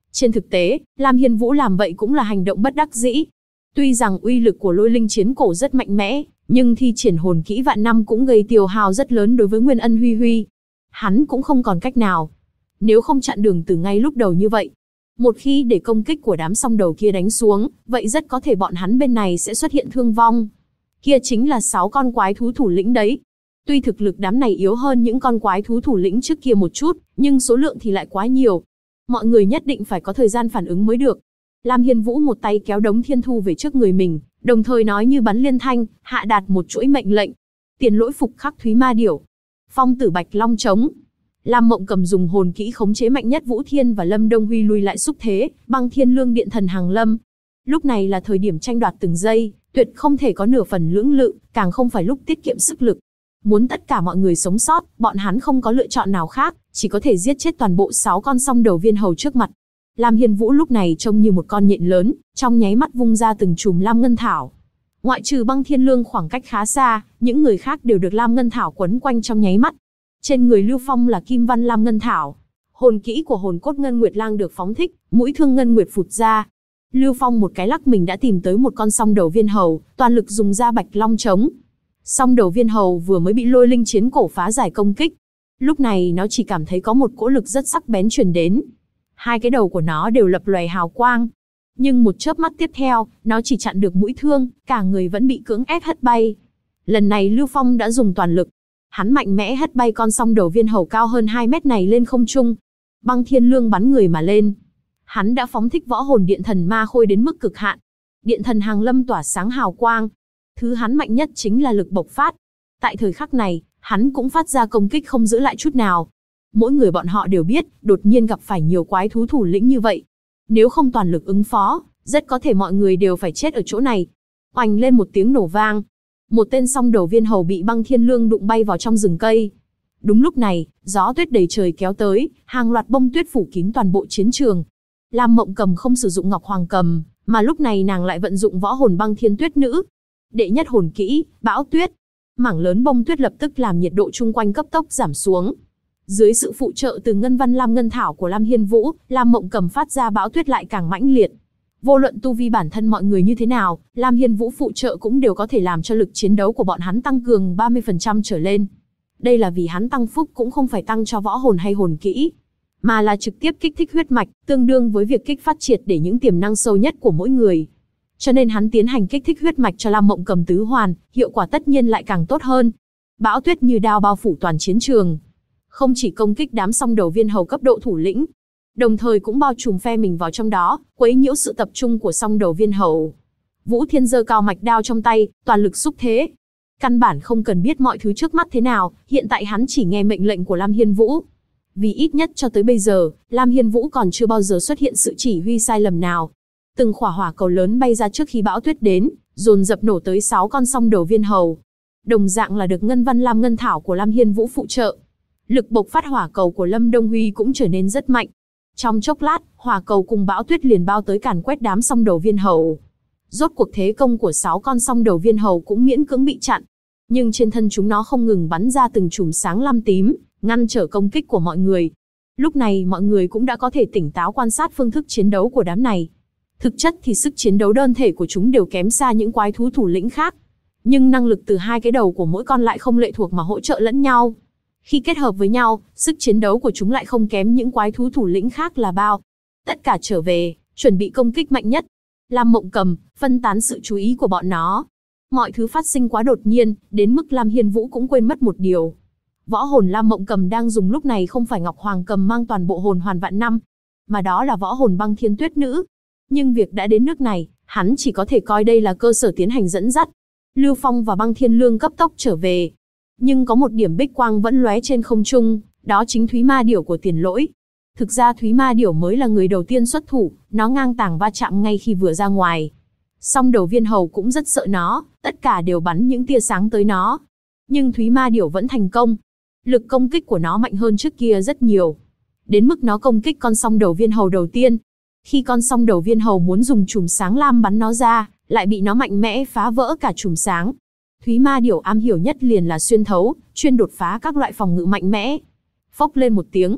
Trên thực tế, Lam Hiên Vũ làm vậy cũng là hành động bất đắc dĩ. Tuy rằng uy lực của lôi linh chiến cổ rất mạnh mẽ, nhưng thi triển hồn kỹ vạn năm cũng gây tiêu hao rất lớn đối với Nguyên Ân Huy Huy. Hắn cũng không còn cách nào. Nếu không chặn đường từ ngay lúc đầu như vậy, một khi để công kích của đám song đầu kia đánh xuống, vậy rất có thể bọn hắn bên này sẽ xuất hiện thương vong. Kia chính là 6 con quái thú thủ lĩnh đấy. Tuy thực lực đám này yếu hơn những con quái thú thủ lĩnh trước kia một chút, nhưng số lượng thì lại quá nhiều. Mọi người nhất định phải có thời gian phản ứng mới được. Lam Hiên Vũ một tay kéo đống thiên thu về trước người mình, đồng thời nói như bắn liên thanh, hạ đạt một chuỗi mệnh lệnh. Tiền lỗi phục khắc Thúy Ma Điểu, phong tử Bạch Long trống. Lam Mộng Cầm dùng hồn kỹ khống chế mạnh nhất Vũ Thiên và Lâm Đông Huy lui lại xúc thế, băng thiên lương điện thần hàng lâm. Lúc này là thời điểm tranh đoạt từng giây, tuyệt không thể có nửa phần lưỡng lự, càng không phải lúc tiết kiệm sức lực. Muốn tất cả mọi người sống sót, bọn hắn không có lựa chọn nào khác, chỉ có thể giết chết toàn bộ 6 con song đầu viên hầu trước mặt. Lam Hiên Vũ lúc này trông như một con nhện lớn, trong nháy mắt vung ra từng chùm lam ngân thảo. Ngoại trừ băng thiên lương khoảng cách khá xa, những người khác đều được lam ngân thảo quấn quanh trong nháy mắt. Trên người Lưu Phong là kim văn lam ngân thảo. Hồn kỹ của hồn cốt ngân nguyệt lang được phóng thích, mũi thương ngân nguyệt phụt ra. Lưu Phong một cái lắc mình đã tìm tới một con song đầu viên hầu, toàn lực dùng ra Bạch Long trống. Song đầu viên hầu vừa mới bị lôi linh chiến cổ phá giải công kích. Lúc này nó chỉ cảm thấy có một cỗ lực rất sắc bén truyền đến. Hai cái đầu của nó đều lập lòe hào quang. Nhưng một chớp mắt tiếp theo, nó chỉ chặn được mũi thương, cả người vẫn bị cưỡng ép hất bay. Lần này Lưu Phong đã dùng toàn lực. Hắn mạnh mẽ hất bay con song đầu viên hầu cao hơn 2 mét này lên không trung. Băng thiên lương bắn người mà lên. Hắn đã phóng thích võ hồn điện thần ma khôi đến mức cực hạn. Điện thần hàng lâm tỏa sáng hào quang. Thứ hắn mạnh nhất chính là lực bộc phát. Tại thời khắc này, hắn cũng phát ra công kích không giữ lại chút nào. Mỗi người bọn họ đều biết, đột nhiên gặp phải nhiều quái thú thủ lĩnh như vậy. Nếu không toàn lực ứng phó, rất có thể mọi người đều phải chết ở chỗ này. Oành lên một tiếng nổ vang. Một tên song đầu viên hầu bị băng thiên lương đụng bay vào trong rừng cây. Đúng lúc này, gió tuyết đầy trời kéo tới, hàng loạt bông tuyết phủ kín toàn bộ chiến trường. Lam Mộng Cầm không sử dụng Ngọc Hoàng Cầm, mà lúc này nàng lại vận dụng võ hồn băng thiên tuyết nữ. Đệ nhất hồn kỹ, bão tuyết. Mảng lớn bông tuyết lập tức làm nhiệt độ chung quanh cấp tốc giảm xuống. Dưới sự phụ trợ từ ngân văn lam ngân thảo của Lam Hiên Vũ, Lam Mộng Cầm phát ra bão tuyết lại càng mãnh liệt. Vô luận tu vi bản thân mọi người như thế nào, Lam Hiên Vũ phụ trợ cũng đều có thể làm cho lực chiến đấu của bọn hắn tăng cường 30% trở lên. Đây là vì hắn tăng phúc cũng không phải tăng cho võ hồn hay hồn kỹ, mà là trực tiếp kích thích huyết mạch, tương đương với việc kích phát triệt để những tiềm năng sâu nhất của mỗi người. Cho nên hắn tiến hành kích thích huyết mạch cho Lam Mộng Cầm tứ hoàn, hiệu quả tất nhiên lại càng tốt hơn. Bão tuyết như đao bao phủ toàn chiến trường, không chỉ công kích đám song đầu viên hầu cấp độ thủ lĩnh, đồng thời cũng bao trùm phe mình vào trong đó, quấy nhiễu sự tập trung của song đầu viên hầu. Vũ Thiên giơ cao mạch đao trong tay, toàn lực xúc thế. Căn bản không cần biết mọi thứ trước mắt thế nào, hiện tại hắn chỉ nghe mệnh lệnh của Lam Hiên Vũ. Vì ít nhất cho tới bây giờ, Lam Hiên Vũ còn chưa bao giờ xuất hiện sự chỉ huy sai lầm nào. Từng khỏa hỏa cầu lớn bay ra trước khi bão tuyết đến, dồn dập nổ tới 6 con song đầu viên hầu. Đồng dạng là được ngân văn lam ngân thảo của Lam Hiên Vũ phụ trợ. Lực bộc phát hỏa cầu của Lâm Đông Huy cũng trở nên rất mạnh. Trong chốc lát, hỏa cầu cùng bão tuyết liền bao tới càn quét đám song đầu viên hầu. Rốt cuộc thế công của 6 con song đầu viên hầu cũng miễn cưỡng bị chặn. Nhưng trên thân chúng nó không ngừng bắn ra từng chùm sáng lam tím, ngăn trở công kích của mọi người. Lúc này mọi người cũng đã có thể tỉnh táo quan sát phương thức chiến đấu của đám này. Thực chất thì sức chiến đấu đơn thể của chúng đều kém xa những quái thú thủ lĩnh khác. Nhưng năng lực từ hai cái đầu của mỗi con lại không lệ thuộc mà hỗ trợ lẫn nhau. Khi kết hợp với nhau, sức chiến đấu của chúng lại không kém những quái thú thủ lĩnh khác là bao. Tất cả trở về, chuẩn bị công kích mạnh nhất. Lam Mộng Cầm, phân tán sự chú ý của bọn nó. Mọi thứ phát sinh quá đột nhiên, đến mức Lam Hiên Vũ cũng quên mất một điều. Võ hồn Lam Mộng Cầm đang dùng lúc này không phải Ngọc Hoàng Cầm mang toàn bộ hồn hoàn vạn năm, mà đó là võ hồn băng thiên tuyết nữ. Nhưng việc đã đến nước này, hắn chỉ có thể coi đây là cơ sở tiến hành dẫn dắt. Lưu Phong và băng thiên lương cấp tốc trở về. Nhưng có một điểm bích quang vẫn lóe trên không trung, đó chính Thúy Ma Điểu của Tiền Lỗi. Thực ra Thúy Ma Điểu mới là người đầu tiên xuất thủ, nó ngang tàng va chạm ngay khi vừa ra ngoài. Song đầu viên hầu cũng rất sợ nó, tất cả đều bắn những tia sáng tới nó. Nhưng Thúy Ma Điểu vẫn thành công. Lực công kích của nó mạnh hơn trước kia rất nhiều. Đến mức nó công kích con song đầu viên hầu đầu tiên. Khi con song đầu viên hầu muốn dùng chùm sáng lam bắn nó ra, lại bị nó mạnh mẽ phá vỡ cả chùm sáng. Thúy Ma Điểu am hiểu nhất liền là xuyên thấu, chuyên đột phá các loại phòng ngự mạnh mẽ. Phốc lên một tiếng.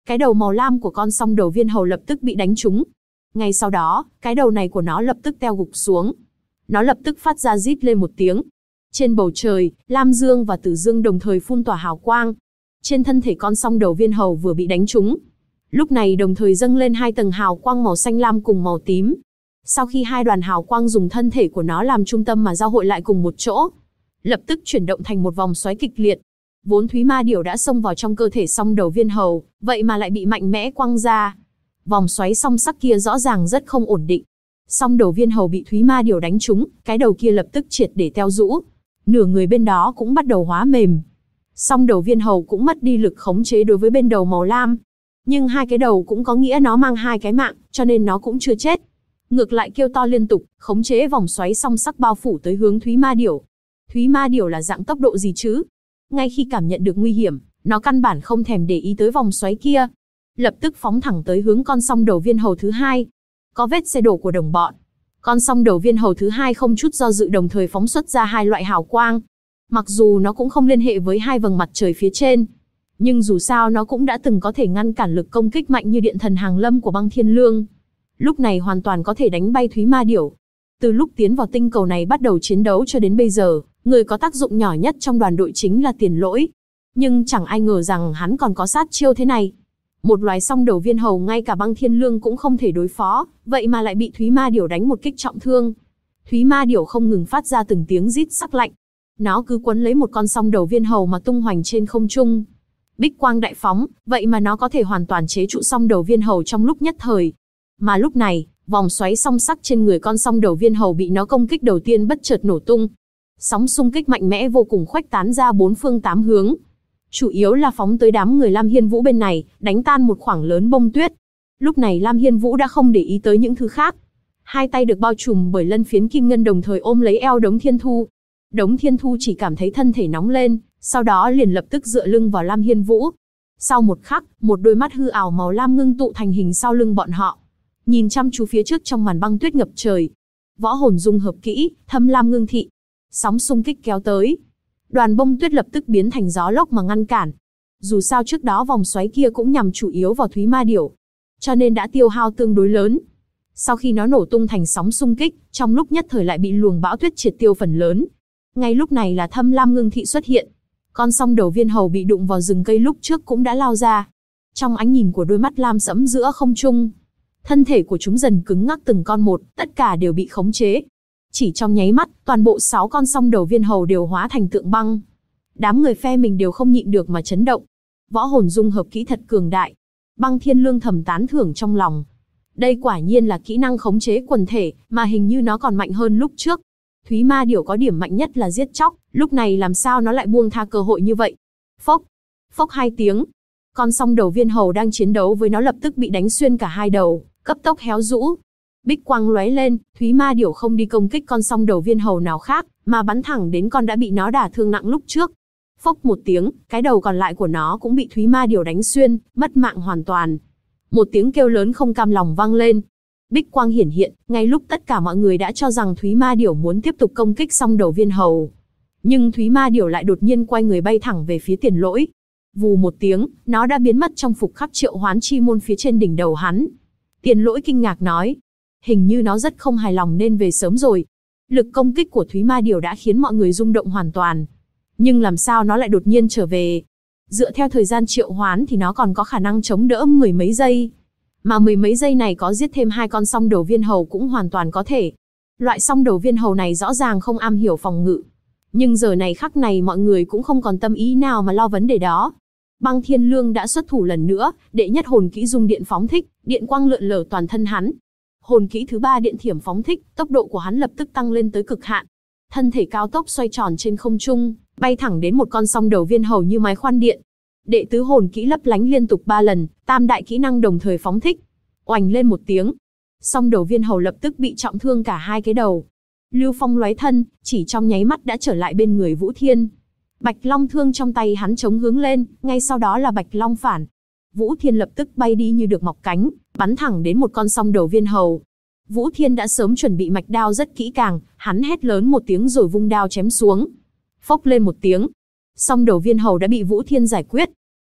Cái đầu màu lam của con song đầu viên hầu lập tức bị đánh trúng. Ngay sau đó, cái đầu này của nó lập tức teo gục xuống. Nó lập tức phát ra rít lên một tiếng. Trên bầu trời, Lam Dương và Tử Dương đồng thời phun tỏa hào quang. Trên thân thể con song đầu viên hầu vừa bị đánh trúng, lúc này đồng thời dâng lên hai tầng hào quang màu xanh lam cùng màu tím. Sau khi hai đoàn hào quang dùng thân thể của nó làm trung tâm mà giao hội lại cùng một chỗ, lập tức chuyển động thành một vòng xoáy kịch liệt. Vốn Thúy Ma Điểu đã xông vào trong cơ thể song đầu viên hầu, vậy mà lại bị mạnh mẽ quăng ra. Vòng xoáy song sắc kia rõ ràng rất không ổn định. Song đầu viên hầu bị Thúy Ma Điểu đánh trúng, cái đầu kia lập tức triệt để teo rũ. Nửa người bên đó cũng bắt đầu hóa mềm. Song đầu viên hầu cũng mất đi lực khống chế đối với bên đầu màu lam. Nhưng hai cái đầu cũng có nghĩa nó mang hai cái mạng, cho nên nó cũng chưa chết. Ngược lại kêu to liên tục, khống chế vòng xoáy song sắc bao phủ tới hướng Thúy Ma Điểu. Thúy Ma Điểu là dạng tốc độ gì chứ? Ngay khi cảm nhận được nguy hiểm, nó căn bản không thèm để ý tới vòng xoáy kia. Lập tức phóng thẳng tới hướng con song đầu viên hầu thứ hai. Có vết xe đổ của đồng bọn. Con song đầu viên hầu thứ hai không chút do dự đồng thời phóng xuất ra hai loại hào quang. Mặc dù nó cũng không liên hệ với hai vầng mặt trời phía trên, nhưng dù sao nó cũng đã từng có thể ngăn cản lực công kích mạnh như điện thần hàng lâm của Băng Thiên Lương. Lúc này hoàn toàn có thể đánh bay Thúy Ma Điểu. Từ lúc tiến vào tinh cầu này bắt đầu chiến đấu cho đến bây giờ, người có tác dụng nhỏ nhất trong đoàn đội chính là Tiền Lỗi. Nhưng chẳng ai ngờ rằng hắn còn có sát chiêu thế này. Một loài song đầu viên hầu ngay cả Băng Thiên Lương cũng không thể đối phó, vậy mà lại bị Thúy Ma Điểu đánh một kích trọng thương. Thúy Ma Điểu không ngừng phát ra từng tiếng rít sắc lạnh. Nó cứ quấn lấy một con song đầu viên hầu mà tung hoành trên không trung. Bích quang đại phóng, vậy mà nó có thể hoàn toàn chế trụ song đầu viên hầu trong lúc nhất thời. Mà lúc này, vòng xoáy song sắc trên người con song đầu viên hầu bị nó công kích đầu tiên bất chợt nổ tung. Sóng xung kích mạnh mẽ vô cùng khuếch tán ra bốn phương tám hướng. Chủ yếu là phóng tới đám người Lam Hiên Vũ bên này, đánh tan một khoảng lớn bông tuyết. Lúc này Lam Hiên Vũ đã không để ý tới những thứ khác. Hai tay được bao trùm bởi lân phiến kim ngân đồng thời ôm lấy eo Đống Thiên Thu. Đống Thiên Thu chỉ cảm thấy thân thể nóng lên, sau đó liền lập tức dựa lưng vào Lam Hiên Vũ. Sau một khắc, một đôi mắt hư ảo màu lam ngưng tụ thành hình sau lưng bọn họ. Nhìn chăm chú phía trước trong màn băng tuyết ngập trời. Võ hồn dung hợp kỹ, Thâm Lam Ngưng Thị. Sóng xung kích kéo tới. Đoàn bông tuyết lập tức biến thành gió lốc mà ngăn cản. Dù sao trước đó vòng xoáy kia cũng nhằm chủ yếu vào Thúy Ma Điểu, cho nên đã tiêu hao tương đối lớn. Sau khi nó nổ tung thành sóng xung kích, trong lúc nhất thời lại bị luồng bão tuyết triệt tiêu phần lớn. Ngay lúc này là Thâm Lam Ngưng Thị xuất hiện. Con song đầu viên hầu bị đụng vào rừng cây lúc trước cũng đã lao ra. Trong ánh nhìn của đôi mắt lam sẫm giữa không trung, thân thể của chúng dần cứng ngắc từng con một, tất cả đều bị khống chế. Chỉ trong nháy mắt, toàn bộ 6 con song đầu viên hầu đều hóa thành tượng băng. Đám người phe mình đều không nhịn được mà chấn động. Võ hồn dung hợp kỹ thật cường đại. Băng Thiên Lương thầm tán thưởng trong lòng. Đây quả nhiên là kỹ năng khống chế quần thể, mà hình như nó còn mạnh hơn lúc trước. Thúy Ma Điểu có điểm mạnh nhất là giết chóc, lúc này làm sao nó lại buông tha cơ hội như vậy. Phốc, phốc 2 tiếng. Con song đầu viên hầu đang chiến đấu với nó lập tức bị đánh xuyên cả hai đầu, cấp tốc héo rũ. Bích quang lóe lên, Thúy Ma Điểu không đi công kích con song đầu viên hầu nào khác, mà bắn thẳng đến con đã bị nó đả thương nặng lúc trước. Phốc một tiếng, cái đầu còn lại của nó cũng bị Thúy Ma Điểu đánh xuyên, mất mạng hoàn toàn. Một tiếng kêu lớn không cam lòng vang lên. Bích quang hiển hiện, ngay lúc tất cả mọi người đã cho rằng Thúy Ma Điểu muốn tiếp tục công kích song đầu viên hầu. Nhưng Thúy Ma Điểu lại đột nhiên quay người bay thẳng về phía Tiền Lỗi. Vù một tiếng, nó đã biến mất trong phục khắc triệu hoán chi môn phía trên đỉnh đầu hắn. Tiền Lỗi kinh ngạc nói, hình như nó rất không hài lòng nên về sớm rồi. Lực công kích của Thúy Ma Điểu đã khiến mọi người rung động hoàn toàn. Nhưng làm sao nó lại đột nhiên trở về? Dựa theo thời gian triệu hoán thì nó còn có khả năng chống đỡ mười mấy giây. Mà mười mấy giây này có giết thêm 2 con song đầu viên hầu cũng hoàn toàn có thể. Loại song đầu viên hầu này rõ ràng không am hiểu phòng ngự. Nhưng giờ này khắc này mọi người cũng không còn tâm ý nào mà lo vấn đề đó. Băng Thiên Lương đã xuất thủ lần nữa, đệ nhất hồn kỹ dung điện phóng thích, điện quang lượn lờ toàn thân hắn. Hồn kỹ thứ 3 điện thiểm phóng thích, tốc độ của hắn lập tức tăng lên tới cực hạn. Thân thể cao tốc xoay tròn trên không trung, bay thẳng đến một con song đầu viên hầu như máy khoan điện. Đệ tứ hồn kỹ lấp lánh liên tục 3 lần, tam đại kỹ năng đồng thời phóng thích. Oành lên một tiếng, song đầu viên hầu lập tức bị trọng thương cả hai cái đầu. Lưu phong lóe thân, chỉ trong nháy mắt đã trở lại bên người Vũ Thiên. Bạch Long thương trong tay hắn chống hướng lên, ngay sau đó là Bạch Long phản. Vũ Thiên lập tức bay đi như được mọc cánh, bắn thẳng đến một con song đầu viên hầu. Vũ Thiên đã sớm chuẩn bị mạch đao rất kỹ càng, hắn hét lớn một tiếng rồi vung đao chém xuống. Phốc lên một tiếng, song đầu viên hầu đã bị Vũ Thiên giải quyết.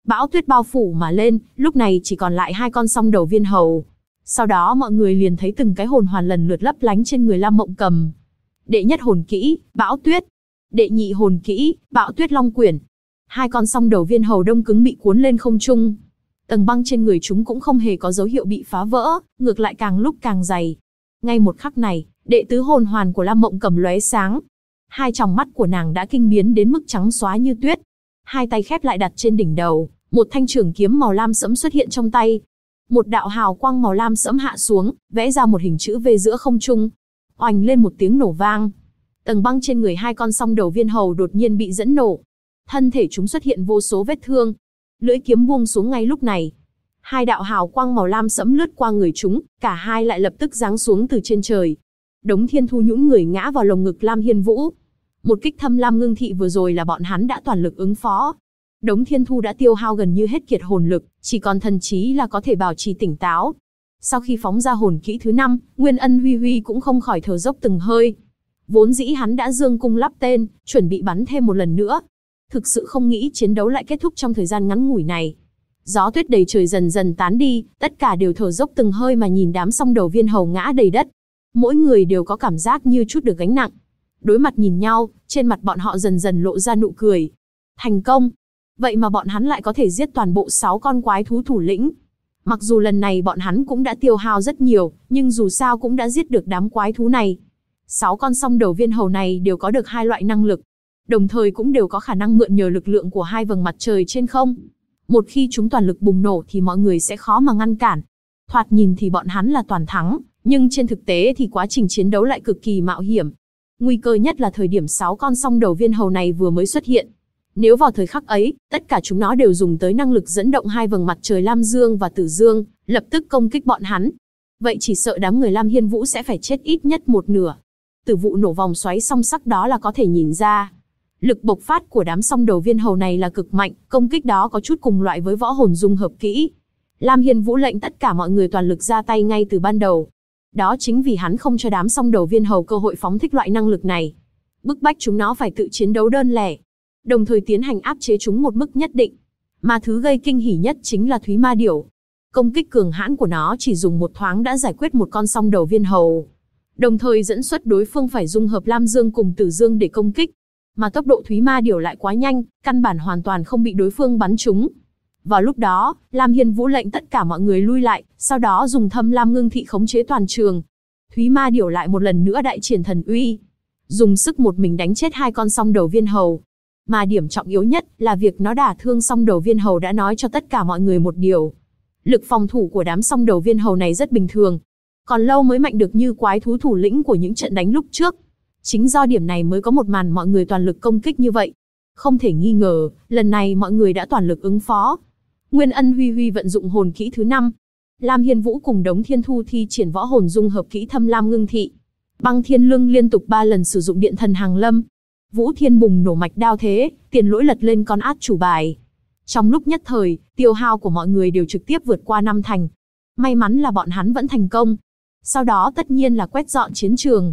Bão tuyết bao phủ mà lên, lúc này chỉ còn lại hai con song đầu viên hầu. Sau đó mọi người liền thấy từng cái hồn hoàn lần lượt lấp lánh trên người Lam Mộng Cầm. Đệ nhất hồn kỹ, Bão Tuyết. Đệ nhị hồn kỹ, Bão Tuyết Long Quyển. Hai con song đầu viên hầu đông cứng bị cuốn lên không trung. Tầng băng trên người chúng cũng không hề có dấu hiệu bị phá vỡ, ngược lại càng lúc càng dày. Ngay một khắc này, đệ tứ hồn hoàn của Lam Mộng Cầm lóe sáng. Hai tròng mắt của nàng đã kinh biến đến mức trắng xóa như tuyết. Hai tay khép lại đặt trên đỉnh đầu, một thanh trường kiếm màu lam sẫm xuất hiện trong tay. Một đạo hào quang màu lam sẫm hạ xuống, vẽ ra một hình chữ V giữa không trung. Oành lên một tiếng nổ vang. Tầng băng trên người hai con song đầu viên hầu đột nhiên bị dẫn nổ. Thân thể chúng xuất hiện vô số vết thương. Lưỡi kiếm buông xuống ngay lúc này. Hai đạo hào quang màu lam sẫm lướt qua người chúng, cả hai lại lập tức giáng xuống từ trên trời. Đống Thiên Thu nhũn người ngã vào lồng ngực Lam Hiên Vũ. Một kích Thâm Lam Ngưng Thị vừa rồi là bọn hắn đã toàn lực ứng phó. Đống Thiên Thu đã tiêu hao gần như hết kiệt hồn lực, chỉ còn thần trí là có thể bảo trì tỉnh táo. Sau khi phóng ra hồn kỹ thứ 5, Nguyên Ân Huy Huy cũng không khỏi thở dốc từng hơi. Vốn dĩ hắn đã dương cung lắp tên, chuẩn bị bắn thêm một lần nữa. Thực sự không nghĩ chiến đấu lại kết thúc trong thời gian ngắn ngủi này. Gió tuyết đầy trời dần dần tán đi, tất cả đều thở dốc từng hơi mà nhìn đám song đầu viên hầu ngã đầy đất. Mỗi người đều có cảm giác như chút được gánh nặng. Đối mặt nhìn nhau, trên mặt bọn họ dần dần lộ ra nụ cười. Thành công! Vậy mà bọn hắn lại có thể giết toàn bộ 6 con quái thú thủ lĩnh. Mặc dù lần này bọn hắn cũng đã tiêu hao rất nhiều, nhưng dù sao cũng đã giết được đám quái thú này. 6 con song đầu viên hầu này đều có được hai loại năng lực. Đồng thời cũng đều có khả năng mượn nhờ lực lượng của hai vầng mặt trời trên không. Một khi chúng toàn lực bùng nổ thì mọi người sẽ khó mà ngăn cản. Thoạt nhìn thì bọn hắn là toàn thắng, nhưng trên thực tế thì quá trình chiến đấu lại cực kỳ mạo hiểm. Nguy cơ nhất là thời điểm 6 con song đầu viên hầu này vừa mới xuất hiện. Nếu vào thời khắc ấy, tất cả chúng nó đều dùng tới năng lực dẫn động hai vầng mặt trời Lam Dương và Tử Dương, lập tức công kích bọn hắn. Vậy chỉ sợ đám người Lam Hiên Vũ sẽ phải chết ít nhất một nửa. Từ vụ nổ vòng xoáy song sắc đó là có thể nhìn ra. Lực bộc phát của đám song đầu viên hầu này là cực mạnh, công kích đó có chút cùng loại với võ hồn dung hợp kỹ. Lam Hiên Vũ lệnh tất cả mọi người toàn lực ra tay ngay từ ban đầu. Đó chính vì hắn không cho đám song đầu viên hầu cơ hội phóng thích loại năng lực này. Bức bách chúng nó phải tự chiến đấu đơn lẻ, đồng thời tiến hành áp chế chúng một mức nhất định. Mà thứ gây kinh hỉ nhất chính là Thúy Ma Điểu. Công kích cường hãn của nó chỉ dùng một thoáng đã giải quyết một con song đầu viên hầu, đồng thời dẫn xuất đối phương phải dung hợp Lam Dương cùng Tử Dương để công kích. Mà tốc độ Thúy Ma Điểu lại quá nhanh, căn bản hoàn toàn không bị đối phương bắn trúng. Vào lúc đó, Lam Hiên Vũ lệnh tất cả mọi người lui lại, sau đó dùng Thâm Lam Ngưng Thị khống chế toàn trường. Thúy Ma Điểu lại một lần nữa đại triển thần uy, dùng sức một mình đánh chết hai con song đầu viên hầu. Mà điểm trọng yếu nhất là việc nó đả thương song đầu viên hầu đã nói cho tất cả mọi người một điều. Lực phòng thủ của đám song đầu viên hầu này rất bình thường. Còn lâu mới mạnh được như quái thú thủ lĩnh của những trận đánh lúc trước. Chính do điểm này mới có một màn mọi người toàn lực công kích như vậy. Không thể nghi ngờ, lần này mọi người đã toàn lực ứng phó. Nguyên Ân Huy Huy vận dụng hồn kỹ thứ 5. Lam Hiên Vũ cùng Đống Thiên Thu thi triển võ hồn dung hợp kỹ Thâm Lam Ngưng Thị. Băng Thiên Lưng liên tục 3 lần sử dụng điện thần hàng lâm. Vũ Thiên bùng nổ mạch đao thế, Tiền Lỗi lật lên con át chủ bài. Trong lúc nhất thời, tiêu hao của mọi người đều trực tiếp vượt qua 5 thành. May mắn là bọn hắn vẫn thành công. Sau đó tất nhiên là quét dọn chiến trường.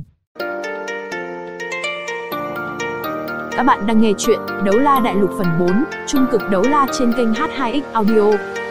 Các bạn đang nghe chuyện Đấu La Đại Lục phần 4, Trung cực đấu la trên kênh H2X Audio.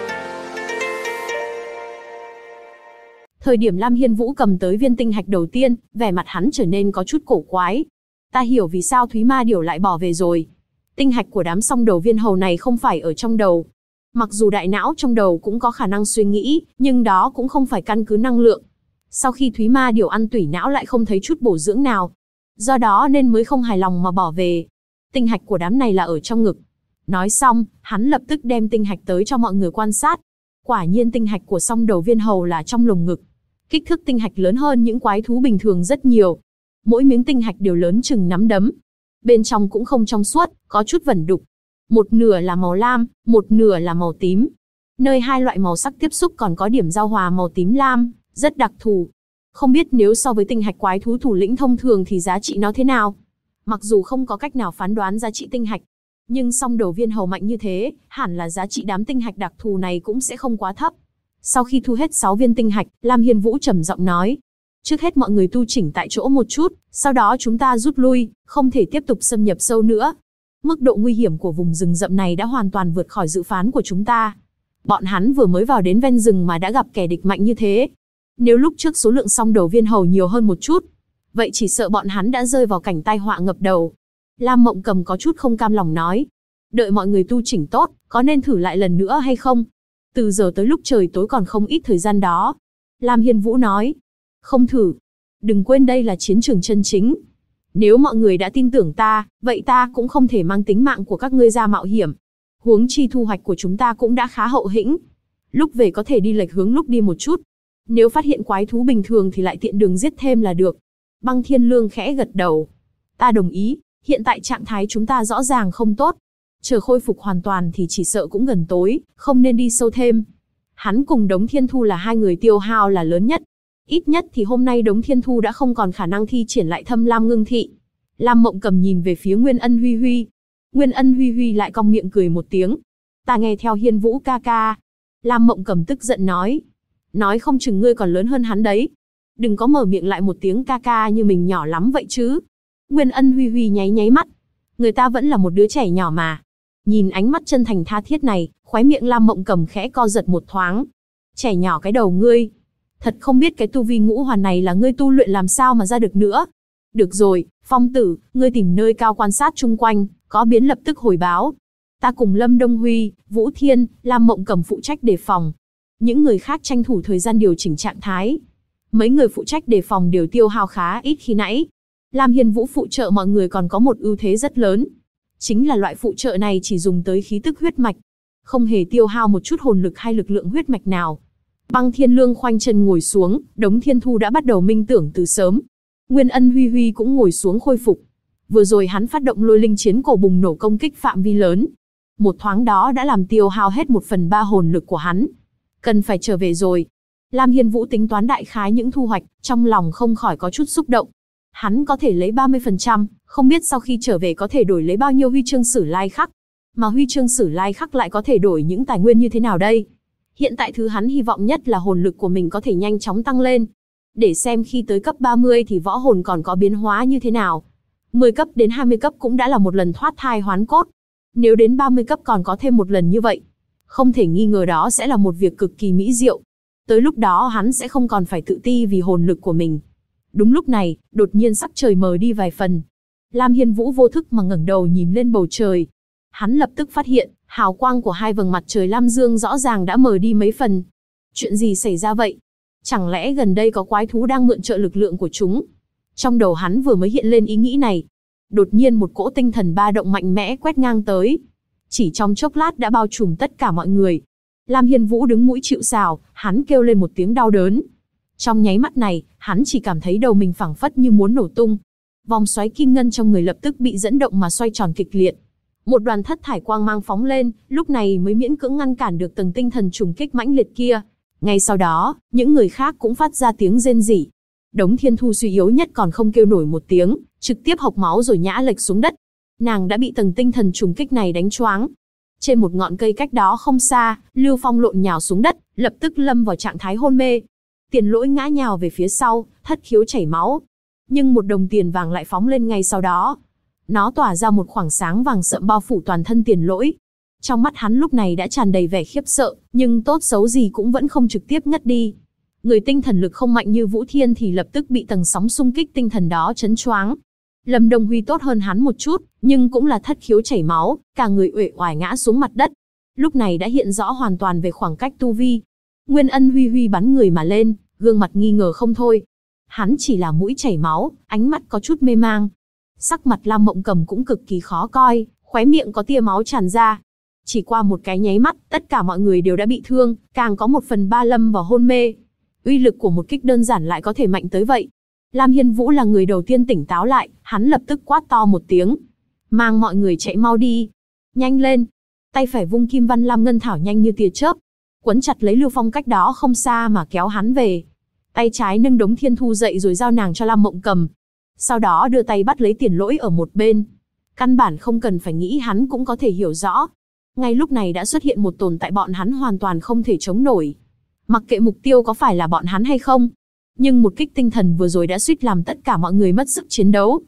Thời điểm Lam Hiên Vũ cầm tới viên tinh hạch đầu tiên, vẻ mặt hắn trở nên có chút cổ quái. Ta hiểu vì sao Thúy Ma Điểu lại bỏ về rồi. Tinh hạch của đám song đầu viên hầu này không phải ở trong đầu. Mặc dù đại não trong đầu cũng có khả năng suy nghĩ, nhưng đó cũng không phải căn cứ năng lượng. Sau khi Thúy Ma Điểu ăn tủy não lại không thấy chút bổ dưỡng nào. Do đó nên mới không hài lòng mà bỏ về. Tinh hạch của đám này là ở trong ngực. Nói xong, hắn lập tức đem tinh hạch tới cho mọi người quan sát. Quả nhiên tinh hạch của song đầu viên hầu là trong lồng ngực. Kích thước tinh hạch lớn hơn những quái thú bình thường rất nhiều. Mỗi miếng tinh hạch đều lớn chừng nắm đấm. Bên trong cũng không trong suốt, có chút vẩn đục. Một nửa là màu lam, một nửa là màu tím. Nơi hai loại màu sắc tiếp xúc còn có điểm giao hòa màu tím lam, rất đặc thù. Không biết nếu so với tinh hạch quái thú thủ lĩnh thông thường thì giá trị nó thế nào. Mặc dù không có cách nào phán đoán giá trị tinh hạch, nhưng song đầu viên hầu mạnh như thế, hẳn là giá trị đám tinh hạch đặc thù này cũng sẽ không quá thấp. Sau khi thu hết 6 viên tinh hạch, Lam Hiên Vũ trầm giọng nói. Trước hết mọi người tu chỉnh tại chỗ một chút, sau đó chúng ta rút lui, không thể tiếp tục xâm nhập sâu nữa. Mức độ nguy hiểm của vùng rừng rậm này đã hoàn toàn vượt khỏi dự phán của chúng ta. Bọn hắn vừa mới vào đến ven rừng mà đã gặp kẻ địch mạnh như thế. Nếu lúc trước số lượng song đầu viên hầu nhiều hơn một chút, vậy chỉ sợ bọn hắn đã rơi vào cảnh tai họa ngập đầu. Lam Mộng Cầm có chút không cam lòng nói. Đợi mọi người tu chỉnh tốt, có nên thử lại lần nữa hay không? Từ giờ tới lúc trời tối còn không ít thời gian đó. Lam Hiên Vũ nói. Không thử. Đừng quên đây là chiến trường chân chính. Nếu mọi người đã tin tưởng ta, vậy ta cũng không thể mang tính mạng của các ngươi ra mạo hiểm. Huống chi thu hoạch của chúng ta cũng đã khá hậu hĩnh. Lúc về có thể đi lệch hướng lúc đi một chút. Nếu phát hiện quái thú bình thường thì lại tiện đường giết thêm là được. Băng Thiên Lương khẽ gật đầu. Ta đồng ý, hiện tại trạng thái chúng ta rõ ràng không tốt. Chờ khôi phục hoàn toàn thì chỉ sợ cũng gần tối, không nên đi sâu thêm. Hắn cùng Đống Thiên Thu là hai người tiêu hao là lớn nhất. Ít nhất thì hôm nay Đống Thiên Thu đã không còn khả năng thi triển lại Thâm Lam Ngưng Thị. Lam Mộng Cầm nhìn về phía Nguyên Ân Huy Huy. Nguyên Ân Huy Huy lại cong miệng cười một tiếng. Ta nghe theo Hiên Vũ ca ca. Lam Mộng Cầm tức giận nói. Nói không chừng ngươi còn lớn hơn hắn đấy. Đừng có mở miệng lại một tiếng ca ca như mình nhỏ lắm vậy chứ. Nguyên Ân Huy Huy nháy nháy mắt. Người ta vẫn là một đứa trẻ nhỏ mà. Nhìn ánh mắt chân thành tha thiết này, khóe miệng Lam Mộng Cầm khẽ co giật một thoáng. Trẻ nhỏ cái đầu ngươi. Thật không biết cái tu vi ngũ hoàn này là ngươi tu luyện làm sao mà ra được nữa. Được rồi, Phong Tử, ngươi tìm nơi cao quan sát chung quanh, có biến lập tức hồi báo. Ta cùng Lâm Đông Huy, Vũ Thiên, Lam Mộng Cầm phụ trách đề phòng. Những người khác tranh thủ thời gian điều chỉnh trạng thái. Mấy người phụ trách đề phòng đều tiêu hao khá ít khi nãy. Lam Hiên Vũ phụ trợ mọi người còn có một ưu thế rất lớn. Chính là loại phụ trợ này chỉ dùng tới khí tức huyết mạch. Không hề tiêu hao một chút hồn lực hay lực lượng huyết mạch nào. Băng Thiên Lương khoanh chân ngồi xuống, Đống Thiên Thu đã bắt đầu minh tưởng từ sớm. Nguyên Ân Huy Huy cũng ngồi xuống khôi phục. Vừa rồi hắn phát động lôi linh chiến cổ bùng nổ công kích phạm vi lớn. Một thoáng đó đã làm tiêu hao hết 1/3 hồn lực của hắn. Cần phải trở về rồi. Lam Hiên Vũ tính toán đại khái những thu hoạch, trong lòng không khỏi có chút xúc động. Hắn có thể lấy 30%, không biết sau khi trở về có thể đổi lấy bao nhiêu huy chương Sử Lai Khắc. Mà huy chương Sử Lai Khắc lại có thể đổi những tài nguyên như thế nào đây? Hiện tại thứ hắn hy vọng nhất là hồn lực của mình có thể nhanh chóng tăng lên. Để xem khi tới cấp 30 thì võ hồn còn có biến hóa như thế nào. 10 cấp đến 20 cấp cũng đã là một lần thoát thai hoán cốt. Nếu đến 30 cấp còn có thêm một lần như vậy, không thể nghi ngờ đó sẽ là một việc cực kỳ mỹ diệu. Tới lúc đó hắn sẽ không còn phải tự ti vì hồn lực của mình. Đúng lúc này, đột nhiên sắc trời mờ đi vài phần. Lam Hiên Vũ vô thức mà ngẩng đầu nhìn lên bầu trời. Hắn lập tức phát hiện, hào quang của hai vầng mặt trời lam dương rõ ràng đã mờ đi mấy phần. Chuyện gì xảy ra vậy? Chẳng lẽ gần đây có quái thú đang mượn trợ lực lượng của chúng? Trong đầu hắn vừa mới hiện lên ý nghĩ này. Đột nhiên một cỗ tinh thần ba động mạnh mẽ quét ngang tới. Chỉ trong chốc lát đã bao trùm tất cả mọi người. Lam Hiên Vũ đứng mũi chịu sào, hắn kêu lên một tiếng đau đớn. Trong nháy mắt này, hắn chỉ cảm thấy đầu mình phảng phất như muốn nổ tung. Vòng xoáy kim ngân trong người lập tức bị dẫn động mà xoay tròn kịch liệt. Một đoàn thất thải quang mang phóng lên, lúc này mới miễn cưỡng ngăn cản được tầng tinh thần trùng kích mãnh liệt kia. Ngay sau đó, những người khác cũng phát ra tiếng rên rỉ. Đống Thiên Thu suy yếu nhất còn không kêu nổi một tiếng, trực tiếp hộc máu rồi ngã lệch xuống đất. Nàng đã bị tầng tinh thần trùng kích này đánh choáng. Trên một ngọn cây cách đó không xa, Lưu Phong lộn nhào xuống đất, lập tức lâm vào trạng thái hôn mê. Tiền Lỗi ngã nhào về phía sau, thất khiếu chảy máu. Nhưng một đồng tiền vàng lại phóng lên ngay sau đó. Nó tỏa ra một khoảng sáng vàng sậm bao phủ toàn thân Tiền Lỗi. Trong mắt hắn lúc này đã tràn đầy vẻ khiếp sợ, nhưng tốt xấu gì cũng vẫn không trực tiếp ngất đi. Người tinh thần lực không mạnh như Vũ Thiên thì lập tức bị tầng sóng xung kích tinh thần đó chấn choáng. Lâm Đông Huy tốt hơn hắn một chút, nhưng cũng là thất khiếu chảy máu, cả người uể oải ngã xuống mặt đất. Lúc này đã hiện rõ hoàn toàn về khoảng cách tu vi. Nguyên Ân Huy Huy bắn người mà lên, gương mặt nghi ngờ không thôi. Hắn chỉ là mũi chảy máu, ánh mắt có chút mê mang. Sắc mặt Lam Mộng Cầm cũng cực kỳ khó coi, khóe miệng có tia máu tràn ra. Chỉ qua một cái nháy mắt, tất cả mọi người đều đã bị thương, càng có 1/3 lâm vào hôn mê. Uy lực của một kích đơn giản lại có thể mạnh tới vậy. Lam Hiên Vũ là người đầu tiên tỉnh táo lại, hắn lập tức quát to một tiếng. Mang mọi người chạy mau đi. Nhanh lên. Tay phải vung Kim Văn Lam Ngân Thảo nhanh như tia chớp. Quấn chặt lấy Lưu Phong cách đó không xa mà kéo hắn về. Tay trái nâng Đống Thiên Thu dậy rồi giao nàng cho Lam Mộng Cầm. Sau đó đưa tay bắt lấy Tiền Lỗi ở một bên. Căn bản không cần phải nghĩ hắn cũng có thể hiểu rõ. Ngay lúc này đã xuất hiện một tồn tại bọn hắn hoàn toàn không thể chống nổi. Mặc kệ mục tiêu có phải là bọn hắn hay không. Nhưng một kích tinh thần vừa rồi đã suýt làm tất cả mọi người mất sức chiến đấu.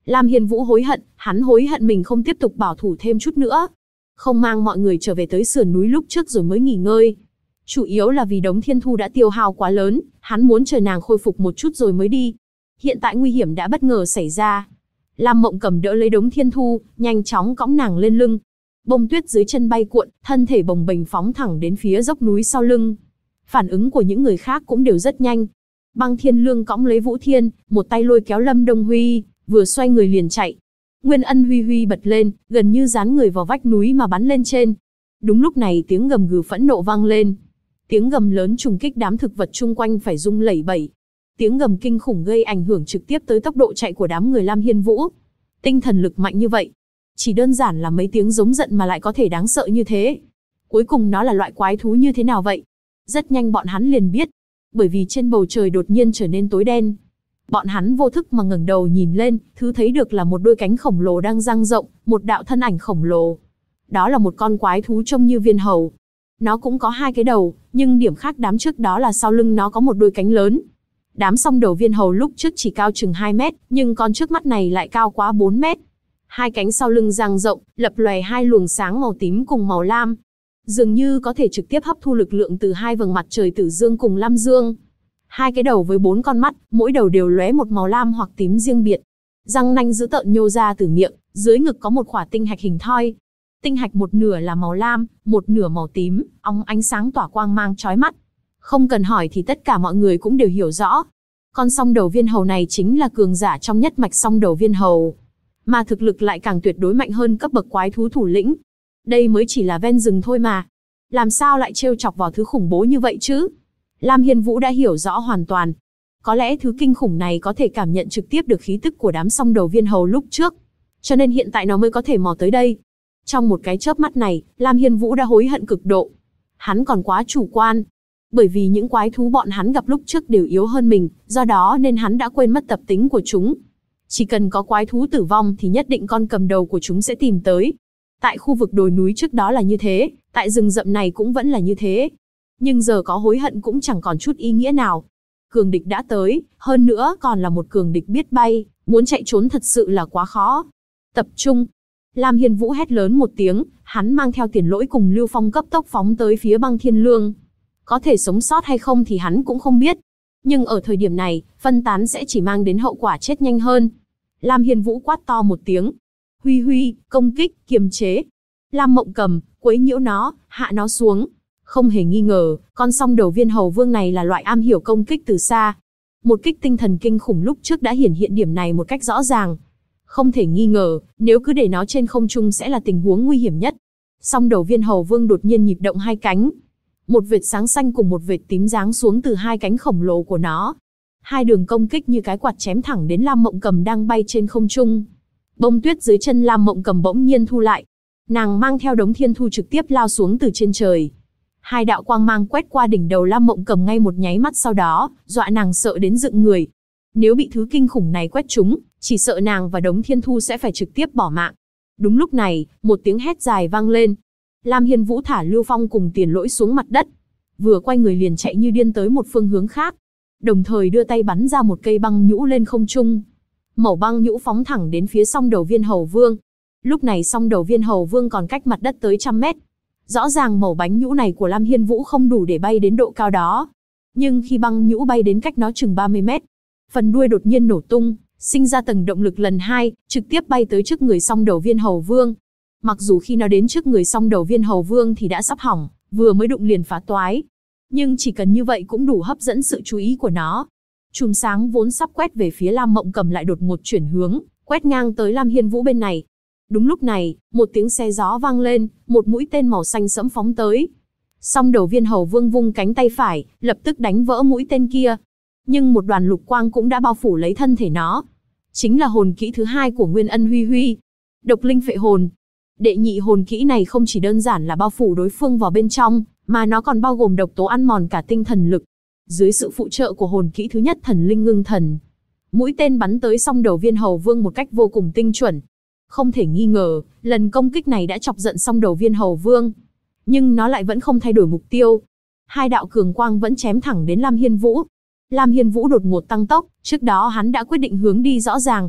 Lam Hiên Vũ hối hận, hắn hối hận mình không tiếp tục bảo thủ thêm chút nữa. Không mang mọi người trở về tới sườn núi lúc trước rồi mới nghỉ ngơi. Chủ yếu là vì Đống Thiên Thu đã tiêu hao quá lớn, hắn muốn chờ nàng khôi phục một chút rồi mới đi. Hiện tại nguy hiểm đã bất ngờ xảy ra. Lam Mộng Cầm đỡ lấy Đống Thiên Thu, nhanh chóng cõng nàng lên lưng. Bông tuyết dưới chân bay cuộn, thân thể bồng bềnh phóng thẳng đến phía dốc núi sau lưng. Phản ứng của những người khác cũng đều rất nhanh. Băng Thiên Lương cõng lấy Vũ Thiên, một tay lôi kéo Lâm Đông Huy, vừa xoay người liền chạy. Nguyên Ân Huy Huy bật lên, gần như dán người vào vách núi mà bắn lên trên. Đúng lúc này tiếng gầm gừ phẫn nộ vang lên. Tiếng gầm lớn trùng kích đám thực vật chung quanh phải rung lẩy bẩy. Tiếng gầm kinh khủng gây ảnh hưởng trực tiếp tới tốc độ chạy của đám người Lam Hiên Vũ. Tinh thần lực mạnh như vậy, chỉ đơn giản là mấy tiếng giống giận mà lại có thể đáng sợ như thế. Cuối cùng nó là loại quái thú như thế nào vậy? Rất nhanh bọn hắn liền biết, bởi vì trên bầu trời đột nhiên trở nên tối đen. Bọn hắn vô thức mà ngẩng đầu nhìn lên, thứ thấy được là một đôi cánh khổng lồ đang dang rộng, một đạo thân ảnh khổng lồ. Đó là một con quái thú trông như viên hầu. Nó cũng có hai cái đầu, nhưng điểm khác đám trước đó là sau lưng nó có một đôi cánh lớn. Đám song đầu viên hầu lúc trước chỉ cao chừng 2 mét, nhưng con trước mắt này lại cao quá 4 mét. Hai cánh sau lưng dang rộng, lập lòe hai luồng sáng màu tím cùng màu lam. Dường như có thể trực tiếp hấp thu lực lượng từ hai vầng mặt trời Tử Dương cùng Lam Dương. Hai cái đầu với 4 con mắt, mỗi đầu đều lóe một màu lam hoặc tím riêng biệt. Răng nanh dữ tợn nhô ra từ miệng, dưới ngực có một khỏa tinh hạch hình thoi. Tinh hạch một nửa là màu lam, một nửa màu tím, óng ánh sáng tỏa quang mang chói mắt. Không cần hỏi thì tất cả mọi người cũng đều hiểu rõ. Con song đầu viên hầu này chính là cường giả trong nhất mạch song đầu viên hầu, mà thực lực lại càng tuyệt đối mạnh hơn cấp bậc quái thú thủ lĩnh. Đây mới chỉ là ven rừng thôi mà. Làm sao lại trêu chọc vào thứ khủng bố như vậy chứ? Lam Hiên Vũ đã hiểu rõ hoàn toàn. Có lẽ thứ kinh khủng này có thể cảm nhận trực tiếp được khí tức của đám song đầu viên hầu lúc trước. Cho nên hiện tại nó mới có thể mò tới đây. Trong một cái chớp mắt này, Lam Hiên Vũ đã hối hận cực độ. Hắn còn quá chủ quan. Bởi vì những quái thú bọn hắn gặp lúc trước đều yếu hơn mình, do đó nên hắn đã quên mất tập tính của chúng. Chỉ cần có quái thú tử vong thì nhất định con cầm đầu của chúng sẽ tìm tới. Tại khu vực đồi núi trước đó là như thế, tại rừng rậm này cũng vẫn là như thế. Nhưng giờ có hối hận cũng chẳng còn chút ý nghĩa nào. Cường địch đã tới, hơn nữa còn là một cường địch biết bay, muốn chạy trốn thật sự là quá khó. Tập trung. Lam Hiên Vũ hét lớn một tiếng, hắn mang theo Tiền Lỗi cùng Lưu Phong cấp tốc phóng tới phía Băng Thiên Lương. Có thể sống sót hay không thì hắn cũng không biết. Nhưng ở thời điểm này, phân tán sẽ chỉ mang đến hậu quả chết nhanh hơn. Lam Hiên Vũ quát to một tiếng. Huy Huy, công kích, kiềm chế. Lam Mộng Cầm, quấy nhiễu nó, hạ nó xuống. Không hề nghi ngờ, con song đầu viên hầu vương này là loại am hiểu công kích từ xa. Một kích tinh thần kinh khủng lúc trước đã hiển hiện điểm này một cách rõ ràng. Không thể nghi ngờ, nếu cứ để nó trên không trung sẽ là tình huống nguy hiểm nhất. Song đầu viên hầu vương đột nhiên nhịp động hai cánh. Một vệt sáng xanh cùng một vệt tím giáng xuống từ hai cánh khổng lồ của nó. Hai đường công kích như cái quạt chém thẳng đến Lam Mộng Cầm đang bay trên không trung. Bông tuyết dưới chân Lam Mộng Cầm bỗng nhiên thu lại. Nàng mang theo Đống Thiên Thu trực tiếp lao xuống từ trên trời. Hai đạo quang mang quét qua đỉnh đầu Lam Mộng Cầm ngay một nháy mắt sau đó, dọa nàng sợ đến dựng người. Nếu bị thứ kinh khủng này quét trúng, chỉ sợ nàng và Đống Thiên Thu sẽ phải trực tiếp bỏ mạng. Đúng lúc này, một tiếng hét dài vang lên. Lam Hiên Vũ thả Lưu Phong cùng Tiền Lỗi xuống mặt đất. Vừa quay người liền chạy như điên tới một phương hướng khác. Đồng thời đưa tay bắn ra một cây băng nhũ lên không trung. Mẩu băng nhũ phóng thẳng đến phía song đầu viên hầu vương. Lúc này song đầu viên hầu vương còn cách mặt đất tới 100 mét. Rõ ràng mẩu bánh nhũ này của Lam Hiên Vũ không đủ để bay đến độ cao đó. Nhưng khi băng nhũ bay đến cách nó chừng 30 mét, phần đuôi đột nhiên nổ tung, sinh ra tầng động lực lần 2, trực tiếp bay tới trước người song đầu viên hầu vương. Mặc dù khi nó đến trước người song đầu viên hầu vương thì đã sắp hỏng, vừa mới đụng liền phá toái. Nhưng chỉ cần như vậy cũng đủ hấp dẫn sự chú ý của nó. Chùm sáng vốn sắp quét về phía Lam Mộng Cầm lại đột ngột chuyển hướng, quét ngang tới Lam Hiên Vũ bên này. Đúng lúc này, một tiếng xe gió vang lên, một mũi tên màu xanh sẫm phóng tới. Song đầu viên hầu vương vung cánh tay phải, lập tức đánh vỡ mũi tên kia. Nhưng một đoàn lục quang cũng đã bao phủ lấy thân thể nó. Chính là hồn kỹ thứ 2 của Nguyên Ân Huy Huy. Độc linh phệ hồn. Đệ nhị hồn kỹ này không chỉ đơn giản là bao phủ đối phương vào bên trong, mà nó còn bao gồm độc tố ăn mòn cả tinh thần lực. Dưới sự phụ trợ của hồn kỹ thứ nhất Thần Linh Ngưng Thần, mũi tên bắn tới song đầu viên hầu vương một cách vô cùng tinh chuẩn. Không thể nghi ngờ, lần công kích này đã chọc giận song đầu viên hầu vương. Nhưng nó lại vẫn không thay đổi mục tiêu. Hai đạo cường quang vẫn chém thẳng đến Lam Hiên Vũ. Lam Hiên Vũ đột ngột tăng tốc, trước đó hắn đã quyết định hướng đi rõ ràng.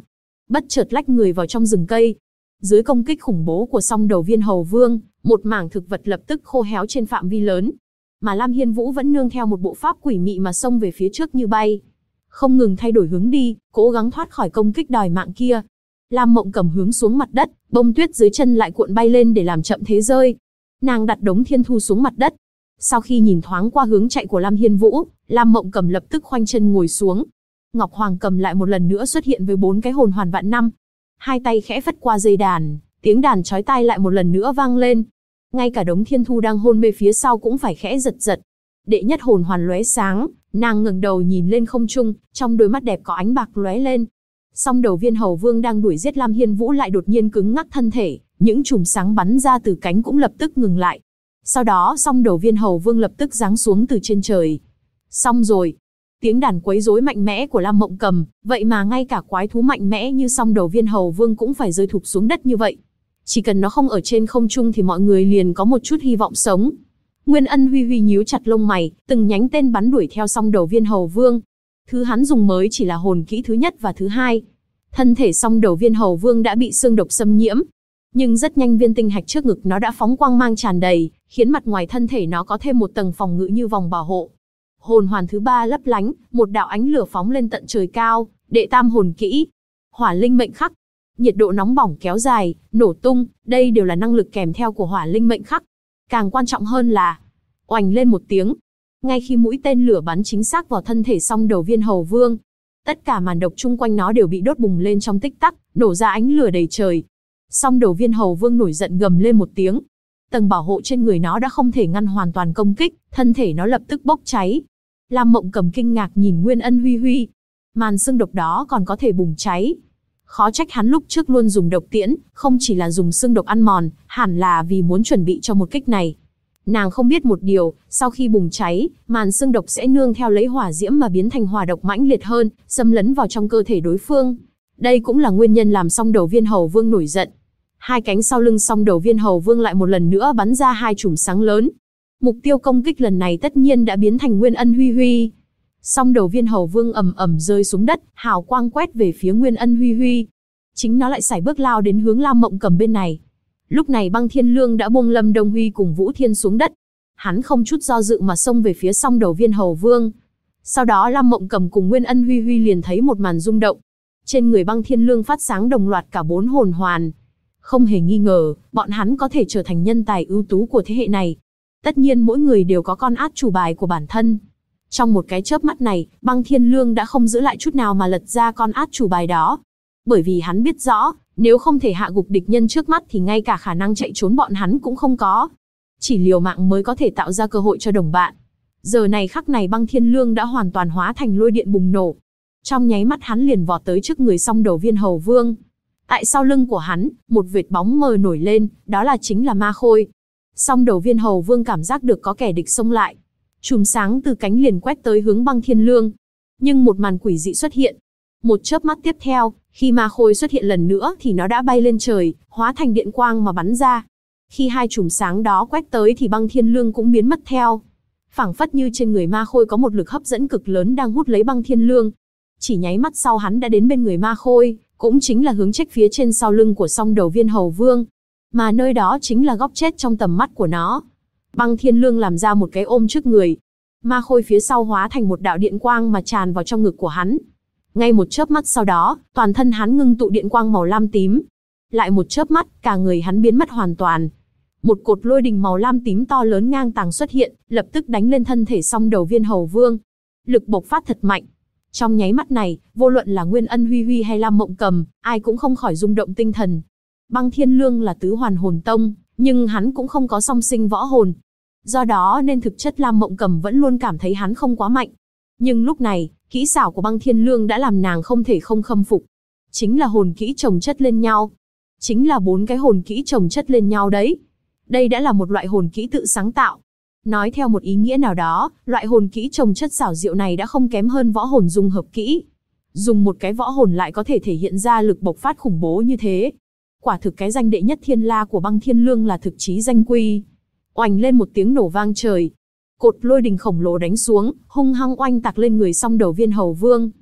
bất chợt lách người vào trong rừng cây. Dưới công kích khủng bố của song đầu viên hầu vương, một mảng thực vật lập tức khô héo trên phạm vi lớn. Mà Lam Hiên Vũ vẫn nương theo một bộ pháp quỷ mị mà xông về phía trước như bay, không ngừng thay đổi hướng đi, cố gắng thoát khỏi công kích đòi mạng kia. Lam Mộng Cầm hướng xuống mặt đất, bông tuyết dưới chân lại cuộn bay lên để làm chậm thế rơi. Nàng đặt đống thiên thu xuống mặt đất. Sau khi nhìn thoáng qua hướng chạy của Lam Hiên Vũ, Lam Mộng Cầm lập tức khoanh chân ngồi xuống. Ngọc Hoàng Cầm lại một lần nữa xuất hiện với 4 cái hồn hoàn vạn năm. Hai tay khẽ phất qua dây đàn, tiếng đàn chói tai lại một lần nữa vang lên. Ngay cả đống thiên thu đang hôn mê phía sau cũng phải khẽ giật giật. Đệ nhất hồn hoàn lóe sáng, nàng ngẩng đầu nhìn lên không trung, trong đôi mắt đẹp có ánh bạc lóe lên. Song đầu viên hầu vương đang đuổi giết Lam Hiên Vũ lại đột nhiên cứng ngắc thân thể, những chùm sáng bắn ra từ cánh cũng lập tức ngừng lại. Sau đó song đầu viên hầu vương lập tức giáng xuống từ trên trời. Xong rồi. Tiếng đàn quấy rối mạnh mẽ của Lam Mộng Cầm, vậy mà ngay cả quái thú mạnh mẽ như song đầu viên hầu vương cũng phải rơi thụp xuống đất như vậy. Chỉ cần nó không ở trên không trung thì mọi người liền có một chút hy vọng sống. Nguyên Ân Huy Huy nhíu chặt lông mày, từng nhánh tên bắn đuổi theo song đầu viên hầu vương. Thứ hắn dùng mới chỉ là hồn kỹ thứ nhất và thứ hai. Thân thể song đầu viên hầu vương đã bị xương độc xâm nhiễm, nhưng rất nhanh viên tinh hạch trước ngực nó đã phóng quang mang tràn đầy, khiến mặt ngoài thân thể nó có thêm một tầng phòng ngự như vòng bảo hộ. Hồn hoàn thứ ba lấp lánh, một đạo ánh lửa phóng lên tận trời cao, đệ tam hồn kỹ, Hỏa Linh Mệnh Khắc. Nhiệt độ nóng bỏng kéo dài, nổ tung, đây đều là năng lực kèm theo của Hỏa Linh Mệnh Khắc. Càng quan trọng hơn là, oành lên một tiếng, ngay khi mũi tên lửa bắn chính xác vào thân thể song đầu viên hầu vương, tất cả màn độc chung quanh nó đều bị đốt bùng lên trong tích tắc, nổ ra ánh lửa đầy trời. Song đầu viên hầu vương nổi giận gầm lên một tiếng. Tầng bảo hộ trên người nó đã không thể ngăn hoàn toàn công kích, thân thể nó lập tức bốc cháy. Lam Mộng Cầm kinh ngạc nhìn Nguyên Ân Huy Huy. Màn xương độc đó còn có thể bùng cháy. Khó trách hắn lúc trước luôn dùng độc tiễn, không chỉ là dùng xương độc ăn mòn, hẳn là vì muốn chuẩn bị cho một kích này. Nàng không biết một điều, sau khi bùng cháy, màn xương độc sẽ nương theo lấy hỏa diễm mà biến thành hỏa độc mãnh liệt hơn, xâm lấn vào trong cơ thể đối phương. Đây cũng là nguyên nhân làm song đầu viên hầu vương nổi giận. Hai cánh sau lưng song đầu viên hầu vương lại một lần nữa bắn ra hai chùm sáng lớn. Mục tiêu công kích lần này tất nhiên đã biến thành Nguyên Ân Huy Huy. Song đầu viên hầu vương ầm ầm rơi xuống đất, hào quang quét về phía Nguyên Ân Huy Huy. Chính nó lại sải bước lao đến hướng Lam Mộng Cầm bên này. Lúc này Băng Thiên Lương đã buông Lâm Đông Huy cùng Vũ Thiên xuống đất. Hắn không chút do dự mà xông về phía song đầu viên hầu vương. Sau đó Lam Mộng Cầm cùng Nguyên Ân Huy Huy liền thấy một màn rung động. Trên người Băng Thiên Lương phát sáng đồng loạt cả 4 hồn hoàn. Không hề nghi ngờ, bọn hắn có thể trở thành nhân tài ưu tú của thế hệ này. Tất nhiên mỗi người đều có con át chủ bài của bản thân. Trong một cái chớp mắt này, Băng Thiên Lương đã không giữ lại chút nào mà lật ra con át chủ bài đó. Bởi vì hắn biết rõ, nếu không thể hạ gục địch nhân trước mắt thì ngay cả khả năng chạy trốn bọn hắn cũng không có. Chỉ liều mạng mới có thể tạo ra cơ hội cho đồng bạn. Giờ này khắc này Băng Thiên Lương đã hoàn toàn hóa thành lôi điện bùng nổ. Trong nháy mắt hắn liền vọt tới trước người song đầu viên hầu vương. Tại sau lưng của hắn, một vệt bóng mờ nổi lên, đó là chính là Ma Khôi. Song đầu viên hầu vương cảm giác được có kẻ địch xông lại. Chùm sáng từ cánh liền quét tới hướng Băng Thiên Lương. Nhưng một màn quỷ dị xuất hiện. Một chớp mắt tiếp theo, khi Ma Khôi xuất hiện lần nữa thì nó đã bay lên trời, hóa thành điện quang mà bắn ra. Khi hai chùm sáng đó quét tới thì Băng Thiên Lương cũng biến mất theo. Phảng phất như trên người Ma Khôi có một lực hấp dẫn cực lớn đang hút lấy Băng Thiên Lương. Chỉ nháy mắt sau hắn đã đến bên người Ma Khôi, cũng chính là hướng trách phía trên sau lưng của song đầu viên hầu vương. Mà nơi đó chính là góc chết trong tầm mắt của nó. Băng Thiên Lương làm ra một cái ôm trước người. Ma Khôi phía sau hóa thành một đạo điện quang mà tràn vào trong ngực của hắn. Ngay một chớp mắt sau đó, toàn thân hắn ngưng tụ điện quang màu lam tím. Lại một chớp mắt, cả người hắn biến mất hoàn toàn. Một cột lôi đình màu lam tím to lớn ngang tàng xuất hiện, lập tức đánh lên thân thể song đầu viên hầu vương. Lực bộc phát thật mạnh. Trong nháy mắt này, vô luận là Nguyên Ân Huy Huy hay Lam Mộng Cầm, ai cũng không khỏi rung động tinh thần. Băng Thiên Lương là tứ hoàn hồn tông, nhưng hắn cũng không có song sinh võ hồn. Do đó nên thực chất Lam Mộng Cầm vẫn luôn cảm thấy hắn không quá mạnh. Nhưng lúc này, kỹ xảo của Băng Thiên Lương đã làm nàng không thể không khâm phục. Chính là hồn kỹ chồng chất lên nhau. Chính là 4 cái hồn kỹ chồng chất lên nhau đấy. Đây đã là một loại hồn kỹ tự sáng tạo. Nói theo một ý nghĩa nào đó, loại hồn kỹ chồng chất xảo diệu này đã không kém hơn võ hồn dung hợp kỹ. Dùng một cái võ hồn lại có thể thể hiện ra lực bộc phát khủng bố như thế. Quả thực cái danh đệ nhất thiên la của Băng Thiên Lương là thực chí danh quy. Oành lên một tiếng nổ vang trời. Cột lôi đình khổng lồ đánh xuống, hung hăng oanh tạc lên người song đầu viên hầu vương.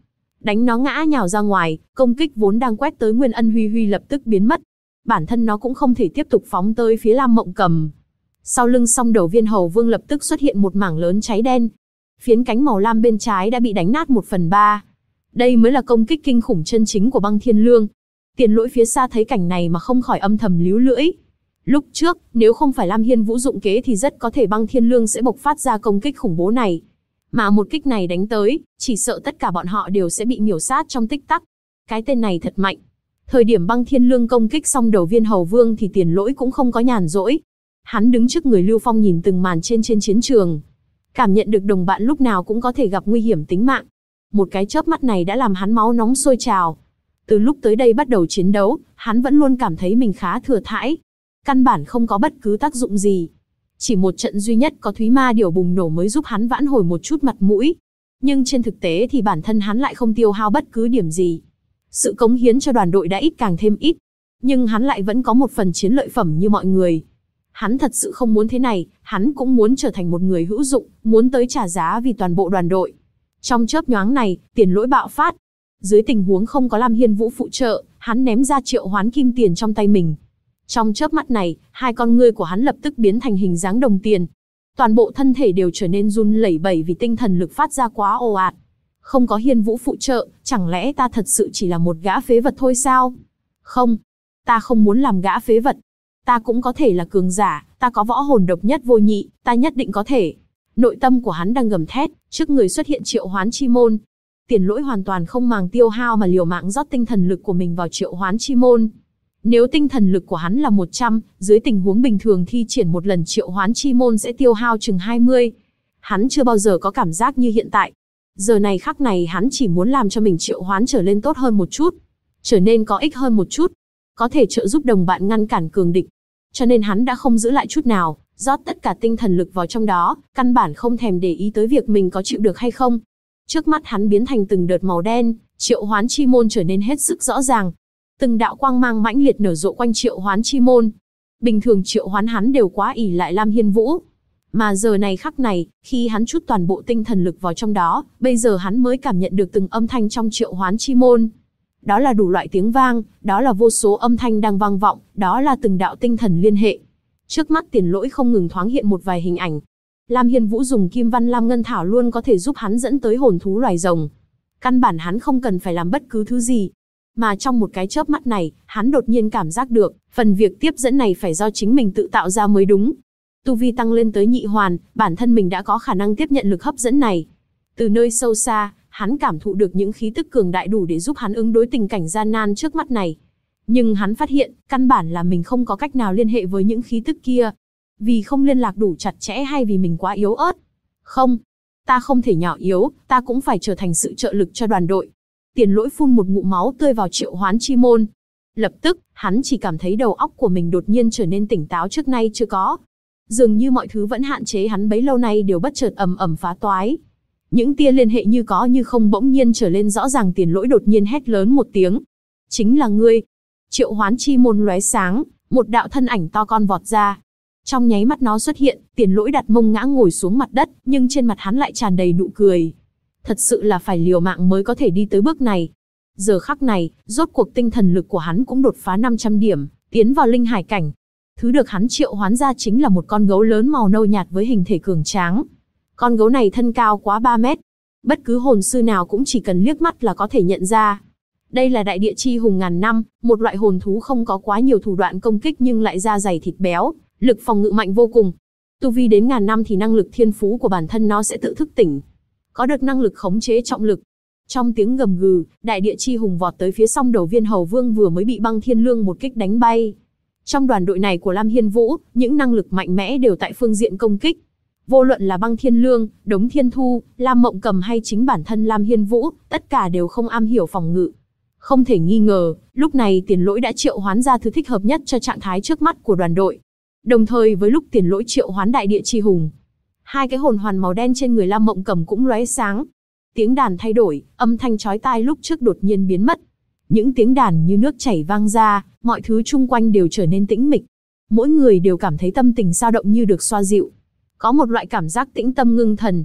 đánh nó ngã nhào ra ngoài, công kích vốn đang quét tới Nguyên Ân Huy Huy lập tức biến mất. Bản thân nó cũng không thể tiếp tục phóng tới phía Lam Mộng Cầm. Sau lưng Song Đầu Viên Hầu Vương lập tức xuất hiện một mảng lớn cháy đen. Phiến cánh màu lam bên trái đã bị đánh nát 1/3. Đây mới là công kích kinh khủng chân chính của Băng Thiên Lương. Tiền Lỗi phía xa thấy cảnh này mà không khỏi âm thầm líu lưỡi. Lúc trước, nếu không phải Lam Hiên Vũ dụng kế thì rất có thể Băng Thiên Lương sẽ bộc phát ra công kích khủng bố này. Mà một kích này đánh tới, chỉ sợ tất cả bọn họ đều sẽ bị miểu sát trong tích tắc. Cái tên này thật mạnh. Thời điểm Băng Thiên Lương công kích xong Đầu Viên Hầu Vương thì Tiền Lỗi cũng không có nhàn rỗi. Hắn đứng trước người Lưu Phong nhìn từng màn trên chiến trường. Cảm nhận được đồng bạn lúc nào cũng có thể gặp nguy hiểm tính mạng. Một cái chớp mắt này đã làm hắn máu nóng sôi trào. Từ lúc tới đây bắt đầu chiến đấu, hắn vẫn luôn cảm thấy mình khá thừa thãi. Căn bản không có bất cứ tác dụng gì. Chỉ một trận duy nhất có Thúy Ma Điểu bùng nổ mới giúp hắn vãn hồi một chút mặt mũi. Nhưng trên thực tế thì bản thân hắn lại không tiêu hao bất cứ điểm gì. Sự cống hiến cho đoàn đội đã ít càng thêm ít. Nhưng hắn lại vẫn có một phần chiến lợi phẩm như mọi người. Hắn thật sự không muốn thế này, hắn cũng muốn trở thành một người hữu dụng, muốn tới trả giá vì toàn bộ đoàn đội. Trong chớp nhoáng này, Tiền Lỗi bạo phát. Dưới tình huống không có Lam Hiên Vũ phụ trợ, hắn ném ra triệu hoán kim tiền trong tay mình. Trong chớp mắt này, hai con ngươi của hắn lập tức biến thành hình dáng đồng tiền. Toàn bộ thân thể đều trở nên run lẩy bẩy vì tinh thần lực phát ra quá ồ ạt. Không có Hiên Vũ phụ trợ, chẳng lẽ ta thật sự chỉ là một gã phế vật thôi sao? Không, ta không muốn làm gã phế vật. Ta cũng có thể là cường giả, ta có võ hồn độc nhất vô nhị, ta nhất định có thể. Nội tâm của hắn đang gầm thét, trước người xuất hiện triệu hoán chi môn. Tiền Lỗi hoàn toàn không màng tiêu hao mà liều mạng rót tinh thần lực của mình vào triệu hoán chi môn. Nếu tinh thần lực của hắn là 100, dưới tình huống bình thường thi triển một lần triệu hoán chi môn sẽ tiêu hao chừng 20. Hắn chưa bao giờ có cảm giác như hiện tại. Giờ này khắc này hắn chỉ muốn làm cho mình triệu hoán trở lên tốt hơn một chút. Trở nên có ích hơn một chút. Có thể trợ giúp đồng bạn ngăn cản cường địch. Cho nên hắn đã không giữ lại chút nào, rót tất cả tinh thần lực vào trong đó, căn bản không thèm để ý tới việc mình có chịu được hay không. Trước mắt hắn biến thành từng đợt màu đen, triệu hoán chi môn trở nên hết sức rõ ràng. Từng đạo quang mang mãnh liệt nở rộ quanh triệu hoán chi môn. Bình thường triệu hoán hắn đều quá ỷ lại Lam Hiên Vũ. Mà giờ này khắc này, khi hắn trút toàn bộ tinh thần lực vào trong đó, bây giờ hắn mới cảm nhận được từng âm thanh trong triệu hoán chi môn. Đó là đủ loại tiếng vang, đó là vô số âm thanh đang vang vọng, đó là từng đạo tinh thần liên hệ. Trước mắt Tiền Lỗi không ngừng thoáng hiện một vài hình ảnh. Lam Hiên Vũ dùng Kim Văn Lam Ngân Thảo luôn có thể giúp hắn dẫn tới hồn thú loài rồng. Căn bản hắn không cần phải làm bất cứ thứ gì. Mà trong một cái chớp mắt này, hắn đột nhiên cảm giác được, phần việc tiếp dẫn này phải do chính mình tự tạo ra mới đúng. Tu vi tăng lên tới nhị hoàn, bản thân mình đã có khả năng tiếp nhận lực hấp dẫn này. Từ nơi sâu xa, hắn cảm thụ được những khí tức cường đại đủ để giúp hắn ứng đối tình cảnh gian nan trước mắt này. Nhưng hắn phát hiện, căn bản là mình không có cách nào liên hệ với những khí tức kia. Vì không liên lạc đủ chặt chẽ hay vì mình quá yếu ớt? Không, ta không thể nhỏ yếu, ta cũng phải trở thành sự trợ lực cho đoàn đội. Tiền Lỗi phun một ngụm máu tươi vào triệu hoán chi môn. Lập tức, hắn chỉ cảm thấy đầu óc của mình đột nhiên trở nên tỉnh táo trước nay chưa có. Dường như mọi thứ vẫn hạn chế hắn bấy lâu nay đều bất chợt ầm ầm phá toái. Những tia liên hệ như có như không bỗng nhiên trở lên rõ ràng. Tiền Lỗi đột nhiên hét lớn một tiếng. Chính là ngươi. Triệu hoán chi môn lóe sáng, một đạo thân ảnh to con vọt ra. Trong nháy mắt nó xuất hiện, Tiền Lỗi đặt mông ngã ngồi xuống mặt đất, nhưng trên mặt hắn lại tràn đầy nụ cười. Thật sự là phải liều mạng mới có thể đi tới bước này. Giờ khắc này, rốt cuộc tinh thần lực của hắn cũng đột phá 500 điểm, tiến vào linh hải cảnh. Thứ được hắn triệu hoán ra chính là một con gấu lớn màu nâu nhạt với hình thể cường tráng. Con gấu này thân cao quá 3 mét. Bất cứ hồn sư nào cũng chỉ cần liếc mắt là có thể nhận ra. Đây là đại địa chi hùng ngàn năm, một loại hồn thú không có quá nhiều thủ đoạn công kích nhưng lại da dày thịt béo, lực phòng ngự mạnh vô cùng. Tu vi đến ngàn năm thì năng lực thiên phú của bản thân nó sẽ tự thức tỉnh. Có được năng lực khống chế trọng lực. Trong tiếng gầm gừ, đại địa chi hùng vọt tới phía Song Đầu Viên Hầu Vương vừa mới bị Băng Thiên Lương một kích đánh bay. Trong đoàn đội này của Lam Hiên Vũ, những năng lực mạnh mẽ đều tại phương diện công kích. Vô luận là Băng Thiên Lương, Đống Thiên Thu, Lam Mộng Cầm hay chính bản thân Lam Hiên Vũ, tất cả đều không am hiểu phòng ngự. Không thể nghi ngờ, lúc này Tiền Lỗi đã triệu hoán ra thứ thích hợp nhất cho trạng thái trước mắt của đoàn đội. Đồng thời với lúc Tiền Lỗi triệu hoán đại địa chi hùng, hai cái hồn hoàn màu đen trên người Lam Mộng Cầm cũng lóe sáng. Tiếng đàn thay đổi, âm thanh chói tai lúc trước đột nhiên biến mất. Những tiếng đàn như nước chảy vang ra, mọi thứ chung quanh đều trở nên tĩnh mịch. Mỗi người đều cảm thấy tâm tình dao động như được xoa dịu. Có một loại cảm giác tĩnh tâm ngưng thần.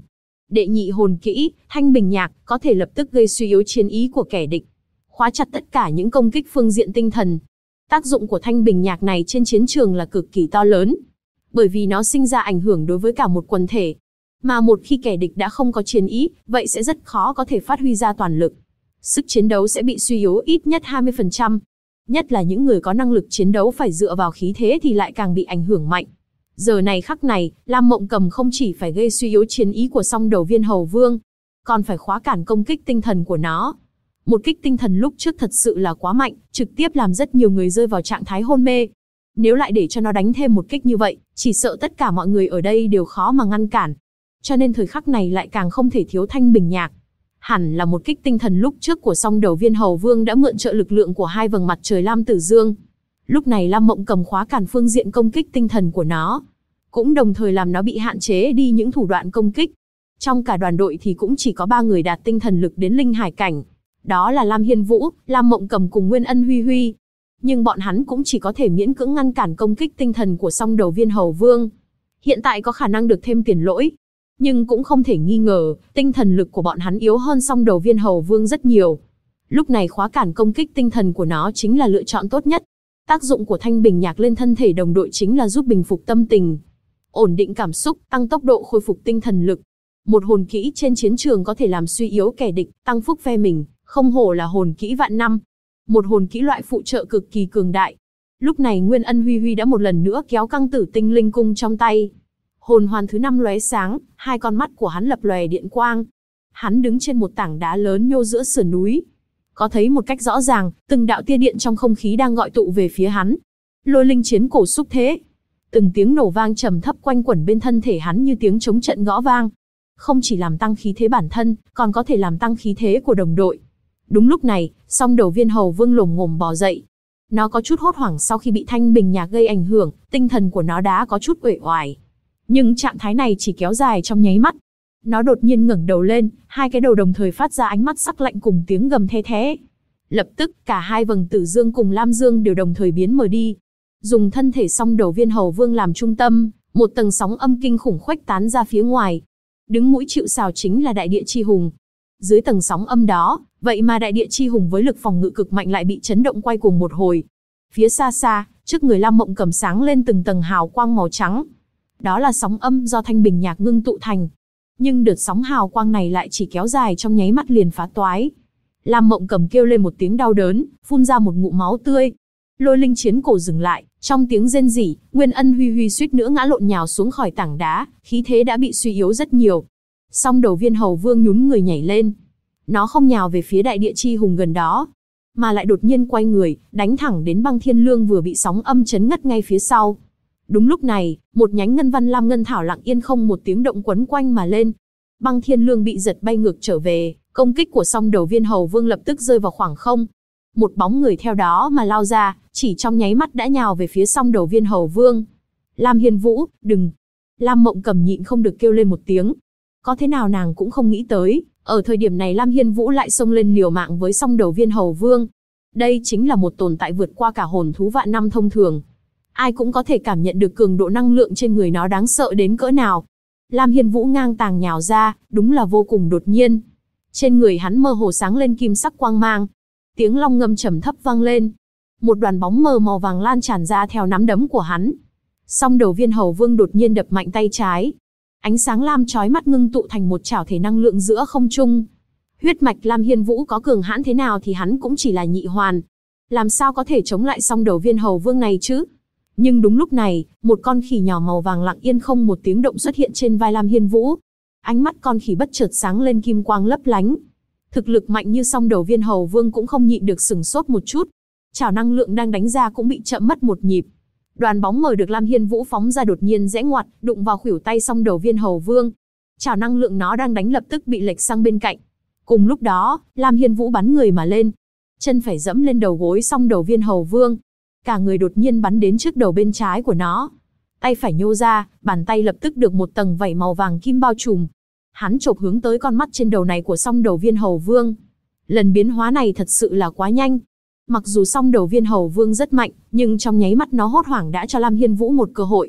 Đệ nhị hồn kỹ, Thanh Bình Nhạc, có thể lập tức gây suy yếu chiến ý của kẻ địch, khóa chặt tất cả những công kích phương diện tinh thần. Tác dụng của Thanh Bình Nhạc này trên chiến trường là cực kỳ to lớn, bởi vì nó sinh ra ảnh hưởng đối với cả một quần thể. Mà một khi kẻ địch đã không có chiến ý, vậy sẽ rất khó có thể phát huy ra toàn lực. Sức chiến đấu sẽ bị suy yếu ít nhất 20%. Nhất là những người có năng lực chiến đấu phải dựa vào khí thế thì lại càng bị ảnh hưởng mạnh. Giờ này khắc này, Lam Mộng Cầm không chỉ phải gây suy yếu chiến ý của Song Đầu Viên Hầu Vương, còn phải khóa cản công kích tinh thần của nó. Một kích tinh thần lúc trước thật sự là quá mạnh, trực tiếp làm rất nhiều người rơi vào trạng thái hôn mê. Nếu lại để cho nó đánh thêm một kích như vậy, chỉ sợ tất cả mọi người ở đây đều khó mà ngăn cản. Cho nên thời khắc này lại càng không thể thiếu Thanh Bình Nhạc. Hẳn là một kích tinh thần lúc trước của Song Đầu Viên Hầu Vương đã mượn trợ lực lượng của hai vầng mặt trời Lam Tử Dương. Lúc này Lam Mộng Cầm khóa cản phương diện công kích tinh thần của nó, cũng đồng thời làm nó bị hạn chế đi những thủ đoạn công kích. Trong cả đoàn đội thì cũng chỉ có 3 người đạt tinh thần lực đến linh hải cảnh. Đó là Lam Hiên Vũ, Lam Mộng Cầm cùng Nguyên Ân Huy Huy. Nhưng bọn hắn cũng chỉ có thể miễn cưỡng ngăn cản công kích tinh thần của Song Đầu Viên Hầu Vương. Hiện tại có khả năng được thêm tiền lỗi, nhưng cũng không thể nghi ngờ, tinh thần lực của bọn hắn yếu hơn Song Đầu Viên Hầu Vương rất nhiều. Lúc này khóa cản công kích tinh thần của nó chính là lựa chọn tốt nhất. Tác dụng của Thanh Bình Nhạc lên thân thể đồng đội chính là giúp bình phục tâm tình, ổn định cảm xúc, tăng tốc độ khôi phục tinh thần lực. Một hồn kỹ trên chiến trường có thể làm suy yếu kẻ địch, tăng phúc phe mình, không hổ là hồn kỹ vạn năm. Một hồn kỹ loại phụ trợ cực kỳ cường đại. Lúc này Nguyên Ân Huy Huy đã một lần nữa kéo căng Tử Tinh Linh Cung trong tay. Hồn hoàn thứ 5 lóe sáng, hai con mắt của hắn lập lòe điện quang. Hắn đứng trên một tảng đá lớn nhô giữa sườn núi. Có thấy một cách rõ ràng, từng đạo tia điện trong không khí đang gọi tụ về phía hắn. Lôi linh chiến cổ xúc thế. Từng tiếng nổ vang trầm thấp quanh quẩn bên thân thể hắn như tiếng trống trận gõ vang. Không chỉ làm tăng khí thế bản thân, còn có thể làm tăng khí thế của đồng đội. Đúng lúc này, Song Đầu Viên Hầu Vương lồm ngồm bò dậy. Nó có chút hốt hoảng sau khi bị Thanh Bình Nhạc gây ảnh hưởng, tinh thần của nó đã có chút uể oải. Nhưng trạng thái này chỉ kéo dài trong nháy mắt. Nó đột nhiên ngẩng đầu lên, hai cái đầu đồng thời phát ra ánh mắt sắc lạnh cùng tiếng gầm the thé. Lập tức, cả hai vầng Tử Dương cùng Lam Dương đều đồng thời biến mờ đi. Dùng thân thể Song Đầu Viên Hầu Vương làm trung tâm, một tầng sóng âm kinh khủng khuếch tán ra phía ngoài. Đứng mũi chịu sào chính là Đại Địa Chi Hùng. Dưới tầng sóng âm đó, vậy mà Đại Địa Chi Hùng với lực phòng ngự cực mạnh lại bị chấn động quay cuồng một hồi. Phía xa xa, trước người Lam Mộng Cầm sáng lên từng tầng hào quang màu trắng. Đó là sóng âm do Thanh Bình Nhạc ngưng tụ thành. Nhưng đợt sóng hào quang này lại chỉ kéo dài trong nháy mắt liền phá toái. Lam Mộng Cầm kêu lên một tiếng đau đớn, phun ra một ngụm máu tươi. Lôi linh chiến cổ dừng lại, trong tiếng rên rỉ, Nguyên Ân Huy Huy suýt nữa ngã lộn nhào xuống khỏi tảng đá, khí thế đã bị suy yếu rất nhiều. Song Đầu Viên Hầu Vương nhún người nhảy lên. Nó không nhào về phía Đại Địa Chi Hùng gần đó, mà lại đột nhiên quay người, đánh thẳng đến Băng Thiên Lương vừa bị sóng âm chấn ngất ngay phía sau. Đúng lúc này, một nhánh ngân văn lam ngân thảo lặng yên không một tiếng động quấn quanh mà lên. Băng Thiên Lương bị giật bay ngược trở về, công kích của Song Đầu Viên Hầu Vương lập tức rơi vào khoảng không. Một bóng người theo đó mà lao ra, chỉ trong nháy mắt đã nhào về phía Song Đầu Viên Hầu Vương. Lam Hiên Vũ, đừng! Lam Mộng Cầm nhịn không được kêu lên một tiếng. Có thế nào nàng cũng không nghĩ tới, ở thời điểm này Lam Hiên Vũ lại xông lên liều mạng với Song Đầu Viên Hầu Vương. Đây chính là một tồn tại vượt qua cả hồn thú vạn năm thông thường. Ai cũng có thể cảm nhận được cường độ năng lượng trên người nó đáng sợ đến cỡ nào. Lam Hiên Vũ ngang tàng nhào ra, đúng là vô cùng đột nhiên. Trên người hắn mơ hồ sáng lên kim sắc quang mang. Tiếng long ngâm trầm thấp vang lên. Một đoàn bóng mờ màu vàng lan tràn ra theo nắm đấm của hắn. Song Đầu Viên Hầu Vương đột nhiên đập mạnh tay trái. Ánh sáng lam chói mắt ngưng tụ thành một chảo thể năng lượng giữa không trung. Huyết mạch Lam Hiên Vũ có cường hãn thế nào thì hắn cũng chỉ là nhị hoàn. Làm sao có thể chống lại Song Đầu Viên Hầu Vương này chứ? Nhưng đúng lúc này, một con khỉ nhỏ màu vàng lặng yên không một tiếng động xuất hiện trên vai Lam Hiên Vũ. Ánh mắt con khỉ bất chợt sáng lên kim quang lấp lánh. Thực lực mạnh như Song Đầu Viên Hầu Vương cũng không nhịn được sửng sốt một chút. Chảo năng lượng đang đánh ra cũng bị chậm mất một nhịp. Đoàn bóng mờ được Lam Hiên Vũ phóng ra đột nhiên rẽ ngoặt, đụng vào khuỷu tay Song Đầu Viên Hầu Vương. Chảo năng lượng nó đang đánh lập tức bị lệch sang bên cạnh. Cùng lúc đó, Lam Hiên Vũ bắn người mà lên. Chân phải dẫm lên đầu gối Song Đầu Viên Hầu Vương. Cả người đột nhiên bắn đến trước đầu bên trái của nó. Tay phải nhô ra, bàn tay lập tức được một tầng vảy màu vàng kim bao trùm. Hắn chộp hướng tới con mắt trên đầu này của Song Đầu Viên Hầu Vương. Lần biến hóa này thật sự là quá nhanh. Mặc dù Song Đầu Viên Hầu Vương rất mạnh, nhưng trong nháy mắt nó hốt hoảng đã cho Lam Hiên Vũ một cơ hội.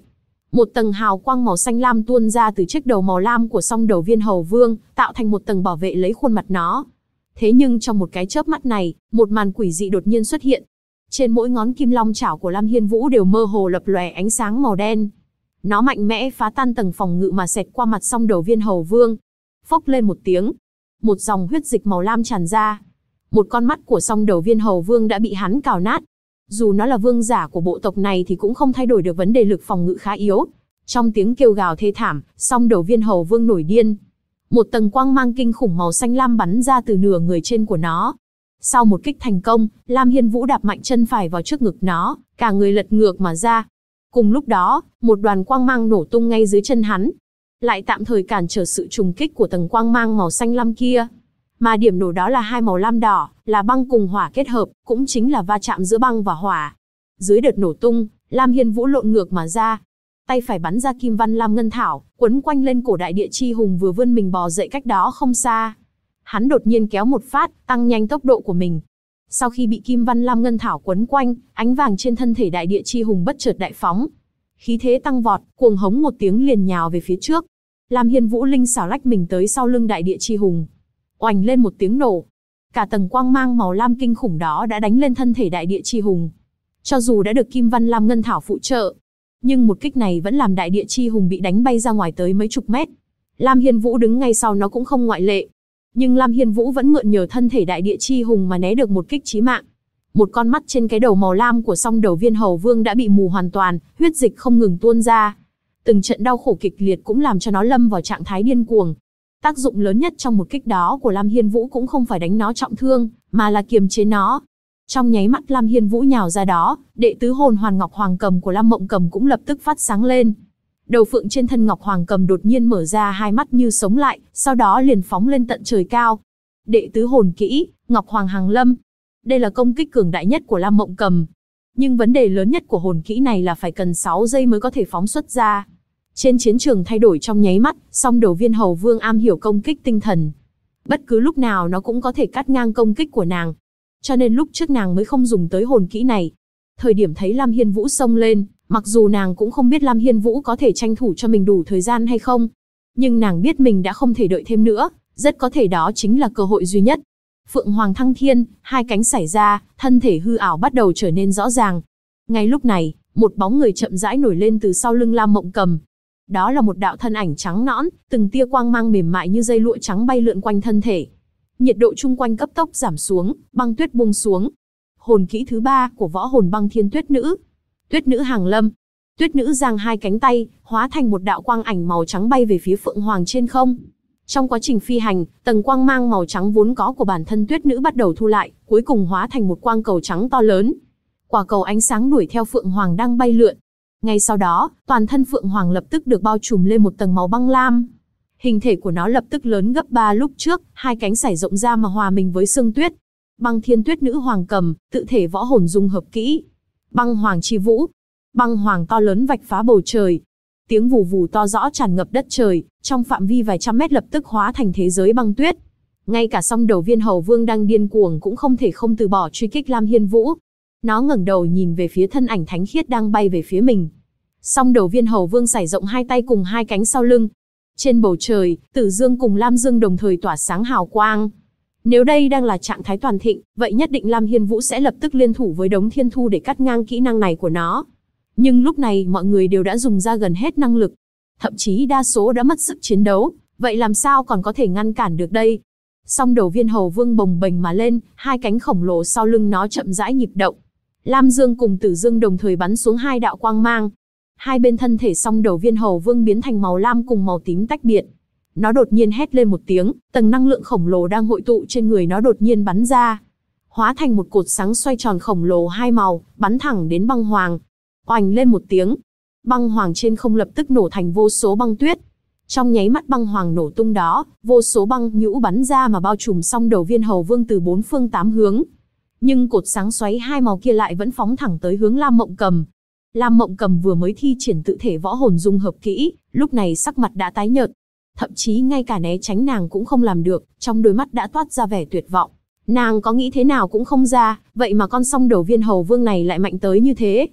Một tầng hào quang màu xanh lam tuôn ra từ chiếc đầu màu lam của song đầu viên hầu vương, tạo thành một tầng bảo vệ lấy khuôn mặt nó. Thế nhưng trong một cái chớp mắt này, một màn quỷ dị đột nhiên xuất hiện. Trên mỗi ngón kim long chảo của Lam Hiên Vũ đều mơ hồ lập lòe ánh sáng màu đen. Nó mạnh mẽ phá tan tầng phòng ngự mà xẹt qua mặt song đầu viên hầu vương. Phốc lên một tiếng, một dòng huyết dịch màu lam tràn ra. Một con mắt của song đầu viên hầu vương đã bị hắn cào nát. Dù nó là vương giả của bộ tộc này thì cũng không thay đổi được vấn đề lực phòng ngự khá yếu. Trong tiếng kêu gào thê thảm, song đầu viên hầu vương nổi điên. Một tầng quang mang kinh khủng màu xanh lam bắn ra từ nửa người trên của nó. Sau một kích thành công, Lam Hiên Vũ đạp mạnh chân phải vào trước ngực nó, cả người lật ngược mà ra. Cùng lúc đó, một đoàn quang mang nổ tung ngay dưới chân hắn, lại tạm thời cản trở sự trùng kích của tầng quang mang màu xanh lam kia. Mà điểm nổ đó là hai màu lam đỏ, là băng cùng hỏa kết hợp, cũng chính là va chạm giữa băng và hỏa. Dưới đợt nổ tung, Lam Hiên Vũ lộn ngược mà ra. Tay phải bắn ra kim văn lam ngân thảo, quấn quanh lên cổ đại địa chi hùng vừa vươn mình bò dậy cách đó không xa. Hắn đột nhiên kéo một phát, tăng nhanh tốc độ của mình. Sau khi bị kim văn lam ngân thảo quấn quanh, ánh vàng trên thân thể đại địa chi hùng bất chợt đại phóng. Khí thế tăng vọt, cuồng hống một tiếng liền nhào về phía trước. Lam Hiên Vũ linh xảo lách mình tới sau lưng đại địa chi hùng. Oành lên một tiếng nổ. Cả tầng quang mang màu lam kinh khủng đó đã đánh lên thân thể đại địa chi hùng. Cho dù đã được kim văn lam ngân thảo phụ trợ, nhưng một kích này vẫn làm đại địa chi hùng bị đánh bay ra ngoài tới mấy chục mét. Lam Hiên Vũ đứng ngay sau nó cũng không ngoại lệ. Nhưng Lam Hiên Vũ vẫn mượn nhờ thân thể đại địa chi hùng mà né được một kích chí mạng. Một con mắt trên cái đầu màu lam của song đầu viên hầu vương đã bị mù hoàn toàn, huyết dịch không ngừng tuôn ra. Từng trận đau khổ kịch liệt cũng làm cho nó lâm vào trạng thái điên cuồng. Tác dụng lớn nhất trong một kích đó của Lam Hiên Vũ cũng không phải đánh nó trọng thương, mà là kiềm chế nó. Trong nháy mắt Lam Hiên Vũ nhào ra đó, đệ tứ hồn hoàn Ngọc Hoàng Cầm của Lam Mộng Cầm cũng lập tức phát sáng lên. Đầu phượng trên thân Ngọc Hoàng Cầm đột nhiên mở ra hai mắt như sống lại, sau đó liền phóng lên tận trời cao. Đệ tứ hồn kỹ, Ngọc Hoàng Hàng Lâm. Đây là công kích cường đại nhất của Lam Mộng Cầm. Nhưng vấn đề lớn nhất của hồn kỹ này là phải cần 6 giây mới có thể phóng xuất ra. Trên chiến trường thay đổi trong nháy mắt, song đầu viên hầu vương am hiểu công kích tinh thần. Bất cứ lúc nào nó cũng có thể cắt ngang công kích của nàng. Cho nên lúc trước nàng mới không dùng tới hồn kỹ này. Thời điểm thấy Lam Hiên Vũ xông lên, mặc dù nàng cũng không biết Lam Hiên Vũ có thể tranh thủ cho mình đủ thời gian hay không. Nhưng nàng biết mình đã không thể đợi thêm nữa, rất có thể đó chính là cơ hội duy nhất. Phượng Hoàng thăng thiên, hai cánh xảy ra, thân thể hư ảo bắt đầu trở nên rõ ràng. Ngay lúc này, một bóng người chậm rãi nổi lên từ sau lưng Lam Mộng Cầm. Đó là một đạo thân ảnh trắng nõn, từng tia quang mang mềm mại như dây lụa trắng bay lượn quanh thân thể. Nhiệt độ chung quanh cấp tốc giảm xuống, băng tuyết buông xuống. Hồn kỹ thứ 3 của võ hồn băng thiên tuyết nữ. Tuyết nữ hàng lâm. Tuyết nữ giang hai cánh tay, hóa thành một đạo quang ảnh màu trắng bay về phía Phượng Hoàng trên không. Trong quá trình phi hành, tầng quang mang màu trắng vốn có của bản thân tuyết nữ bắt đầu thu lại, cuối cùng hóa thành một quang cầu trắng to lớn. Quả cầu ánh sáng đuổi theo Phượng Hoàng đang bay lượn. Ngay sau đó, toàn thân Phượng Hoàng lập tức được bao trùm lên một tầng màu băng lam. Hình thể của nó lập tức lớn gấp 3 lúc trước, hai cánh sải rộng ra mà hòa mình với sương tuyết. Băng thiên tuyết nữ hoàng cầm, tự thể võ hồn dung hợp kỹ. Băng hoàng chi vũ. Băng hoàng to lớn vạch phá bầu trời. Tiếng vù vù to rõ tràn ngập đất trời, trong phạm vi vài trăm mét lập tức hóa thành thế giới băng tuyết. Ngay cả song đầu viên hầu vương đang điên cuồng cũng không thể không từ bỏ truy kích Lam Hiên Vũ. Nó ngẩng đầu nhìn về phía thân ảnh thánh khiết đang bay về phía mình. Song đầu viên hầu vương sải rộng hai tay cùng hai cánh sau lưng. Trên bầu trời, Tử Dương cùng Lam Dương đồng thời tỏa sáng hào quang. Nếu đây đang là trạng thái toàn thịnh, vậy nhất định Lam Hiên Vũ sẽ lập tức liên thủ với Đống Thiên Thu để cắt ngang kỹ năng này của nó. Nhưng lúc này mọi người đều đã dùng ra gần hết năng lực. Thậm chí đa số đã mất sức chiến đấu, vậy làm sao còn có thể ngăn cản được đây? Song đầu viên hầu vương bồng bềnh mà lên, hai cánh khổng lồ sau lưng nó chậm rãi nhịp động. Lam Dương cùng Tử Dương đồng thời bắn xuống hai đạo quang mang. Hai bên thân thể song đầu viên hầu vương biến thành màu lam cùng màu tím tách biệt. Nó đột nhiên hét lên một tiếng, tầng năng lượng khổng lồ đang hội tụ trên người nó đột nhiên bắn ra. Hóa thành một cột sáng xoay tròn khổng lồ hai màu, bắn thẳng đến băng hoàng. Oành lên một tiếng, băng hoàng trên không lập tức nổ thành vô số băng tuyết. Trong nháy mắt băng hoàng nổ tung đó, vô số băng nhũ bắn ra mà bao trùm song đầu viên hầu vương từ 4 phương 8 hướng. Nhưng cột sáng xoáy hai màu kia lại vẫn phóng thẳng tới hướng Lam Mộng Cầm. Lam Mộng Cầm vừa mới thi triển tự thể võ hồn dung hợp kỹ, lúc này sắc mặt đã tái nhợt. Thậm chí ngay cả né tránh nàng cũng không làm được, trong đôi mắt đã toát ra vẻ tuyệt vọng. Nàng có nghĩ thế nào cũng không ra, vậy mà con song đầu viên hầu vương này lại mạnh tới như thế.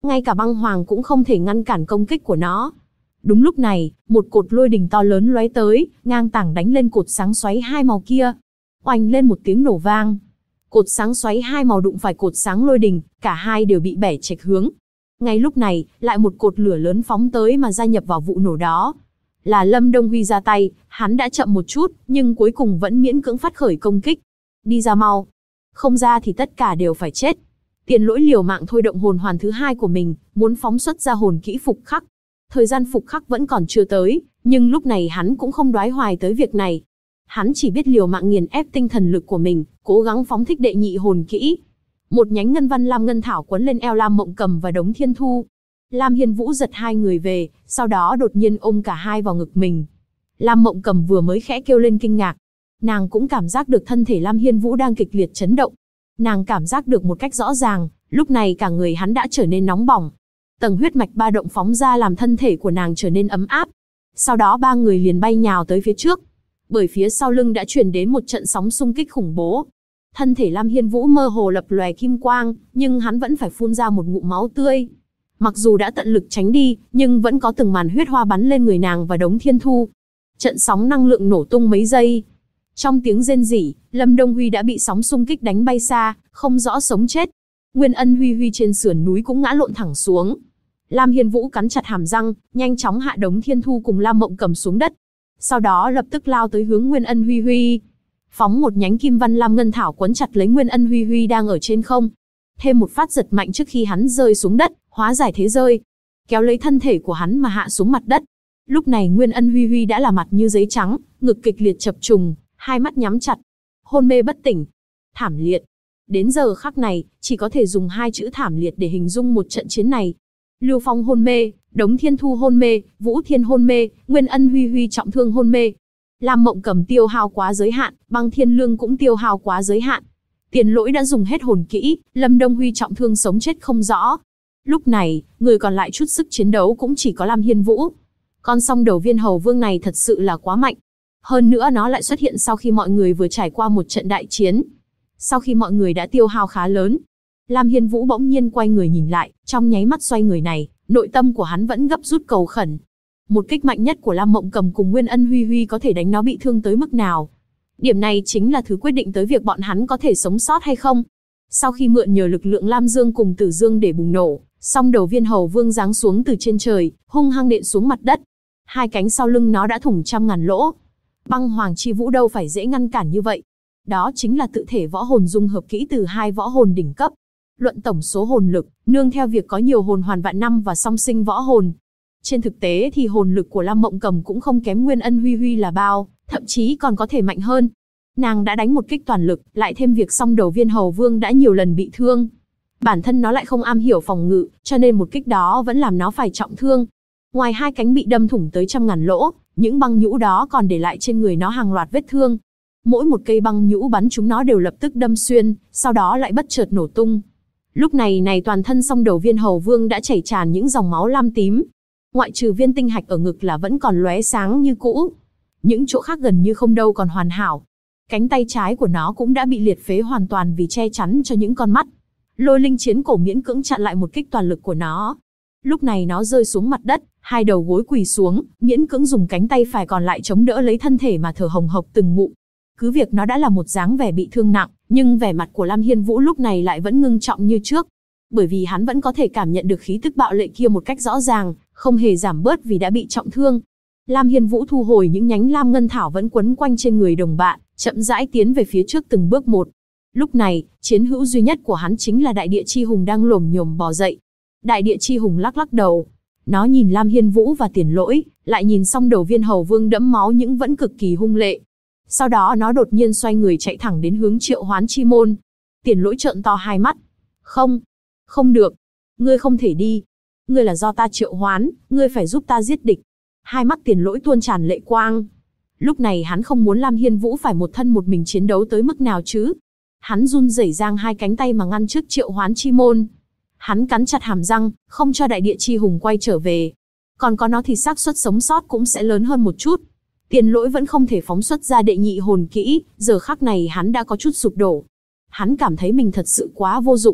Ngay cả băng hoàng cũng không thể ngăn cản công kích của nó. Đúng lúc này, một cột lôi đình to lớn lóe tới, ngang tảng đánh lên cột sáng xoáy hai màu kia. Oanh lên một tiếng nổ vang. Cột sáng xoáy hai màu đụng phải cột sáng lôi đình, cả hai đều bị bẻ chệch hướng. Ngay lúc này, lại một cột lửa lớn phóng tới mà gia nhập vào vụ nổ đó. Là Lâm Đông Huy ra tay, hắn đã chậm một chút, nhưng cuối cùng vẫn miễn cưỡng phát khởi công kích. Đi ra mau. Không ra thì tất cả đều phải chết. Tiền Lỗi liều mạng thôi động hồn hoàn thứ hai của mình, muốn phóng xuất ra hồn kỹ phục khắc. Thời gian phục khắc vẫn còn chưa tới, nhưng lúc này hắn cũng không đoái hoài tới việc này. Hắn chỉ biết liều mạng nghiền ép tinh thần lực của mình, cố gắng phóng thích đệ nhị hồn kỹ. Một nhánh ngân văn lam ngân thảo quấn lên eo Lam Mộng Cầm và Đống Thiên Thu. Lam Hiên Vũ giật hai người về, sau đó đột nhiên ôm cả hai vào ngực mình. Lam Mộng Cầm vừa mới khẽ kêu lên kinh ngạc. Nàng cũng cảm giác được thân thể Lam Hiên Vũ đang kịch liệt chấn động. Nàng cảm giác được một cách rõ ràng, lúc này cả người hắn đã trở nên nóng bỏng. Tầng huyết mạch ba động phóng ra làm thân thể của nàng trở nên ấm áp. Sau đó ba người liền bay nhào tới phía trước. Bởi phía sau lưng đã truyền đến một trận sóng xung kích khủng bố. Thân thể Lam Hiên Vũ mơ hồ lập lòe kim quang, nhưng hắn vẫn phải phun ra một ngụm máu tươi. Mặc dù đã tận lực tránh đi, nhưng vẫn có từng màn huyết hoa bắn lên người nàng và Đống Thiên Thu. Trận sóng năng lượng nổ tung mấy giây. Trong tiếng rên rỉ, Lâm Đông Huy đã bị sóng xung kích đánh bay xa, không rõ sống chết. Nguyên Ân Huy Huy trên sườn núi cũng ngã lộn thẳng xuống. Lam Hiên Vũ cắn chặt hàm răng, nhanh chóng hạ Đống Thiên Thu cùng Lam Mộng Cầm xuống đất. Sau đó lập tức lao tới hướng Nguyên Ân Huy Huy. Phóng một nhánh kim văn lam ngân thảo quấn chặt lấy Nguyên Ân Huy Huy đang ở trên không. Thêm một phát giật mạnh trước khi hắn rơi xuống đất, hóa giải thế rơi. Kéo lấy thân thể của hắn mà hạ xuống mặt đất. Lúc này Nguyên Ân Huy Huy đã là mặt như giấy trắng, ngực kịch liệt chập trùng, hai mắt nhắm chặt. Hôn mê bất tỉnh. Thảm liệt. Đến giờ khắc này, chỉ có thể dùng hai chữ thảm liệt để hình dung một trận chiến này. Lưu Phong hôn mê, Đống Thiên Thu hôn mê, Vũ Thiên hôn mê, Nguyên Ân Huy Huy trọng thương hôn mê. Lam Mộng Cầm tiêu hao quá giới hạn, Băng Thiên Lương cũng tiêu hao quá giới hạn. Tiền Lỗi đã dùng hết hồn kỹ, Lâm Đông Huy trọng thương sống chết không rõ. Lúc này, người còn lại chút sức chiến đấu cũng chỉ có Lam Hiên Vũ. Con song đầu viên hầu vương này thật sự là quá mạnh. Hơn nữa nó lại xuất hiện sau khi mọi người vừa trải qua một trận đại chiến. Sau khi mọi người đã tiêu hao khá lớn, Lam Hiên Vũ bỗng nhiên quay người nhìn lại, trong nháy mắt xoay người này, nội tâm của hắn vẫn gấp rút cầu khẩn. Một kích mạnh nhất của Lam Mộng Cầm cùng Nguyên Ân Huy Huy có thể đánh nó bị thương tới mức nào. Điểm này chính là thứ quyết định tới việc bọn hắn có thể sống sót hay không. Sau khi mượn nhờ lực lượng Lam Dương cùng Tử Dương để bùng nổ, song đầu viên hầu vương giáng xuống từ trên trời, hung hăng nện xuống mặt đất. Hai cánh sau lưng nó đã thủng trăm ngàn lỗ. Băng Hoàng Chi Vũ đâu phải dễ ngăn cản như vậy. Đó chính là tự thể võ hồn dung hợp kỹ từ hai võ hồn đỉnh cấp. Luận tổng số hồn lực, nương theo việc có nhiều hồn hoàn vạn năm và song sinh võ hồn. Trên thực tế thì hồn lực của Lam Mộng Cầm cũng không kém Nguyên Ân Huy Huy là bao, thậm chí còn có thể mạnh hơn. Nàng đã đánh một kích toàn lực, lại thêm việc song đầu viên hầu vương đã nhiều lần bị thương. Bản thân nó lại không am hiểu phòng ngự, cho nên một kích đó vẫn làm nó phải trọng thương. Ngoài hai cánh bị đâm thủng tới trăm ngàn lỗ, những băng nhũ đó còn để lại trên người nó hàng loạt vết thương. Mỗi một cây băng nhũ bắn chúng nó đều lập tức đâm xuyên, sau đó lại bất chợt nổ tung. Lúc này toàn thân song đầu viên hầu vương đã chảy tràn những dòng máu lam tím. Ngoại trừ viên tinh hạch ở ngực là vẫn còn lóe sáng như cũ. Những chỗ khác gần như không đâu còn hoàn hảo. Cánh tay trái của nó cũng đã bị liệt phế hoàn toàn vì che chắn cho những con mắt. Lôi linh chiến cổ miễn cưỡng chặn lại một kích toàn lực của nó. Lúc này nó rơi xuống mặt đất, hai đầu gối quỳ xuống, miễn cưỡng dùng cánh tay phải còn lại chống đỡ lấy thân thể mà thở hồng hộc từng ngụm. Cứ việc nó đã là một dáng vẻ bị thương nặng, nhưng vẻ mặt của Lam Hiên Vũ lúc này lại vẫn ngưng trọng như trước. Bởi vì hắn vẫn có thể cảm nhận được khí tức bạo lệ kia một cách rõ ràng, không hề giảm bớt vì đã bị trọng thương. Lam Hiên Vũ thu hồi những nhánh lam ngân thảo vẫn quấn quanh trên người đồng bạn, chậm rãi tiến về phía trước từng bước một. Lúc này, chiến hữu duy nhất của hắn chính là Đại Địa Chi Hùng đang lồm nhồm bò dậy. Đại Địa Chi Hùng lắc lắc đầu. Nó nhìn Lam Hiên Vũ và Tiền Lỗi, lại nhìn song đầu viên hầu vương đẫm máu nhưng vẫn cực kỳ hung lệ. Sau đó nó đột nhiên xoay người chạy thẳng đến hướng Triệu Hoán Chi Môn. Tiền Lỗi trợn to hai mắt. Không, không được. Ngươi không thể đi. Ngươi là do ta triệu hoán, ngươi phải giúp ta giết địch. Hai mắt Tiền Lỗi tuôn tràn lệ quang. Lúc này hắn không muốn Lam Hiên Vũ phải một thân một mình chiến đấu tới mức nào chứ. Hắn run rẩy giang hai cánh tay mà ngăn trước Triệu Hoán Chi Môn. Hắn cắn chặt hàm răng, không cho Đại Địa Chi Hùng quay trở về. Còn có nó thì xác suất sống sót cũng sẽ lớn hơn một chút. Tiền Lỗi vẫn không thể phóng xuất ra đệ nhị hồn kỹ, giờ khắc này hắn đã có chút sụp đổ. Hắn cảm thấy mình thật sự quá vô dụng.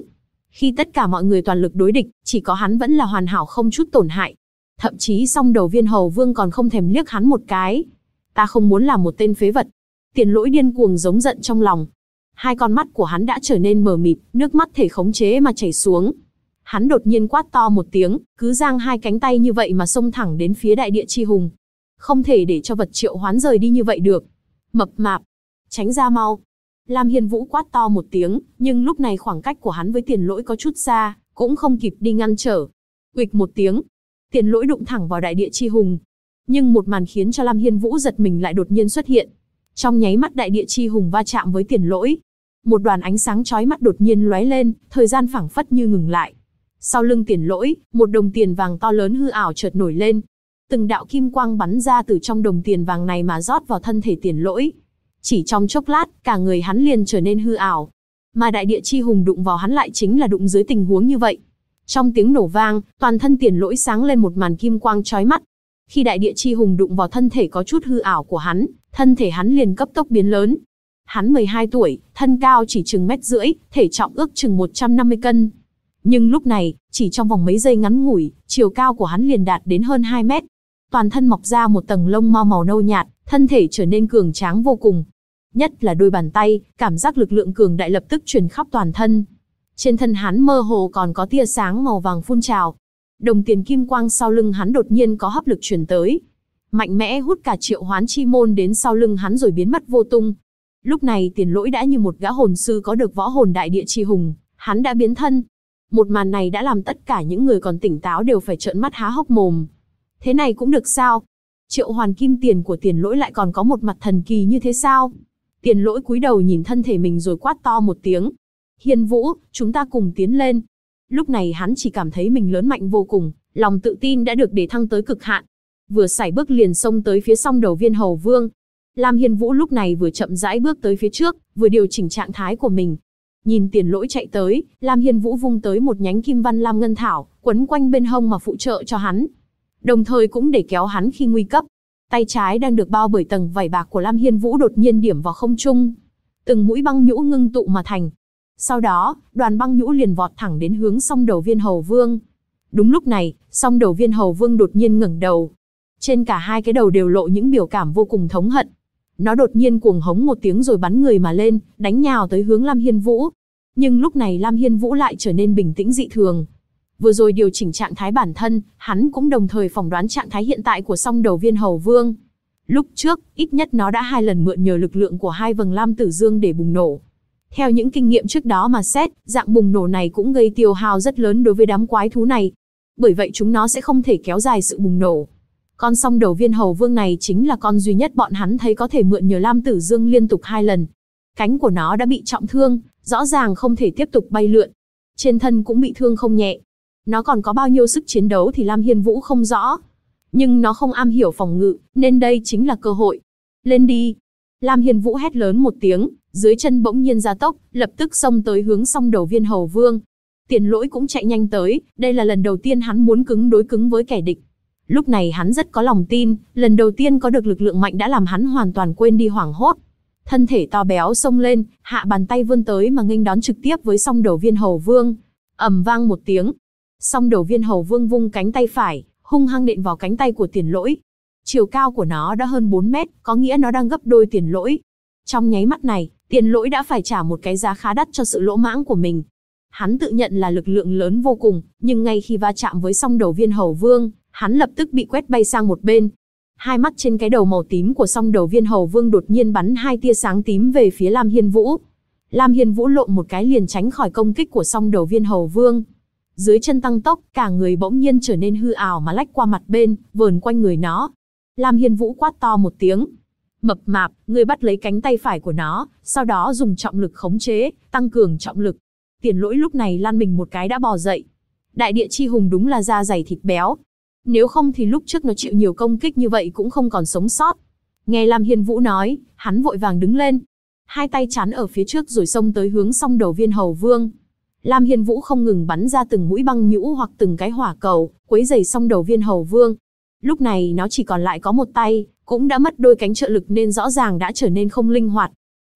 Khi tất cả mọi người toàn lực đối địch, chỉ có hắn vẫn là hoàn hảo không chút tổn hại. Thậm chí Song Đầu Viên Hầu Vương còn không thèm liếc hắn một cái. Ta không muốn làm một tên phế vật. Tiền Lỗi điên cuồng giống giận trong lòng. Hai con mắt của hắn đã trở nên mờ mịt, nước mắt thể khống chế mà chảy xuống. Hắn đột nhiên quát to một tiếng, cứ giang hai cánh tay như vậy mà xông thẳng đến phía đại địa chi hùng. Không thể để cho vật triệu hoán rời đi như vậy được. Mập mạp, tránh ra mau. Lam Hiên Vũ quát to một tiếng, nhưng lúc này khoảng cách của hắn với Tiền Lỗi có chút xa, cũng không kịp đi ngăn trở. Uịch một tiếng, Tiền Lỗi đụng thẳng vào đại địa chi hùng. Nhưng một màn khiến cho Lam Hiên Vũ giật mình lại đột nhiên xuất hiện. Trong nháy mắt đại địa chi hùng va chạm với Tiền Lỗi. Một đoàn ánh sáng chói mắt đột nhiên lóe lên, thời gian phảng phất như ngừng lại. Sau lưng Tiền Lỗi, một đồng tiền vàng to lớn hư ảo chợt nổi lên. Từng đạo kim quang bắn ra từ trong đồng tiền vàng này mà rót vào thân thể Tiền Lỗi. Chỉ trong chốc lát, cả người hắn liền trở nên hư ảo. Mà đại địa chi hùng đụng vào hắn lại chính là đụng dưới tình huống như vậy. Trong tiếng nổ vang, toàn thân Tiền Lỗi sáng lên một màn kim quang chói mắt. Khi đại địa chi hùng đụng vào thân thể có chút hư ảo của hắn, thân thể hắn liền cấp tốc biến lớn. Hắn 12 tuổi, thân cao chỉ chừng 1,5 mét, thể trọng ước chừng 150 cân. Nhưng lúc này, chỉ trong vòng mấy giây ngắn ngủi, chiều cao của hắn liền đạt đến hơn 2 mét. Toàn thân mọc ra một tầng lông mo màu nâu nhạt, thân thể trở nên cường tráng vô cùng. Nhất là đôi bàn tay, cảm giác lực lượng cường đại lập tức truyền khắp toàn thân. Trên thân hắn mơ hồ còn có tia sáng màu vàng phun trào. Đồng tiền kim quang sau lưng hắn đột nhiên có hấp lực truyền tới. Mạnh mẽ hút cả triệu hoán chi môn đến sau lưng hắn rồi biến mất vô tung. Lúc này Tiền Lỗi đã như một gã hồn sư có được võ hồn đại địa chi hùng, hắn đã biến thân. Một màn này đã làm tất cả những người còn tỉnh táo đều phải trợn mắt há hốc mồm. Thế này cũng được sao? Triệu hoàn kim tiền của Tiền Lỗi lại còn có một mặt thần kỳ như thế sao? Tiền Lỗi cúi đầu nhìn thân thể mình rồi quát to một tiếng. Hiên Vũ, chúng ta cùng tiến lên. Lúc này hắn chỉ cảm thấy mình lớn mạnh vô cùng, lòng tự tin đã được để thăng tới cực hạn. Vừa sải bước liền xông tới phía Song Đầu Viên Hầu Vương. Lam Hiên Vũ lúc này vừa chậm rãi bước tới phía trước, vừa điều chỉnh trạng thái của mình. Nhìn Tiền Lỗi chạy tới, Lam Hiên Vũ vung tới một nhánh kim văn lam ngân thảo, quấn quanh bên hông mà phụ trợ cho hắn. Đồng thời cũng để kéo hắn khi nguy cấp. Tay trái đang được bao bởi tầng vảy bạc của Lam Hiên Vũ đột nhiên điểm vào không trung. Từng mũi băng nhũ ngưng tụ mà thành. Sau đó, đoàn băng nhũ liền vọt thẳng đến hướng Song Đầu Viên Hầu Vương. Đúng lúc này, Song Đầu Viên Hầu Vương đột nhiên ngẩng đầu. Trên cả hai cái đầu đều lộ những biểu cảm vô cùng thống hận. Nó đột nhiên cuồng hống một tiếng rồi bắn người mà lên, đánh nhào tới hướng Lam Hiên Vũ. Nhưng lúc này Lam Hiên Vũ lại trở nên bình tĩnh dị thường. Vừa rồi điều chỉnh trạng thái bản thân, hắn cũng đồng thời phỏng đoán trạng thái hiện tại của Song Đầu Viên Hầu Vương. Lúc trước, ít nhất nó đã 2 lần mượn nhờ lực lượng của 2 vầng lam tử dương để bùng nổ. Theo những kinh nghiệm trước đó mà xét, dạng bùng nổ này cũng gây tiêu hao rất lớn đối với đám quái thú này. Bởi vậy chúng nó sẽ không thể kéo dài sự bùng nổ. Con Song Đầu Viên Hầu Vương này chính là con duy nhất bọn hắn thấy có thể mượn nhờ lam tử dương liên tục 2 lần. Cánh của nó đã bị trọng thương, rõ ràng không thể tiếp tục bay lượn. Trên thân cũng bị thương không nhẹ. Nó còn có bao nhiêu sức chiến đấu thì Lam Hiên Vũ không rõ. Nhưng nó không am hiểu phòng ngự, nên đây chính là cơ hội. Lên đi! Lam Hiên Vũ hét lớn một tiếng, dưới chân bỗng nhiên gia tốc, lập tức xông tới hướng Song Đầu Viên Hầu Vương. Tiền Lỗi cũng chạy nhanh tới, đây là lần đầu tiên hắn muốn cứng đối cứng với kẻ địch. Lúc này hắn rất có lòng tin, lần đầu tiên có được lực lượng mạnh đã làm hắn hoàn toàn quên đi hoảng hốt. Thân thể to béo xông lên, hạ bàn tay vươn tới mà nghênh đón trực tiếp với Song Đầu Viên Hầu Vương. Ầm vang một tiếng, Song Đầu Viên Hầu Vương vung cánh tay phải, hung hăng nện vào cánh tay của Tiền Lỗi. Chiều cao của nó đã hơn 4 mét, có nghĩa nó đang gấp đôi Tiền Lỗi. Trong nháy mắt này, Tiền Lỗi đã phải trả một cái giá khá đắt cho sự lỗ mãng của mình. Hắn tự nhận là lực lượng lớn vô cùng, nhưng ngay khi va chạm với Song Đầu Viên Hầu Vương, hắn lập tức bị quét bay sang một bên. Hai mắt trên cái đầu màu tím của Song Đầu Viên Hầu Vương đột nhiên bắn 2 tia sáng tím về phía Lam Hiên Vũ. Lam Hiên Vũ lộn một cái liền tránh khỏi công kích của Song Đầu Viên Hầu Vương. Dưới chân tăng tốc, cả người bỗng nhiên trở nên hư ảo mà lách qua mặt bên, vờn quanh người nó. Lam Hiên Vũ quát to một tiếng. Mập mạp, ngươi bắt lấy cánh tay phải của nó, sau đó dùng trọng lực khống chế, tăng cường trọng lực. Tiền Lỗi lúc này lăn mình một cái đã bò dậy. Đại địa chi hùng đúng là da dày thịt béo. Nếu không thì lúc trước nó chịu nhiều công kích như vậy cũng không còn sống sót. Nghe Lam Hiên Vũ nói, hắn vội vàng đứng lên. Hai tay chắn ở phía trước rồi xông tới hướng Song Đầu Viên Hầu Vương. Lam Hiên Vũ không ngừng bắn ra từng mũi băng nhũ hoặc từng cái hỏa cầu, quấy rầy Song Đầu Viên Hầu Vương. Lúc này nó chỉ còn lại có một tay, cũng đã mất đôi cánh trợ lực nên rõ ràng đã trở nên không linh hoạt.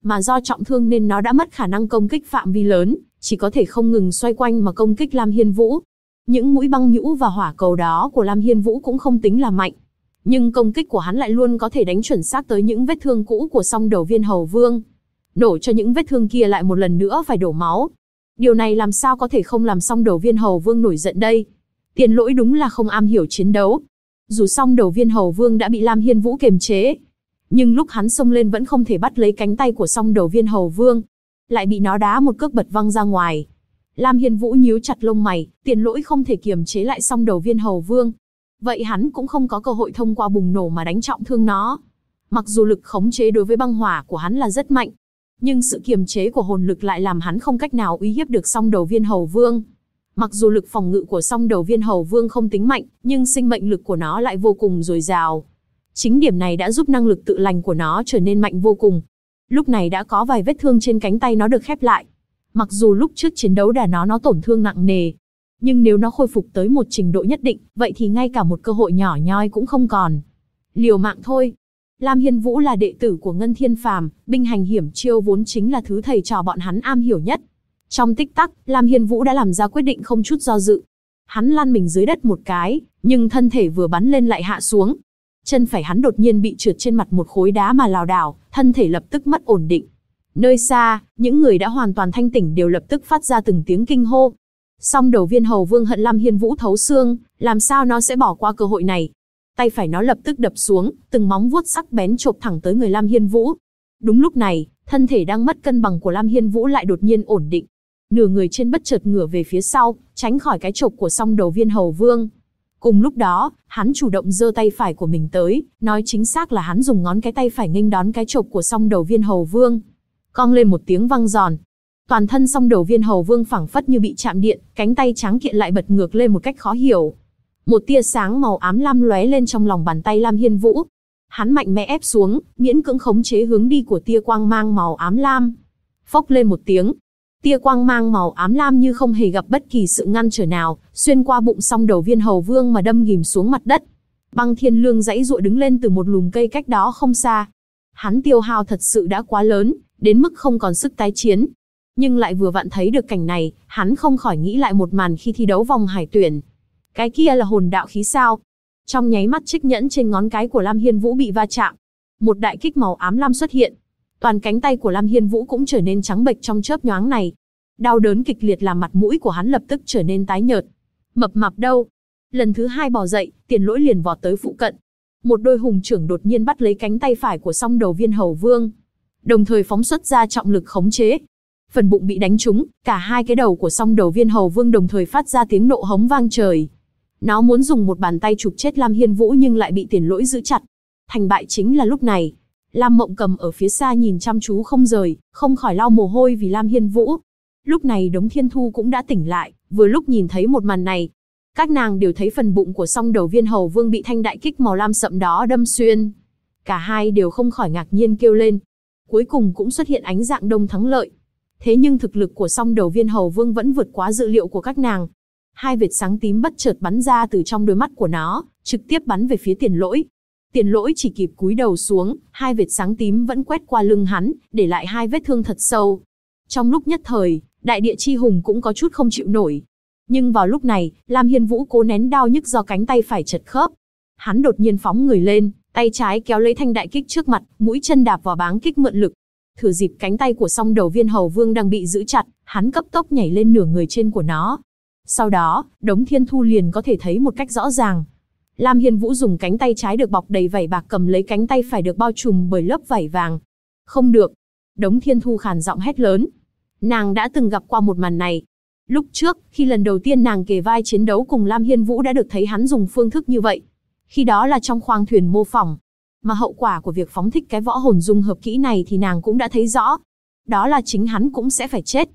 mà do trọng thương nên nó đã mất khả năng công kích phạm vi lớn, chỉ có thể không ngừng xoay quanh mà công kích Lam Hiên Vũ. Những mũi băng nhũ và hỏa cầu đó của Lam Hiên Vũ cũng không tính là mạnh, nhưng công kích của hắn lại luôn có thể đánh chuẩn xác tới những vết thương cũ của Song Đầu Viên Hầu Vương, nổ cho những vết thương kia lại một lần nữa phải đổ máu. Điều này làm sao có thể không làm Song Đầu Viên Hầu Vương nổi giận đây? Tiền Lỗi đúng là không am hiểu chiến đấu. Dù Song Đầu Viên Hầu Vương đã bị Lam Hiên Vũ kiềm chế, nhưng lúc hắn xông lên vẫn không thể bắt lấy cánh tay của Song Đầu Viên Hầu Vương, lại bị nó đá một cước bật văng ra ngoài. Lam Hiên Vũ nhíu chặt lông mày, Tiền Lỗi không thể kiềm chế lại Song Đầu Viên Hầu Vương, vậy hắn cũng không có cơ hội thông qua bùng nổ mà đánh trọng thương nó. Mặc dù lực khống chế đối với băng hỏa của hắn là rất mạnh, nhưng sự kiềm chế của hồn lực lại làm hắn không cách nào uy hiếp được Song Đầu Viên Hầu Vương. Mặc dù lực phòng ngự của Song Đầu Viên Hầu Vương không tính mạnh, nhưng sinh mệnh lực của nó lại vô cùng dồi dào. Chính điểm này đã giúp năng lực tự lành của nó trở nên mạnh vô cùng. Lúc này đã có vài vết thương trên cánh tay nó được khép lại. Mặc dù lúc trước chiến đấu đả nó tổn thương nặng nề, nhưng nếu nó khôi phục tới một trình độ nhất định, vậy thì ngay cả một cơ hội nhỏ nhoi cũng không còn. Liều mạng thôi. Lam Hiên Vũ là đệ tử của Ngân Thiên Phàm, binh hành hiểm chiêu vốn chính là thứ thầy trò bọn hắn am hiểu nhất. Trong tích tắc, Lam Hiên Vũ đã làm ra quyết định không chút do dự. Hắn lăn mình dưới đất một cái, nhưng thân thể vừa bắn lên lại hạ xuống. Chân phải hắn đột nhiên bị trượt trên mặt một khối đá mà lảo đảo, thân thể lập tức mất ổn định. Nơi xa, những người đã hoàn toàn thanh tỉnh đều lập tức phát ra từng tiếng kinh hô. Song Đầu Viên Hầu Vương hận Lam Hiên Vũ thấu xương, làm sao nó sẽ bỏ qua cơ hội này. Tay phải nó lập tức đập xuống, từng móng vuốt sắc bén chộp thẳng tới người Lam Hiên Vũ. Đúng lúc này, thân thể đang mất cân bằng của Lam Hiên Vũ lại đột nhiên ổn định. Nửa người trên bất chợt ngửa về phía sau, tránh khỏi cái chộp của Song Đầu Viên Hầu Vương. Cùng lúc đó, hắn chủ động giơ tay phải của mình tới, nói chính xác là hắn dùng ngón cái tay phải nghênh đón cái chộp của Song Đầu Viên Hầu Vương. Cong lên một tiếng vang giòn. Toàn thân Song Đầu Viên Hầu Vương phảng phất như bị chạm điện, cánh tay trắng kiện lại bật ngược lên một cách khó hiểu. Một tia sáng màu ám lam lóe lên trong lòng bàn tay Lam Hiên Vũ. Hắn mạnh mẽ ép xuống, miễn cưỡng khống chế hướng đi của tia quang mang màu ám lam. Phốc lên một tiếng, tia quang mang màu ám lam như không hề gặp bất kỳ sự ngăn trở nào, xuyên qua bụng Song Đầu Viên Hầu Vương mà đâm ghìm xuống mặt đất. Băng Thiên Lương giãy giụa đứng lên từ một lùm cây cách đó không xa. Hắn tiêu hao thật sự đã quá lớn, đến mức không còn sức tái chiến. Nhưng lại vừa vặn thấy được cảnh này, hắn không khỏi nghĩ lại một màn khi thi đấu vòng hải tuyển. Cái kia là hồn đạo khí sao? Trong nháy mắt chiếc nhẫn trên ngón cái của Lam Hiên Vũ bị va chạm, một đại kích màu ám lam xuất hiện. Toàn cánh tay của Lam Hiên Vũ cũng trở nên trắng bệch trong chớp nhoáng này. Đau đớn kịch liệt làm mặt mũi của hắn lập tức trở nên tái nhợt. Mập mạp đâu? Lần thứ hai bò dậy, Tiền Lỗi liền vọt tới phụ cận. Một đôi hùng chưởng đột nhiên bắt lấy cánh tay phải của Song Đầu Viên Hầu Vương, đồng thời phóng xuất ra trọng lực khống chế. Phần bụng bị đánh trúng, cả hai cái đầu của Song Đầu Viên Hầu Vương đồng thời phát ra tiếng nộ hống vang trời. Nó muốn dùng một bàn tay chụp chết Lam Hiên Vũ nhưng lại bị Tiền Lỗi giữ chặt. Thành bại chính là lúc này. Lam Mộng Cầm ở phía xa nhìn chăm chú không rời, không khỏi lau mồ hôi vì Lam Hiên Vũ. Lúc này Đống Thiên Thu cũng đã tỉnh lại, vừa lúc nhìn thấy một màn này. Các nàng đều thấy phần bụng của Song Đầu Viên Hầu Vương bị thanh đại kích màu lam sậm đó đâm xuyên. Cả hai đều không khỏi ngạc nhiên kêu lên. Cuối cùng cũng xuất hiện ánh dạng đông thắng lợi. Thế nhưng thực lực của Song Đầu Viên Hầu Vương vẫn vượt quá dự liệu của các nàng. Hai vệt sáng tím bất chợt bắn ra từ trong đôi mắt của nó, trực tiếp bắn về phía Tiền Lỗi. Tiền Lỗi chỉ kịp cúi đầu xuống, hai vệt sáng tím vẫn quét qua lưng hắn, để lại hai vết thương thật sâu. Trong lúc nhất thời, đại địa chi hùng cũng có chút không chịu nổi. Nhưng vào lúc này, Lam Hiên Vũ cố nén đau nhức do cánh tay phải chật khớp. Hắn đột nhiên phóng người lên, tay trái kéo lấy thanh đại kích trước mặt, mũi chân đạp vào báng kích mượn lực. Thừa dịp cánh tay của Song Đầu Viên Hầu Vương đang bị giữ chặt, hắn cấp tốc nhảy lên nửa người trên của nó. Sau đó, Đống Thiên Thu liền có thể thấy một cách rõ ràng. Lam Hiên Vũ dùng cánh tay trái được bọc đầy vảy bạc cầm lấy cánh tay phải được bao trùm bởi lớp vảy vàng. Không được! Đống Thiên Thu khàn giọng hét lớn. Nàng đã từng gặp qua một màn này. Lúc trước, khi lần đầu tiên nàng kề vai chiến đấu cùng Lam Hiên Vũ đã được thấy hắn dùng phương thức như vậy. Khi đó là trong khoang thuyền mô phỏng. Mà hậu quả của việc phóng thích cái võ hồn dung hợp kỹ này thì nàng cũng đã thấy rõ. Đó là chính hắn cũng sẽ phải chết.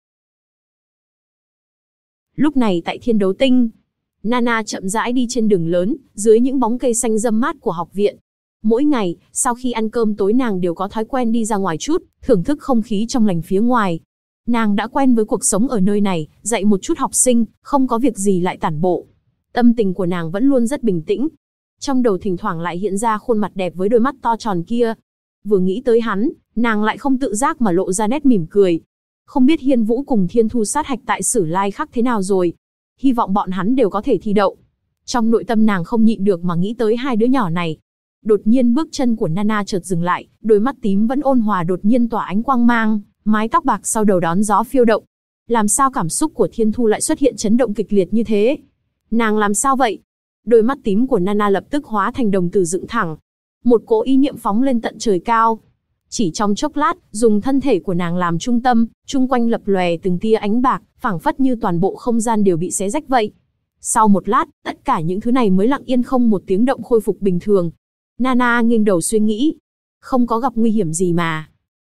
Lúc này tại Thiên Đấu Tinh, Nana chậm rãi đi trên đường lớn, dưới những bóng cây xanh râm mát của học viện. Mỗi ngày, sau khi ăn cơm tối nàng đều có thói quen đi ra ngoài chút, thưởng thức không khí trong lành phía ngoài. Nàng đã quen với cuộc sống ở nơi này, dạy một chút học sinh, không có việc gì lại tản bộ. Tâm tình của nàng vẫn luôn rất bình tĩnh. Trong đầu thỉnh thoảng lại hiện ra khuôn mặt đẹp với đôi mắt to tròn kia. Vừa nghĩ tới hắn, nàng lại không tự giác mà lộ ra nét mỉm cười. Không biết Hiên Vũ cùng Thiên Thu sát hạch tại Sử Lai Khắc thế nào rồi, hy vọng bọn hắn đều có thể thi đậu. Trong nội tâm nàng không nhịn được mà nghĩ tới hai đứa nhỏ này. Đột nhiên bước chân của Nana chợt dừng lại, đôi mắt tím vẫn ôn hòa đột nhiên tỏa ánh quang mang, mái tóc bạc sau đầu đón gió phiêu động. Làm sao cảm xúc của Thiên Thu lại xuất hiện chấn động kịch liệt như thế? Nàng làm sao vậy? Đôi mắt tím của Nana lập tức hóa thành đồng tử dựng thẳng. Một cỗ ý niệm phóng lên tận trời cao. Chỉ trong chốc lát, dùng thân thể của nàng làm trung tâm, chung quanh lập lòe từng tia ánh bạc, phảng phất như toàn bộ không gian đều bị xé rách vậy. Sau một lát, tất cả những thứ này mới lặng yên không một tiếng động khôi phục bình thường. Nana nghiêng đầu suy nghĩ. Không có gặp nguy hiểm gì mà.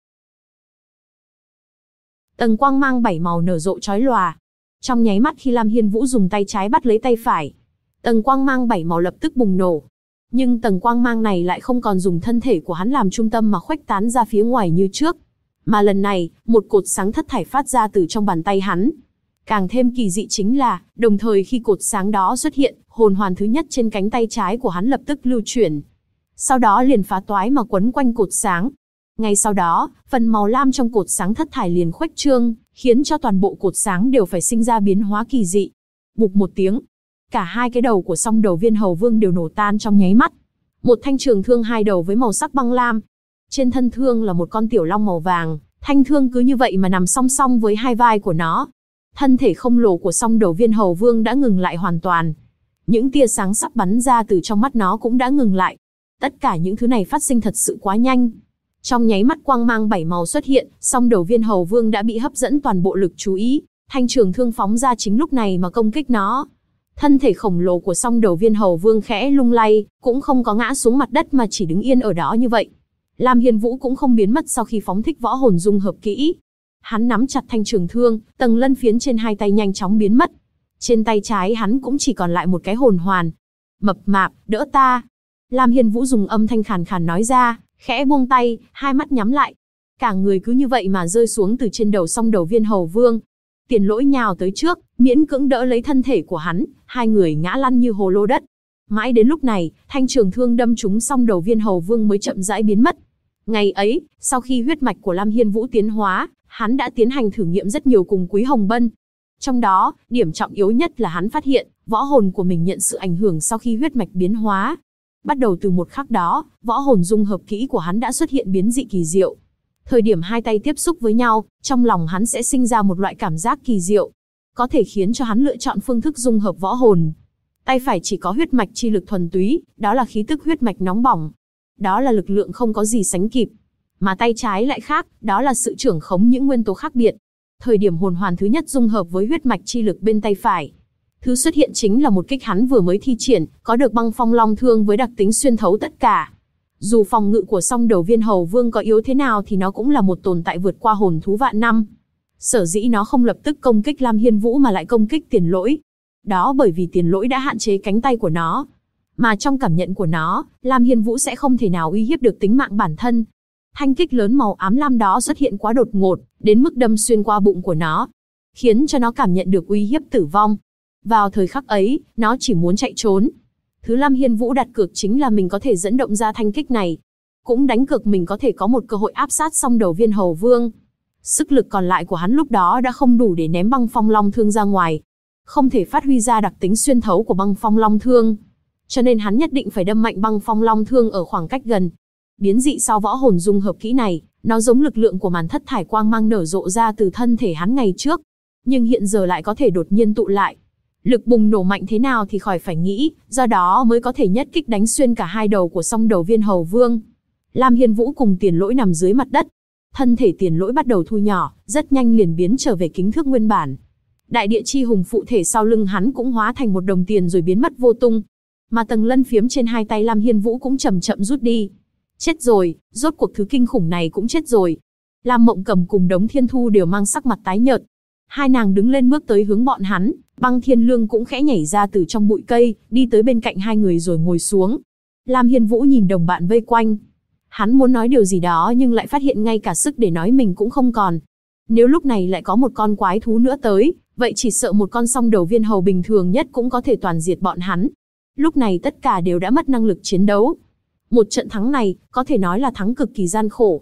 Tầng quang mang 7 màu nở rộ chói lòa. Trong nháy mắt khi Lam Hiên Vũ dùng tay trái bắt lấy tay phải, tầng quang mang 7 màu lập tức bùng nổ. Nhưng tầng quang mang này lại không còn dùng thân thể của hắn làm trung tâm mà khuếch tán ra phía ngoài như trước. Mà lần này, một cột sáng thất thải phát ra từ trong bàn tay hắn. Càng thêm kỳ dị chính là, đồng thời khi cột sáng đó xuất hiện, hồn hoàn thứ nhất trên cánh tay trái của hắn lập tức lưu chuyển. Sau đó liền phá toái mà quấn quanh cột sáng. Ngay sau đó, phần màu lam trong cột sáng thất thải liền khuếch trương, khiến cho toàn bộ cột sáng đều phải sinh ra biến hóa kỳ dị. Bụp một tiếng, cả hai cái đầu của song đầu viên hầu vương đều nổ tan trong nháy mắt. Một thanh trường thương hai đầu với màu sắc băng lam. Trên thân thương là một con tiểu long màu vàng, thanh thương cứ như vậy mà nằm song song với hai vai của nó. Thân thể khổng lồ của song đầu viên hầu vương đã ngừng lại hoàn toàn. Những tia sáng sắp bắn ra từ trong mắt nó cũng đã ngừng lại. Tất cả những thứ này phát sinh thật sự quá nhanh. Trong nháy mắt quang mang 7 màu xuất hiện, song đầu viên hầu vương đã bị hấp dẫn toàn bộ lực chú ý. Thanh trường thương phóng ra chính lúc này mà công kích nó. Thân thể khổng lồ của song đầu viên hầu vương khẽ lung lay, cũng không có ngã xuống mặt đất mà chỉ đứng yên ở đó như vậy. Lam Hiên Vũ cũng không biến mất sau khi phóng thích võ hồn dung hợp kỹ. Hắn nắm chặt thanh trường thương, tầng lân phiến trên hai tay nhanh chóng biến mất. Trên tay trái hắn cũng chỉ còn lại một cái hồn hoàn. Mập mạp, đỡ ta. Lam Hiên Vũ dùng âm thanh khàn khàn nói ra, khẽ buông tay, hai mắt nhắm lại. Cả người cứ như vậy mà rơi xuống từ trên đầu song đầu viên hầu vương. Tiền Lỗi nhào tới trước, miễn cưỡng đỡ lấy thân thể của hắn, hai người ngã lăn như hồ lô đất. Mãi đến lúc này, thanh trường thương đâm trúng song đầu viên hầu vương mới chậm rãi biến mất. Ngày ấy, sau khi huyết mạch của Lam Hiên Vũ tiến hóa, hắn đã tiến hành thử nghiệm rất nhiều cùng Quý Hồng Bân. Trong đó, điểm trọng yếu nhất là hắn phát hiện, võ hồn của mình nhận sự ảnh hưởng sau khi huyết mạch biến hóa. Bắt đầu từ một khắc đó, võ hồn dung hợp kỹ của hắn đã xuất hiện biến dị kỳ diệu. Thời điểm hai tay tiếp xúc với nhau, trong lòng hắn sẽ sinh ra một loại cảm giác kỳ diệu, có thể khiến cho hắn lựa chọn phương thức dung hợp võ hồn. Tay phải chỉ có huyết mạch chi lực thuần túy, đó là khí tức huyết mạch nóng bỏng. Đó là lực lượng không có gì sánh kịp. Mà tay trái lại khác, đó là sự trưởng khống những nguyên tố khác biệt. Thời điểm hồn hoàn thứ nhất dung hợp với huyết mạch chi lực bên tay phải, thứ xuất hiện chính là một kích hắn vừa mới thi triển, có được băng phong long thương với đặc tính xuyên thấu tất cả. Dù phòng ngự của song đầu viên hầu vương có yếu thế nào thì nó cũng là một tồn tại vượt qua hồn thú vạn năm. Sở dĩ nó không lập tức công kích Lam Hiên Vũ mà lại công kích Tiền Lỗi. Đó bởi vì Tiền Lỗi đã hạn chế cánh tay của nó. Mà trong cảm nhận của nó, Lam Hiên Vũ sẽ không thể nào uy hiếp được tính mạng bản thân. Thanh kích lớn màu ám lam đó xuất hiện quá đột ngột, đến mức đâm xuyên qua bụng của nó, khiến cho nó cảm nhận được uy hiếp tử vong. Vào thời khắc ấy, nó chỉ muốn chạy trốn. Thứ Lam Hiên Vũ đặt cược chính là mình có thể dẫn động ra thanh kích này. Cũng đánh cược mình có thể có một cơ hội áp sát song đầu viên hầu vương. Sức lực còn lại của hắn lúc đó đã không đủ để ném băng phong long thương ra ngoài. Không thể phát huy ra đặc tính xuyên thấu của băng phong long thương. Cho nên hắn nhất định phải đâm mạnh băng phong long thương ở khoảng cách gần. Biến dị sau võ hồn dung hợp kỹ này, nó giống lực lượng của màn thất thải quang mang nở rộ ra từ thân thể hắn ngày trước. Nhưng hiện giờ lại có thể đột nhiên tụ lại. Lực bùng nổ mạnh thế nào thì khỏi phải nghĩ, do đó mới có thể nhất kích đánh xuyên cả hai đầu của song đầu viên hầu vương. Lam Hiên Vũ cùng Tiền Lỗi nằm dưới mặt đất. Thân thể Tiền Lỗi bắt đầu thu nhỏ, rất nhanh liền biến trở về kích thước nguyên bản. Đại địa chi hùng phụ thể sau lưng hắn cũng hóa thành một đồng tiền rồi biến mất vô tung. Mà tầng lân phiếm trên hai tay Lam Hiên Vũ cũng chậm chậm rút đi. Chết rồi, rốt cuộc thứ kinh khủng này cũng chết rồi. Lam Mộng Cầm cùng Đống Thiên Thu đều mang sắc mặt tái nhợt. Hai nàng đứng lên bước tới hướng bọn hắn, Băng Thiên Lương cũng khẽ nhảy ra từ trong bụi cây, đi tới bên cạnh hai người rồi ngồi xuống. Lam Hiên Vũ nhìn đồng bạn vây quanh. Hắn muốn nói điều gì đó nhưng lại phát hiện ngay cả sức để nói mình cũng không còn. Nếu lúc này lại có một con quái thú nữa tới, vậy chỉ sợ một con song đầu viên hầu bình thường nhất cũng có thể toàn diệt bọn hắn. Lúc này tất cả đều đã mất năng lực chiến đấu. Một trận thắng này, có thể nói là thắng cực kỳ gian khổ.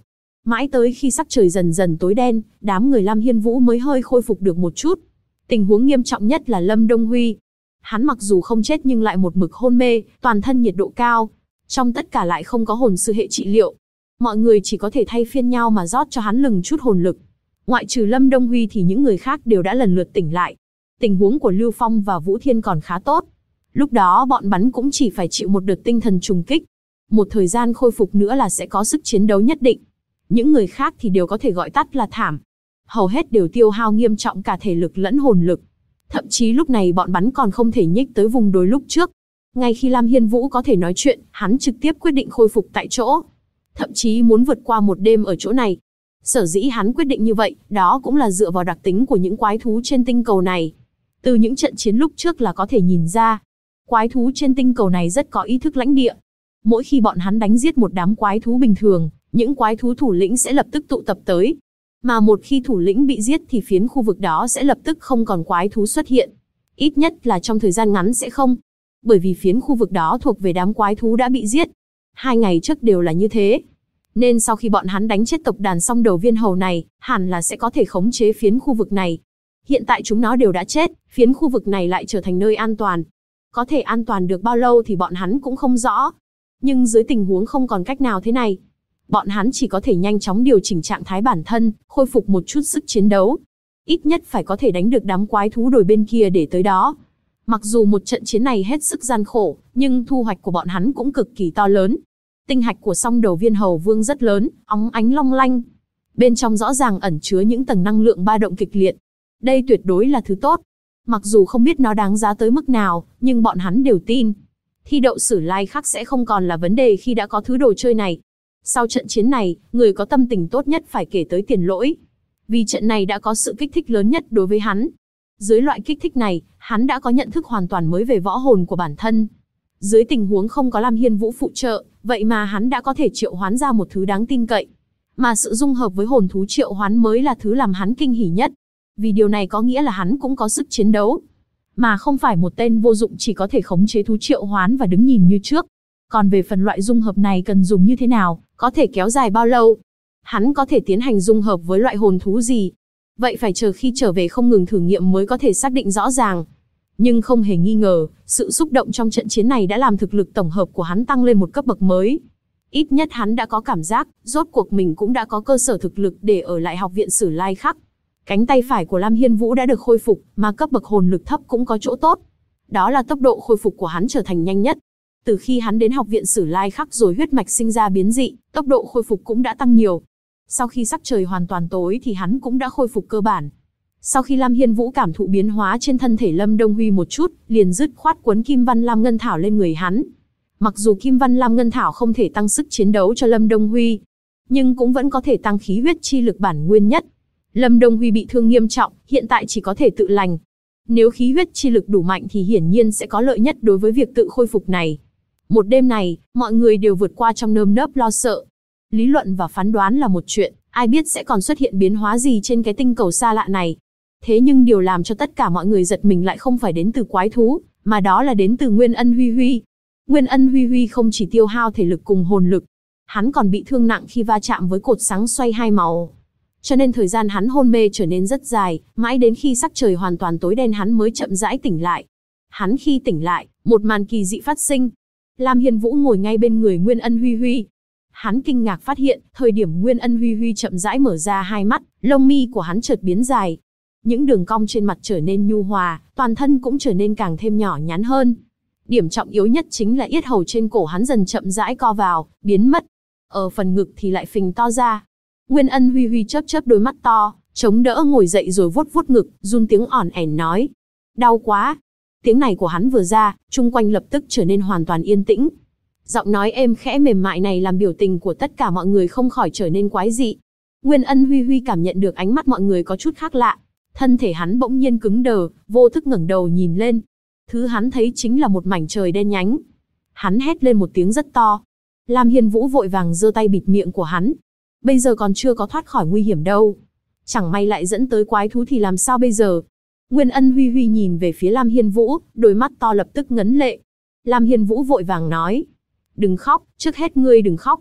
Mãi tới khi sắc trời dần dần tối đen, đám người Lam Hiên Vũ mới hơi khôi phục được một chút. Tình huống nghiêm trọng nhất là Lâm Đông Huy. Hắn mặc dù không chết nhưng lại một mực hôn mê, toàn thân nhiệt độ cao. Trong tất cả lại không có hồn sư hệ trị liệu. Mọi người chỉ có thể thay phiên nhau mà rót cho hắn lừng chút hồn lực. Ngoại trừ Lâm Đông Huy thì những người khác đều đã lần lượt tỉnh lại. Tình huống của Lưu Phong và Vũ Thiên còn khá tốt. Lúc đó bọn bắn cũng chỉ phải chịu một đợt tinh thần trùng kích. Một thời gian khôi phục nữa là sẽ có sức chiến đấu nhất định. Những người khác thì đều có thể gọi tắt là thảm. Hầu hết đều tiêu hao nghiêm trọng cả thể lực lẫn hồn lực. Thậm chí lúc này bọn bắn còn không thể nhích tới vùng đồi lúc trước. Ngay khi Lam Hiên Vũ có thể nói chuyện, hắn trực tiếp quyết định khôi phục tại chỗ. Thậm chí muốn vượt qua một đêm ở chỗ này. Sở dĩ hắn quyết định như vậy, đó cũng là dựa vào đặc tính của những quái thú trên tinh cầu này. Từ những trận chiến lúc trước là có thể nhìn ra, quái thú trên tinh cầu này rất có ý thức lãnh địa. Mỗi khi bọn hắn đánh giết một đám quái thú bình thường, những quái thú thủ lĩnh sẽ lập tức tụ tập tới. Mà một khi thủ lĩnh bị giết thì phiến khu vực đó sẽ lập tức không còn quái thú xuất hiện. Ít nhất là trong thời gian ngắn sẽ không. Bởi vì phiến khu vực đó thuộc về đám quái thú đã bị giết. 2 ngày trước đều là như thế. Nên sau khi bọn hắn đánh chết tộc đàn song đầu viên hầu này, hẳn là sẽ có thể khống chế phiến khu vực này. Hiện tại chúng nó đều đã chết, phiến khu vực này lại trở thành nơi an toàn. Có thể an toàn được bao lâu thì bọn hắn cũng không rõ. Nhưng dưới tình huống không còn cách nào thế này, bọn hắn chỉ có thể nhanh chóng điều chỉnh trạng thái bản thân, khôi phục một chút sức chiến đấu. Ít nhất phải có thể đánh được đám quái thú đồi bên kia để tới đó. Mặc dù một trận chiến này hết sức gian khổ, nhưng thu hoạch của bọn hắn cũng cực kỳ to lớn. Tinh hạch của song đầu viên hầu vương rất lớn, óng ánh long lanh. Bên trong rõ ràng ẩn chứa những tầng năng lượng ba động kịch liệt. Đây tuyệt đối là thứ tốt. Mặc dù không biết nó đáng giá tới mức nào, nhưng bọn hắn đều tin. Thi đậu sử lai khắc sẽ không còn là vấn đề khi đã có thứ đồ chơi này. Sau trận chiến này, người có tâm tình tốt nhất phải kể tới Tiền Lỗi. Vì trận này đã có sự kích thích lớn nhất đối với hắn. Dưới loại kích thích này, hắn đã có nhận thức hoàn toàn mới về võ hồn của bản thân. Dưới tình huống không có Lam Hiên Vũ phụ trợ, vậy mà hắn đã có thể triệu hoán ra một thứ đáng tin cậy. Mà sự dung hợp với hồn thú triệu hoán mới là thứ làm hắn kinh hỉ nhất. Vì điều này có nghĩa là hắn cũng có sức chiến đấu. Mà không phải một tên vô dụng chỉ có thể khống chế thú triệu hoán và đứng nhìn như trước. Còn về phần loại dung hợp này cần dùng như thế nào, có thể kéo dài bao lâu, hắn có thể tiến hành dung hợp với loại hồn thú gì, vậy phải chờ khi trở về không ngừng thử nghiệm mới có thể xác định rõ ràng. Nhưng không hề nghi ngờ, sự xúc động trong trận chiến này đã làm thực lực tổng hợp của hắn tăng lên một cấp bậc mới. Ít nhất hắn đã có cảm giác, rốt cuộc mình cũng đã có cơ sở thực lực để ở lại học viện Sử Lai Khắc. Cánh tay phải của Lam Hiên Vũ đã được khôi phục, mà cấp bậc hồn lực thấp cũng có chỗ tốt. Đó là tốc độ khôi phục của hắn trở thành nhanh nhất. Từ khi hắn đến học viện Sử Lai Khắc rồi huyết mạch sinh ra biến dị, tốc độ khôi phục cũng đã tăng nhiều. Sau khi sắc trời hoàn toàn tối thì hắn cũng đã khôi phục cơ bản. Sau khi Lam Hiên Vũ cảm thụ biến hóa trên thân thể Lâm Đông Huy một chút, liền dứt khoát quấn Kim Văn Lam Ngân Thảo lên người hắn. Mặc dù Kim Văn Lam Ngân Thảo không thể tăng sức chiến đấu cho Lâm Đông Huy, nhưng cũng vẫn có thể tăng khí huyết chi lực bản nguyên nhất. Lâm Đông Huy bị thương nghiêm trọng, hiện tại chỉ có thể tự lành. Nếu khí huyết chi lực đủ mạnh thì hiển nhiên sẽ có lợi nhất đối với việc tự khôi phục này. Một đêm này, mọi người đều vượt qua trong nơm nớp lo sợ. Lý luận và phán đoán là một chuyện, ai biết sẽ còn xuất hiện biến hóa gì trên cái tinh cầu xa lạ này. Thế nhưng điều làm cho tất cả mọi người giật mình lại không phải đến từ quái thú, mà đó là đến từ Nguyên Ân Huy Huy. Nguyên Ân Huy Huy không chỉ tiêu hao thể lực cùng hồn lực, hắn còn bị thương nặng khi va chạm với cột sáng xoay hai màu. Cho nên thời gian hắn hôn mê trở nên rất dài, mãi đến khi sắc trời hoàn toàn tối đen hắn mới chậm rãi tỉnh lại. Hắn khi tỉnh lại, một màn kỳ dị phát sinh. Lam Hiên Vũ ngồi ngay bên người Nguyên Ân Huy Huy. Hắn kinh ngạc phát hiện, thời điểm Nguyên Ân Huy Huy chậm rãi mở ra hai mắt, lông mi của hắn chợt biến dài. Những đường cong trên mặt trở nên nhu hòa, toàn thân cũng trở nên càng thêm nhỏ nhắn hơn. Điểm trọng yếu nhất chính là yết hầu trên cổ hắn dần chậm rãi co vào, biến mất. Ở phần ngực thì lại phình to ra. Nguyên Ân Huy Huy chớp chớp đôi mắt to, chống đỡ ngồi dậy rồi vuốt vuốt ngực, run tiếng ỏn ẻn nói: "Đau quá." Tiếng này của hắn vừa ra, chung quanh lập tức trở nên hoàn toàn yên tĩnh. Giọng nói êm khẽ mềm mại này làm biểu tình của tất cả mọi người không khỏi trở nên quái dị. Nguyên Ân Huy Huy cảm nhận được ánh mắt mọi người có chút khác lạ. Thân thể hắn bỗng nhiên cứng đờ, vô thức ngẩng đầu nhìn lên. Thứ hắn thấy chính là một mảnh trời đen nhánh. Hắn hét lên một tiếng rất to. Lam Hiên Vũ vội vàng giơ tay bịt miệng của hắn. Bây giờ còn chưa có thoát khỏi nguy hiểm đâu. Chẳng may lại dẫn tới quái thú thì làm sao bây giờ? Nguyên Ân Huy Huy nhìn về phía Lam Hiên Vũ, đôi mắt to lập tức ngấn lệ. Lam Hiên Vũ vội vàng nói: "Đừng khóc, trước hết ngươi đừng khóc."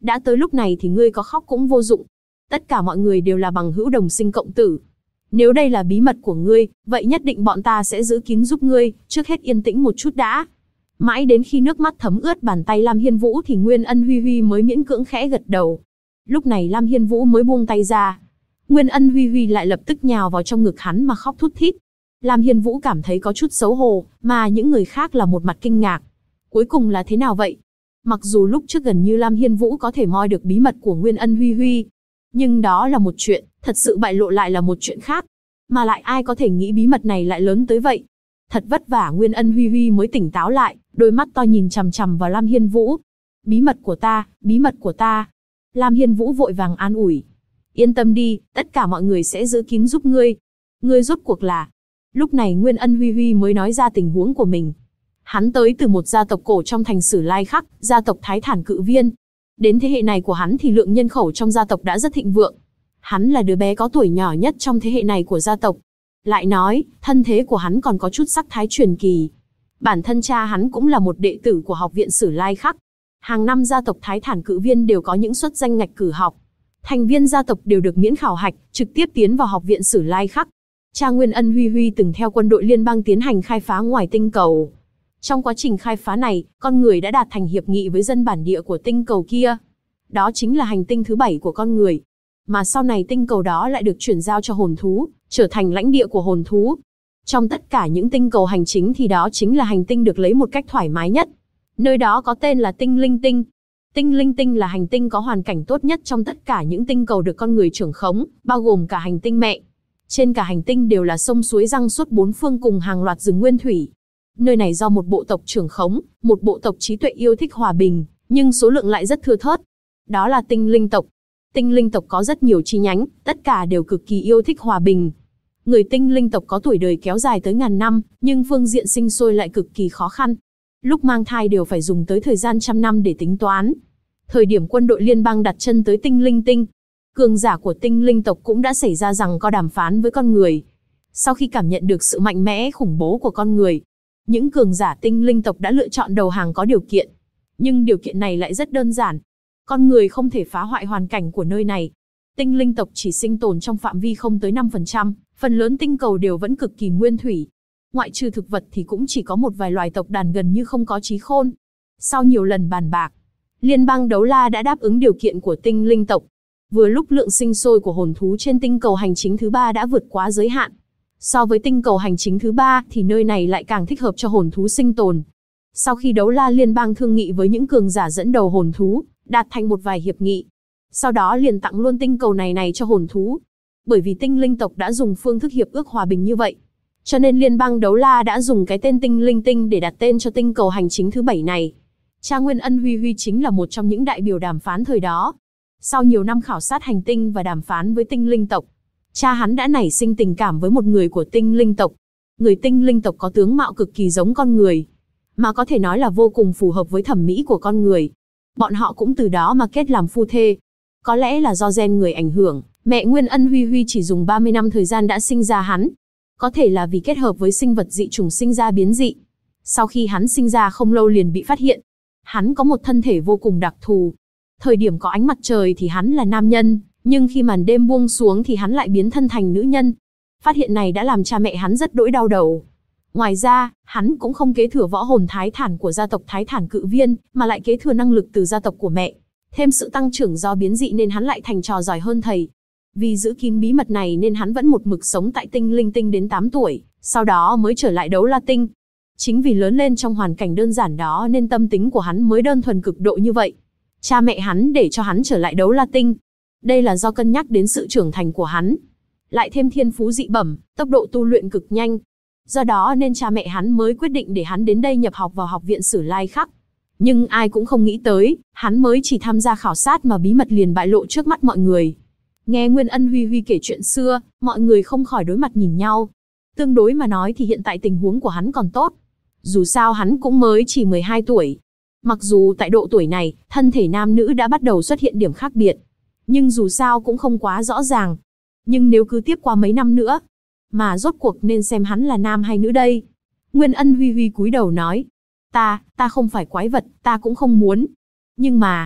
Đã tới lúc này thì ngươi có khóc cũng vô dụng. Tất cả mọi người đều là bằng hữu đồng sinh cộng tử. Nếu đây là bí mật của ngươi, vậy nhất định bọn ta sẽ giữ kín giúp ngươi, trước hết yên tĩnh một chút đã. Mãi đến khi nước mắt thấm ướt bàn tay Lam Hiên Vũ thì Nguyên Ân Huy Huy mới miễn cưỡng khẽ gật đầu. Lúc này Lam Hiên Vũ mới buông tay ra. Nguyên Ân Huy Huy lại lập tức nhào vào trong ngực hắn mà khóc thút thít. Lam Hiên Vũ cảm thấy có chút xấu hổ, mà những người khác là một mặt kinh ngạc. Cuối cùng là thế nào vậy? Mặc dù lúc trước gần như Lam Hiên Vũ có thể moi được bí mật của Nguyên Ân Huy Huy, nhưng đó là một chuyện, thật sự bại lộ lại là một chuyện khác. Mà lại ai có thể nghĩ bí mật này lại lớn tới vậy? Thật vất vả Nguyên Ân Huy Huy mới tỉnh táo lại, đôi mắt to nhìn chằm chằm vào Lam Hiên Vũ. Bí mật của ta, bí mật của ta. Lam Hiên Vũ vội vàng an ủi. Yên tâm đi, tất cả mọi người sẽ giữ kín giúp ngươi. Ngươi rốt cuộc là... Lúc này Nguyên Ân Huy Huy mới nói ra tình huống của mình. Hắn tới từ một gia tộc cổ trong thành Sử Lai Khắc, gia tộc Thái Thản Cự Viên. Đến thế hệ này của hắn thì lượng nhân khẩu trong gia tộc đã rất thịnh vượng. Hắn là đứa bé có tuổi nhỏ nhất trong thế hệ này của gia tộc. Lại nói, thân thế của hắn còn có chút sắc thái truyền kỳ. Bản thân cha hắn cũng là một đệ tử của học viện Sử Lai Khắc. Hàng năm gia tộc Thái Thản Cự Viên đều có những suất danh ngạch cử học. Thành viên gia tộc đều được miễn khảo hạch, trực tiếp tiến vào học viện Sử Lai Khắc. Cha Nguyên Ân Huy Huy từng theo quân đội liên bang tiến hành khai phá ngoài tinh cầu. Trong quá trình khai phá này, con người đã đạt thành hiệp nghị với dân bản địa của tinh cầu kia. Đó chính là hành tinh thứ 7 của con người. Mà sau này tinh cầu đó lại được chuyển giao cho hồn thú, trở thành lãnh địa của hồn thú. Trong tất cả những tinh cầu hành chính thì đó chính là hành tinh được lấy một cách thoải mái nhất. Nơi đó có tên là Tinh Linh Tinh. Tinh Linh Tinh là hành tinh có hoàn cảnh tốt nhất trong tất cả những tinh cầu được con người trưởng khống, bao gồm cả hành tinh mẹ. Trên cả hành tinh đều là sông suối giăng suốt bốn phương cùng hàng loạt rừng nguyên thủy. Nơi này do một bộ tộc trưởng khống, một bộ tộc trí tuệ yêu thích hòa bình, nhưng số lượng lại rất thưa thớt. Đó là Tinh Linh tộc. Tinh Linh tộc có rất nhiều chi nhánh, tất cả đều cực kỳ yêu thích hòa bình. Người Tinh Linh tộc có tuổi đời kéo dài tới ngàn năm, nhưng phương diện sinh sôi lại cực kỳ khó khăn. Lúc mang thai đều phải dùng tới thời gian trăm năm để tính toán. Thời điểm quân đội liên bang đặt chân tới Tinh Linh Tinh, cường giả của Tinh Linh tộc cũng đã xảy ra rằng có đàm phán với con người. Sau khi cảm nhận được sự mạnh mẽ khủng bố của con người, những cường giả Tinh Linh tộc đã lựa chọn đầu hàng có điều kiện. Nhưng điều kiện này lại rất đơn giản. Con người không thể phá hoại hoàn cảnh của nơi này. Tinh Linh tộc chỉ sinh tồn trong phạm vi không tới 5%, phần lớn tinh cầu đều vẫn cực kỳ nguyên thủy. Ngoại trừ thực vật thì cũng chỉ có một vài loài tộc đàn gần như không có trí khôn. Sau nhiều lần bàn bạc, Liên bang Đấu La đã đáp ứng điều kiện của Tinh Linh tộc. Vừa lúc lượng sinh sôi của hồn thú trên tinh cầu hành chính thứ 3 đã vượt quá giới hạn. So với tinh cầu hành chính thứ 3 thì nơi này lại càng thích hợp cho hồn thú sinh tồn. Sau khi Đấu La Liên bang thương nghị với những cường giả dẫn đầu hồn thú, đạt thành một vài hiệp nghị. Sau đó liền tặng luôn tinh cầu này cho hồn thú. Bởi vì Tinh Linh tộc đã dùng phương thức hiệp ước hòa bình như vậy, cho nên Liên bang Đấu La đã dùng cái tên Tinh Linh Tinh để đặt tên cho tinh cầu hành chính thứ 7 này. Cha Nguyên Ân Huy Huy chính là một trong những đại biểu đàm phán thời đó. Sau nhiều năm khảo sát hành tinh và đàm phán với Tinh Linh tộc, cha hắn đã nảy sinh tình cảm với một người của Tinh Linh tộc. Người Tinh Linh tộc có tướng mạo cực kỳ giống con người, mà có thể nói là vô cùng phù hợp với thẩm mỹ của con người. Bọn họ cũng từ đó mà kết làm phu thê. Có lẽ là do gen người ảnh hưởng, mẹ Nguyên Ân Huy Huy chỉ dùng 30 năm thời gian đã sinh ra hắn. Có thể là vì kết hợp với sinh vật dị chủng sinh ra biến dị. Sau khi hắn sinh ra không lâu liền bị phát hiện. Hắn có một thân thể vô cùng đặc thù. Thời điểm có ánh mặt trời thì hắn là nam nhân, nhưng khi màn đêm buông xuống thì hắn lại biến thân thành nữ nhân. Phát hiện này đã làm cha mẹ hắn rất đỗi đau đầu. Ngoài ra, hắn cũng không kế thừa võ hồn Thái Thản của gia tộc Thái Thản Cự Viên, mà lại kế thừa năng lực từ gia tộc của mẹ. Thêm sự tăng trưởng do biến dị nên hắn lại thành trò giỏi hơn thầy. Vì giữ kín bí mật này nên hắn vẫn một mực sống tại Tinh Linh Tinh đến 8 tuổi, sau đó mới trở lại Đấu La Tinh. Chính vì lớn lên trong hoàn cảnh đơn giản đó nên tâm tính của hắn mới đơn thuần cực độ như vậy. Cha mẹ hắn để cho hắn trở lại Đấu La Tinh. Đây là do cân nhắc đến sự trưởng thành của hắn. Lại thêm thiên phú dị bẩm, tốc độ tu luyện cực nhanh. Do đó nên cha mẹ hắn mới quyết định để hắn đến đây nhập học vào học viện Sử Lai Khắc. Nhưng ai cũng không nghĩ tới, hắn mới chỉ tham gia khảo sát mà bí mật liền bại lộ trước mắt mọi người. Nghe Nguyên Ân Huy Huy kể chuyện xưa, mọi người không khỏi đối mặt nhìn nhau. Tương đối mà nói thì hiện tại tình huống của hắn còn tốt. Dù sao hắn cũng mới chỉ 12 tuổi. Mặc dù tại độ tuổi này, thân thể nam nữ đã bắt đầu xuất hiện điểm khác biệt. Nhưng dù sao cũng không quá rõ ràng. Nhưng nếu cứ tiếp qua mấy năm nữa, mà rốt cuộc nên xem hắn là nam hay nữ đây. Nguyên Ân Huy Huy cúi đầu nói. Ta không phải quái vật, ta cũng không muốn. Nhưng mà,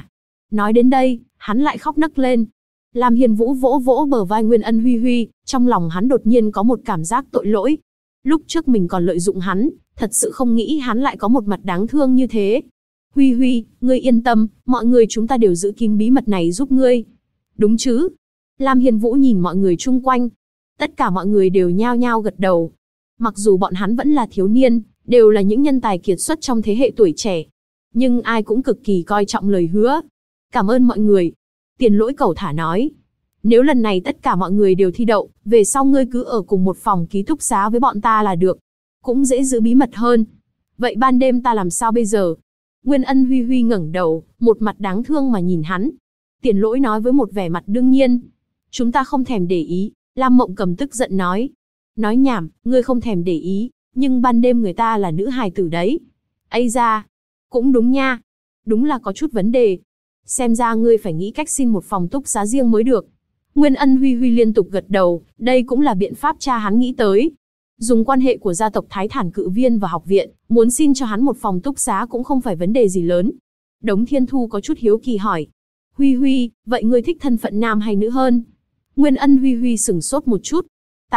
Nói đến đây, hắn lại khóc nấc lên. Lam Hiên Vũ vỗ vỗ bờ vai Nguyên Ân Huy Huy, trong lòng hắn đột nhiên có một cảm giác tội lỗi. Lúc trước mình còn lợi dụng hắn, thật sự không nghĩ hắn lại có một mặt đáng thương như thế. Huy Huy, ngươi yên tâm, mọi người chúng ta đều giữ kín bí mật này giúp ngươi. Đúng chứ? Lam Hiên Vũ nhìn mọi người chung quanh. Tất cả mọi người đều nhao nhao gật đầu. Mặc dù bọn hắn vẫn là thiếu niên, đều là những nhân tài kiệt xuất trong thế hệ tuổi trẻ. Nhưng ai cũng cực kỳ coi trọng lời hứa. Cảm ơn mọi người. Tiền Lỗi cẩu thả nói. Nếu lần này tất cả mọi người đều thi đậu, về sau ngươi cứ ở cùng một phòng ký túc xá với bọn ta là được. Cũng dễ giữ bí mật hơn. Vậy ban đêm ta làm sao bây giờ? Nguyên Ân Huy Huy ngẩng đầu, một mặt đáng thương mà nhìn hắn. Tiền Lỗi nói với một vẻ mặt đương nhiên. Chúng ta không thèm để ý. Lam Mộng Cầm tức giận nói. Nói nhảm, ngươi không thèm để ý, nhưng ban đêm người ta là nữ hài tử đấy. Ây da, cũng đúng nha. Đúng là có chút vấn đề. Xem ra ngươi phải nghĩ cách xin một phòng túc xá riêng mới được. Nguyên Ân Huy Huy liên tục gật đầu, đây cũng là biện pháp cha hắn nghĩ tới. Dùng quan hệ của gia tộc Thái Thản Cự Viên và học viện, muốn xin cho hắn một phòng túc xá cũng không phải vấn đề gì lớn. Đống Thiên Thu có chút hiếu kỳ hỏi. Huy Huy, vậy ngươi thích thân phận nam hay nữ hơn? Nguyên Ân Huy Huy sửng sốt một chút.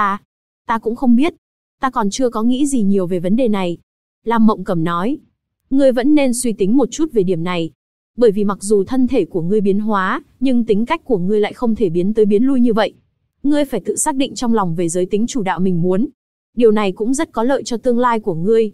Ta cũng không biết. Ta còn chưa có nghĩ gì nhiều về vấn đề này. Lam Mộng Cầm nói. Ngươi vẫn nên suy tính một chút về điểm này. Bởi vì mặc dù thân thể của ngươi biến hóa, nhưng tính cách của ngươi lại không thể biến tới biến lui như vậy. Ngươi phải tự xác định trong lòng về giới tính chủ đạo mình muốn. Điều này cũng rất có lợi cho tương lai của ngươi.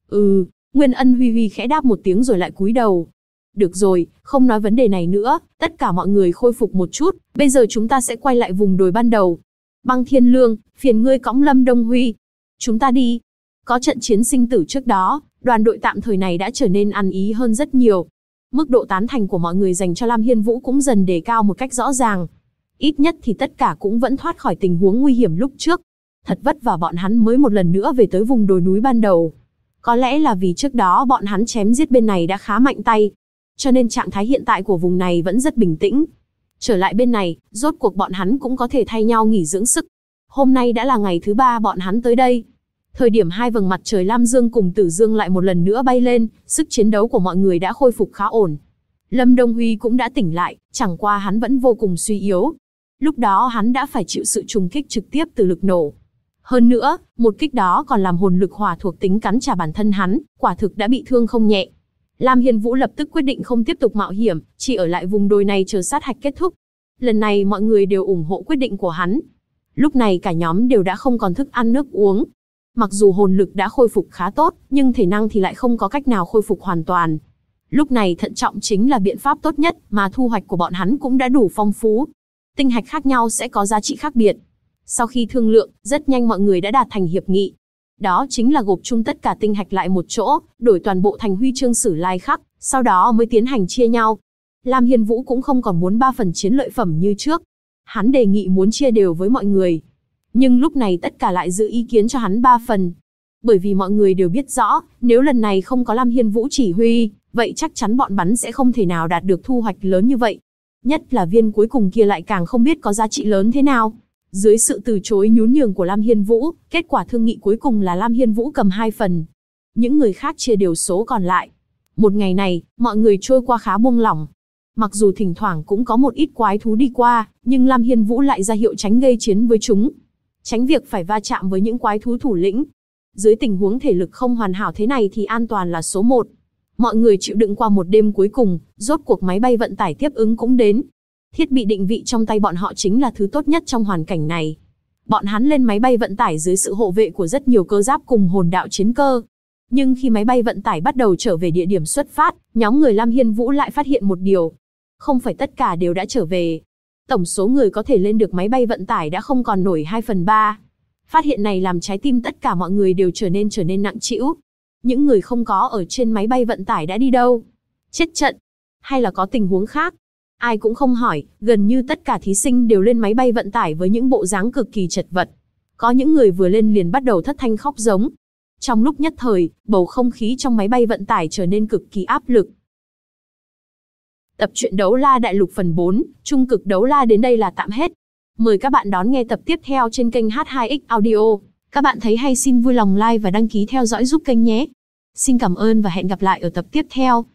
Nguyên Ân Huy Huy khẽ đáp một tiếng rồi lại cúi đầu. Được rồi, không nói vấn đề này nữa, tất cả mọi người khôi phục một chút, bây giờ chúng ta sẽ quay lại vùng đồi ban đầu. Băng Thiên Lương, phiền ngươi cõng Lâm Đông Huy. Chúng ta đi. Có trận chiến sinh tử trước đó, đoàn đội tạm thời này đã trở nên ăn ý hơn rất nhiều. Mức độ tán thành của mọi người dành cho Lam Hiên Vũ cũng dần đề cao một cách rõ ràng. Ít nhất thì tất cả cũng vẫn thoát khỏi tình huống nguy hiểm lúc trước. Thật vất vả bọn hắn mới một lần nữa về tới vùng đồi núi ban đầu. Có lẽ là vì trước đó bọn hắn chém giết bên này đã khá mạnh tay. Cho nên trạng thái hiện tại của vùng này vẫn rất bình tĩnh. Trở lại bên này, rốt cuộc bọn hắn cũng có thể thay nhau nghỉ dưỡng sức. Hôm nay đã là ngày thứ 3 bọn hắn tới đây. Thời điểm hai vầng mặt trời Lam Dương cùng Tử Dương lại một lần nữa bay lên, sức chiến đấu của mọi người đã khôi phục khá ổn. Lâm Đông Huy cũng đã tỉnh lại, chẳng qua hắn vẫn vô cùng suy yếu. Lúc đó hắn đã phải chịu sự trùng kích trực tiếp từ lực nổ. Hơn nữa, một kích đó còn làm hồn lực hỏa thuộc tính cắn trả bản thân hắn, quả thực đã bị thương không nhẹ. Lam Hiên Vũ lập tức quyết định không tiếp tục mạo hiểm, chỉ ở lại vùng đồi này chờ sát hạch kết thúc. Lần này mọi người đều ủng hộ quyết định của hắn. Lúc này cả nhóm đều đã không còn thức ăn nước uống. Mặc dù hồn lực đã khôi phục khá tốt, nhưng thể năng thì lại không có cách nào khôi phục hoàn toàn. Lúc này thận trọng chính là biện pháp tốt nhất, mà thu hoạch của bọn hắn cũng đã đủ phong phú. Tinh hạch khác nhau sẽ có giá trị khác biệt. Sau khi thương lượng, rất nhanh mọi người đã đạt thành hiệp nghị. Đó chính là gộp chung tất cả tinh hạch lại một chỗ, đổi toàn bộ thành huy chương sử lai khắc, sau đó mới tiến hành chia nhau. Lam Hiên Vũ cũng không còn muốn 3 phần chiến lợi phẩm như trước. Hắn đề nghị muốn chia đều với mọi người. Nhưng lúc này tất cả lại giữ ý kiến cho hắn 3 phần. Bởi vì mọi người đều biết rõ, nếu lần này không có Lam Hiên Vũ chỉ huy, vậy chắc chắn bọn bắn sẽ không thể nào đạt được thu hoạch lớn như vậy. Nhất là viên cuối cùng kia lại càng không biết có giá trị lớn thế nào. Dưới sự từ chối nhún nhường của Lam Hiên Vũ, kết quả thương nghị cuối cùng là Lam Hiên Vũ cầm 2 phần. Những người khác chia đều số còn lại. Một ngày này, mọi người trôi qua khá buông lỏng. Mặc dù thỉnh thoảng cũng có một ít quái thú đi qua, nhưng Lam Hiên Vũ lại ra hiệu tránh gây chiến với chúng. Tránh việc phải va chạm với những quái thú thủ lĩnh. Dưới tình huống thể lực không hoàn hảo thế này thì an toàn là số 1. Mọi người chịu đựng qua một đêm cuối cùng, rốt cuộc máy bay vận tải tiếp ứng cũng đến. Thiết bị định vị trong tay bọn họ chính là thứ tốt nhất trong hoàn cảnh này. Bọn hắn lên máy bay vận tải dưới sự hộ vệ của rất nhiều cơ giáp cùng hồn đạo chiến cơ. Nhưng khi máy bay vận tải bắt đầu trở về địa điểm xuất phát, nhóm người Lam Hiên Vũ lại phát hiện một điều. Không phải tất cả đều đã trở về. Tổng số người có thể lên được máy bay vận tải đã không còn nổi 2/3. Phát hiện này làm trái tim tất cả mọi người đều trở nên nặng trĩu. Những người không có ở trên máy bay vận tải đã đi đâu? Chết trận? Hay là có tình huống khác? Ai cũng không hỏi, gần như tất cả thí sinh đều lên máy bay vận tải với những bộ dáng cực kỳ chật vật. Có những người vừa lên liền bắt đầu thất thanh khóc giống. Trong lúc nhất thời, bầu không khí trong máy bay vận tải trở nên cực kỳ áp lực. Tập truyện Đấu La Đại Lục phần 4, Trung cực Đấu La đến đây là tạm hết. Mời các bạn đón nghe tập tiếp theo trên kênh H2X Audio. Các bạn thấy hay xin vui lòng like và đăng ký theo dõi giúp kênh nhé. Xin cảm ơn và hẹn gặp lại ở tập tiếp theo.